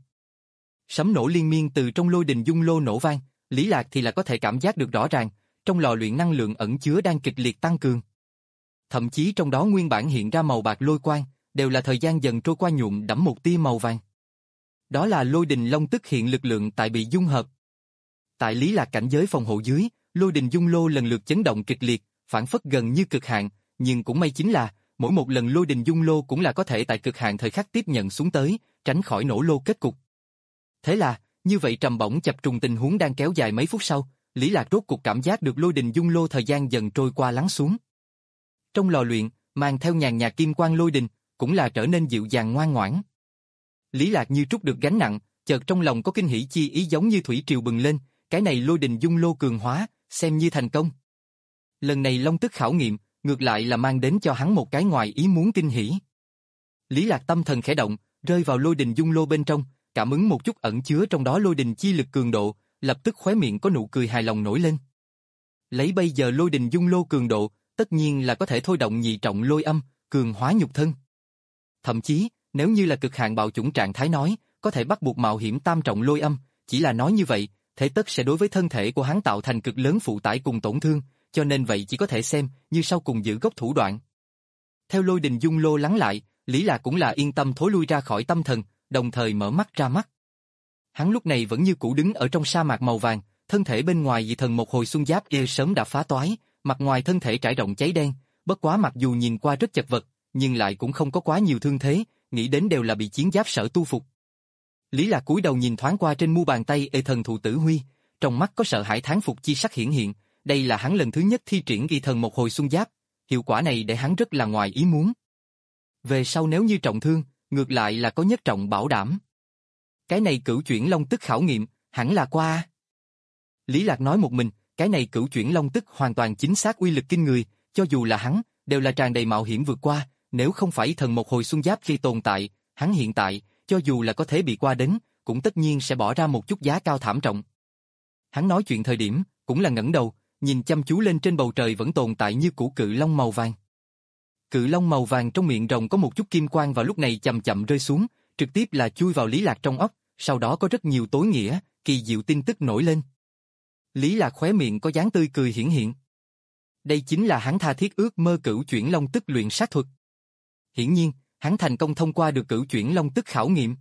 Sấm nổ liên miên từ trong Lôi Đình Dung Lô nổ vang, Lý Lạc thì là có thể cảm giác được rõ ràng, trong lò luyện năng lượng ẩn chứa đang kịch liệt tăng cường. Thậm chí trong đó nguyên bản hiện ra màu bạc lôi quang, đều là thời gian dần trôi qua nhuộm đẫm một tia màu vàng. Đó là Lôi Đình Long tức hiện lực lượng tại bị dung hợp. Tại Lý Lạc cảnh giới phòng hộ dưới, Lôi Đình Dung Lô lần lượt chấn động kịch liệt, phản phất gần như cực hạn, nhưng cũng may chính là, mỗi một lần Lôi Đình Dung Lô cũng là có thể tại cực hạn thời khắc tiếp nhận xuống tới, tránh khỏi nổ lô kết cục. Thế là, như vậy trầm bổng chập trùng tình huống đang kéo dài mấy phút sau, Lý Lạc rốt cuộc cảm giác được Lôi Đình Dung Lô thời gian dần trôi qua lắng xuống. Trong lò luyện, mang theo nhàn nhạt kim quang lôi đình, cũng là trở nên dịu dàng ngoan ngoãn. Lý Lạc như trút được gánh nặng, chợt trong lòng có kinh hỉ chi ý giống như thủy triều bừng lên, cái này Lôi Đình Dung Lô cường hóa, xem như thành công. Lần này long tức khảo nghiệm, ngược lại là mang đến cho hắn một cái ngoài ý muốn kinh hỉ. Lý Lạc tâm thần khẽ động, rơi vào Lôi Đình Dung Lô bên trong, cảm ứng một chút ẩn chứa trong đó lôi đình chi lực cường độ, lập tức khóe miệng có nụ cười hài lòng nổi lên. Lấy bây giờ Lôi Đình Dung Lô cường độ, tất nhiên là có thể thôi động nhị trọng lôi âm, cường hóa nhục thân. Thậm chí, nếu như là cực hạn bạo chủng trạng thái nói, có thể bắt buộc mạo hiểm tam trọng lôi âm, chỉ là nói như vậy, thế tất sẽ đối với thân thể của hắn tạo thành cực lớn phụ tải cùng tổn thương, cho nên vậy chỉ có thể xem như sau cùng giữ gốc thủ đoạn. Theo Lôi Đình Dung Lô lắng lại, Lý Lạc cũng là yên tâm thối lui ra khỏi tâm thần, đồng thời mở mắt ra mắt. Hắn lúc này vẫn như cũ đứng ở trong sa mạc màu vàng, thân thể bên ngoài dị thần một hồi xuân giáp kia sớm đã phá toái, mặt ngoài thân thể trải rộng cháy đen, bất quá mặc dù nhìn qua rất chật vật, nhưng lại cũng không có quá nhiều thương thế, nghĩ đến đều là bị chiến giáp sở tu phục. Lý Lạc cúi đầu nhìn thoáng qua trên mu bàn tay ê thần thụ tử huy, trong mắt có sợ hãi thán phục chi sắc hiển hiện, đây là hắn lần thứ nhất thi triển y thần một hồi xuân giáp, hiệu quả này để hắn rất là ngoài ý muốn. Về sau nếu như trọng thương, ngược lại là có nhất trọng bảo đảm. Cái này cửu chuyển long tức khảo nghiệm, hẳn là qua. Lý Lạc nói một mình, cái này cửu chuyển long tức hoàn toàn chính xác uy lực kinh người, cho dù là hắn, đều là tràn đầy mạo hiểm vượt qua, nếu không phải thần một hồi xuân giáp khi tồn tại, hắn hiện tại, cho dù là có thể bị qua đến, cũng tất nhiên sẽ bỏ ra một chút giá cao thảm trọng. Hắn nói chuyện thời điểm, cũng là ngẩng đầu, nhìn chăm chú lên trên bầu trời vẫn tồn tại như củ cự long màu vàng. Cự long màu vàng trong miệng rồng có một chút kim quang vào lúc này chậm chậm rơi xuống, trực tiếp là chui vào Lý Lạc trong óc, sau đó có rất nhiều tối nghĩa, kỳ diệu tin tức nổi lên. Lý Lạc khóe miệng có dáng tươi cười hiển hiện. Đây chính là hắn tha thiết ước mơ cửu chuyển long tức luyện sát thuật. Hiển nhiên, hắn thành công thông qua được cửu chuyển long tức khảo nghiệm.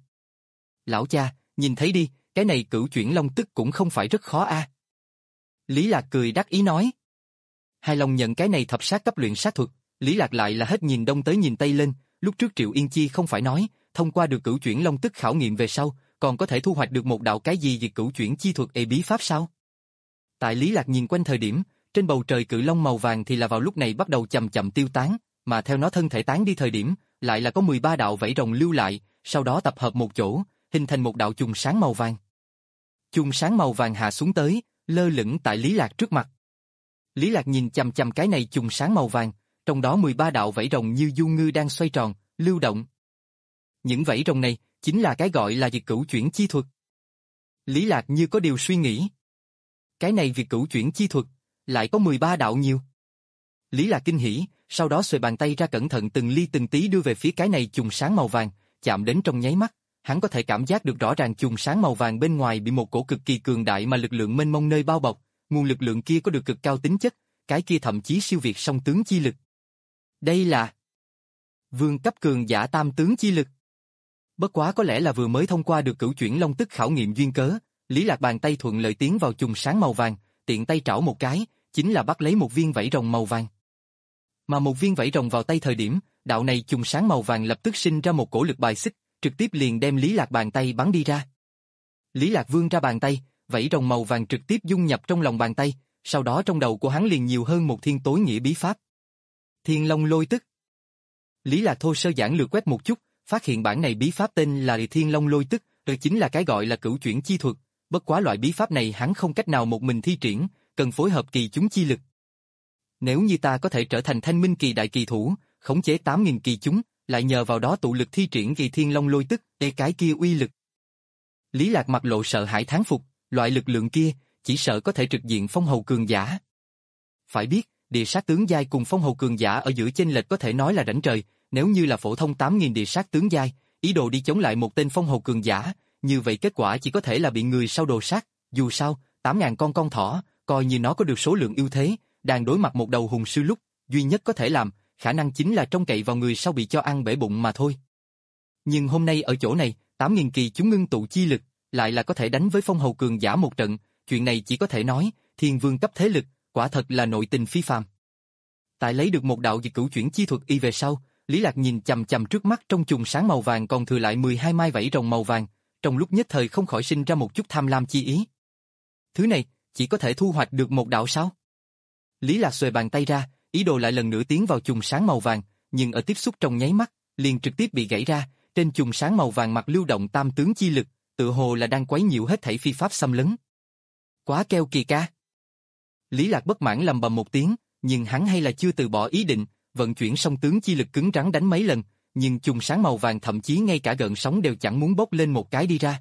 Lão cha, nhìn thấy đi, cái này cửu chuyển long tức cũng không phải rất khó a. Lý Lạc cười đắc ý nói. Hài lòng nhận cái này thập sát cấp luyện sát thuật, Lý Lạc lại là hết nhìn đông tới nhìn tây lên, lúc trước Triệu Yên Chi không phải nói, thông qua được cửu chuyển long tức khảo nghiệm về sau, còn có thể thu hoạch được một đạo cái gì về cửu chuyển chi thuật ê bí pháp sao? Tại Lý Lạc nhìn quanh thời điểm, trên bầu trời cự long màu vàng thì là vào lúc này bắt đầu chậm chậm tiêu tán, mà theo nó thân thể tán đi thời điểm, lại là có mười ba đạo vảy rồng lưu lại, sau đó tập hợp một chỗ, hình thành một đạo chùm sáng màu vàng. Chùm sáng màu vàng hạ xuống tới, lơ lửng tại Lý Lạc trước mặt. Lý Lạc nhìn chằm chằm cái này chùm sáng màu vàng, trong đó mười ba đạo vảy rồng như du ngư đang xoay tròn, lưu động. Những vảy rồng này chính là cái gọi là việc cửu chuyển chi thuật. Lý Lạc như có điều suy nghĩ. Cái này việc cửu chuyển chi thuật, lại có mười ba đạo nhiều. Lý Lạc kinh hỉ, sau đó xuề bàn tay ra cẩn thận từng ly từng tí đưa về phía cái này chùm sáng màu vàng, chạm đến trong nháy mắt, hắn có thể cảm giác được rõ ràng chùm sáng màu vàng bên ngoài bị một cổ cực kỳ cường đại mà lực lượng mênh mông nơi bao bọc, nguồn lực lượng kia có được cực cao tính chất, cái kia thậm chí siêu việt song tướng chi lực. Đây là vương cấp cường giả tam tướng chi lực. Bất quá có lẽ là vừa mới thông qua được cửu chuyển long tức khảo nghiệm duyên cớ, Lý Lạc bàn tay thuận lợi tiến vào chùm sáng màu vàng, tiện tay trảo một cái, chính là bắt lấy một viên vảy rồng màu vàng. Mà một viên vảy rồng vào tay thời điểm, đạo này chùm sáng màu vàng lập tức sinh ra một cổ lực bài xích, trực tiếp liền đem Lý Lạc bàn tay bắn đi ra. Lý Lạc vươn ra bàn tay, vảy rồng màu vàng trực tiếp dung nhập trong lòng bàn tay, sau đó trong đầu của hắn liền nhiều hơn một thiên tối nghĩa bí pháp. Thiên Long Lôi Tức. Lý Lạc thô sơ giản lược quét một chút, phát hiện bản này bí pháp tên là Thiên Long Lôi Tức, đó chính là cái gọi là cửu chuyển chi thuật, bất quá loại bí pháp này hắn không cách nào một mình thi triển, cần phối hợp kỳ chúng chi lực. Nếu như ta có thể trở thành Thanh Minh kỳ đại kỳ thủ, khống chế tám nghìn kỳ chúng, lại nhờ vào đó tụ lực thi triển kỳ Thiên Long Lôi Tức, để cái kia uy lực. Lý Lạc mặt lộ sợ hãi thán phục, loại lực lượng kia, chỉ sợ có thể trực diện phong hầu cường giả. Phải biết, địa sát tướng giai cùng phong hầu cường giả ở giữa chênh lệch có thể nói là rảnh trời, nếu như là phổ thông tám nghìn địa sát tướng giai, ý đồ đi chống lại một tên phong hầu cường giả, như vậy kết quả chỉ có thể là bị người sau đồ sát, dù sao, tám nghìn con con thỏ, coi như nó có được số lượng ưu thế, đang đối mặt một đầu hùng sư lúc, duy nhất có thể làm, khả năng chính là trông cậy vào người sau bị cho ăn bể bụng mà thôi. Nhưng hôm nay ở chỗ này, tám nghìn kỳ chúng ngưng tụ chi lực, lại là có thể đánh với phong hầu cường giả một trận, chuyện này chỉ có thể nói, thiên vương cấp thế lực, quả thật là nội tình phi phàm. Tại lấy được một đạo dịch cửu chuyển chi thuật y về sau, Lý Lạc nhìn chằm chằm trước mắt trong chùm sáng màu vàng còn thừa lại mười hai mai vảy rồng màu vàng, trong lúc nhất thời không khỏi sinh ra một chút tham lam chi ý. Thứ này, chỉ có thể thu hoạch được một đạo sao? Lý Lạc xuề bàn tay ra, ý đồ lại lần nữa tiến vào chùm sáng màu vàng, nhưng ở tiếp xúc trong nháy mắt, liền trực tiếp bị gãy ra, trên chùm sáng màu vàng mặt lưu động tam tướng chi lực, tự hồ là đang quấy nhiễu hết thảy phi pháp xâm lấn. Quá keo kỳ ca. Lý Lạc bất mãn lầm bầm một tiếng, nhưng hắn hay là chưa từ bỏ ý định, vận chuyển song tướng chi lực cứng rắn đánh mấy lần, nhưng chùm sáng màu vàng thậm chí ngay cả gợn sóng đều chẳng muốn bốc lên một cái đi ra.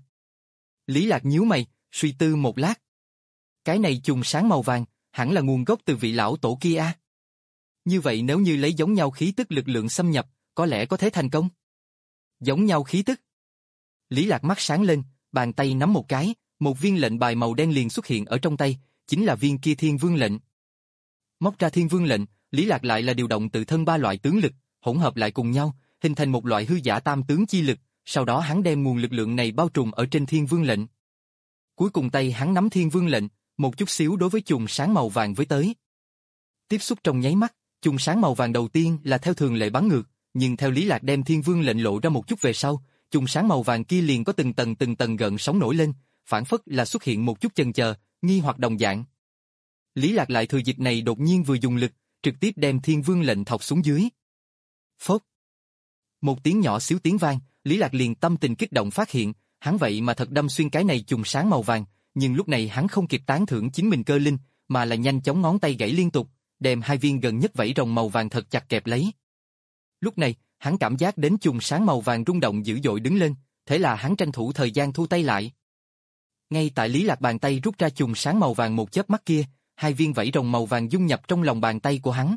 Lý Lạc nhíu mày, suy tư một lát. Cái này chùm sáng màu vàng, hẳn là nguồn gốc từ vị lão tổ kia a. Như vậy nếu như lấy giống nhau khí tức lực lượng xâm nhập, có lẽ có thể thành công. Giống nhau khí tức. Lý Lạc mắt sáng lên, bàn tay nắm một cái, một viên lệnh bài màu đen liền xuất hiện ở trong tay, chính là viên kia Thiên Vương lệnh. Móc ra Thiên Vương lệnh, Lý Lạc lại là điều động tự thân ba loại tướng lực, hỗn hợp lại cùng nhau, hình thành một loại hư giả tam tướng chi lực, sau đó hắn đem nguồn lực lượng này bao trùm ở trên Thiên Vương lệnh. Cuối cùng tay hắn nắm Thiên Vương lệnh, một chút xíu đối với chùm sáng màu vàng với tới. Tiếp xúc trong nháy mắt, chùm sáng màu vàng đầu tiên là theo thường lệ bắn ngược, nhưng theo Lý Lạc đem Thiên Vương lệnh lộ ra một chút về sau, chùm sáng màu vàng kia liền có từng tầng từng tầng gợn sóng nổi lên, phản phất là xuất hiện một chút chần chờ, nghi hoặc đồng dạng. Lý Lạc lại thừa dịp này đột nhiên vừa dùng lực, trực tiếp đem Thiên Vương lệnh thọc xuống dưới. Phốt. Một tiếng nhỏ xíu tiếng vang, Lý Lạc liền tâm tình kích động phát hiện, hắn vậy mà thật đâm xuyên cái này chùm sáng màu vàng, nhưng lúc này hắn không kịp tán thưởng chính mình cơ linh, mà là nhanh chóng ngón tay gãy liên tục, đem hai viên gần nhất vảy rồng màu vàng thật chặt kẹp lấy. Lúc này, hắn cảm giác đến chùm sáng màu vàng rung động dữ dội đứng lên, thế là hắn tranh thủ thời gian thu tay lại. Ngay tại Lý Lạc bàn tay rút ra chùm sáng màu vàng một chớp mắt kia, hai viên vảy rồng màu vàng dung nhập trong lòng bàn tay của hắn.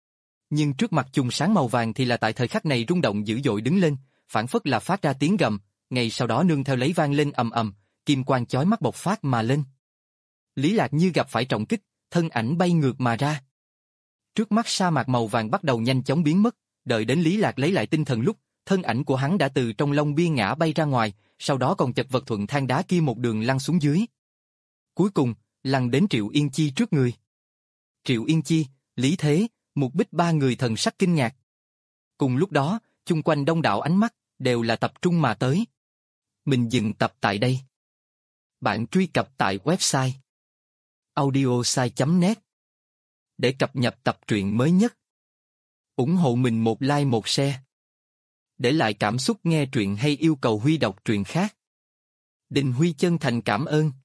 Nhưng trước mặt chùm sáng màu vàng thì là tại thời khắc này rung động dữ dội đứng lên, phản phất là phát ra tiếng gầm, ngay sau đó nương theo lấy vang lên ầm ầm, kim quang chói mắt bộc phát mà lên. Lý Lạc như gặp phải trọng kích, thân ảnh bay ngược mà ra. Trước mắt sa mạc màu vàng bắt đầu nhanh chóng biến mất, đợi đến Lý Lạc lấy lại tinh thần lúc, thân ảnh của hắn đã từ trong lông bia ngã bay ra ngoài, sau đó còn chật vật thuận thang đá kia một đường lăn xuống dưới. Cuối cùng, lăn đến Triệu Yên Chi trước người. Triệu Yên Chi, Lý Thế, Mục Bích ba người thần sắc kinh ngạc. Cùng lúc đó, chung quanh đông đảo ánh mắt, đều là tập trung mà tới. Mình dừng tập tại đây. Bạn truy cập tại website audiosai chấm net để cập nhật tập truyện mới nhất. Ủng hộ mình một like một share. Để lại cảm xúc nghe truyện hay yêu cầu Huy đọc truyện khác. Đình Huy chân thành cảm ơn.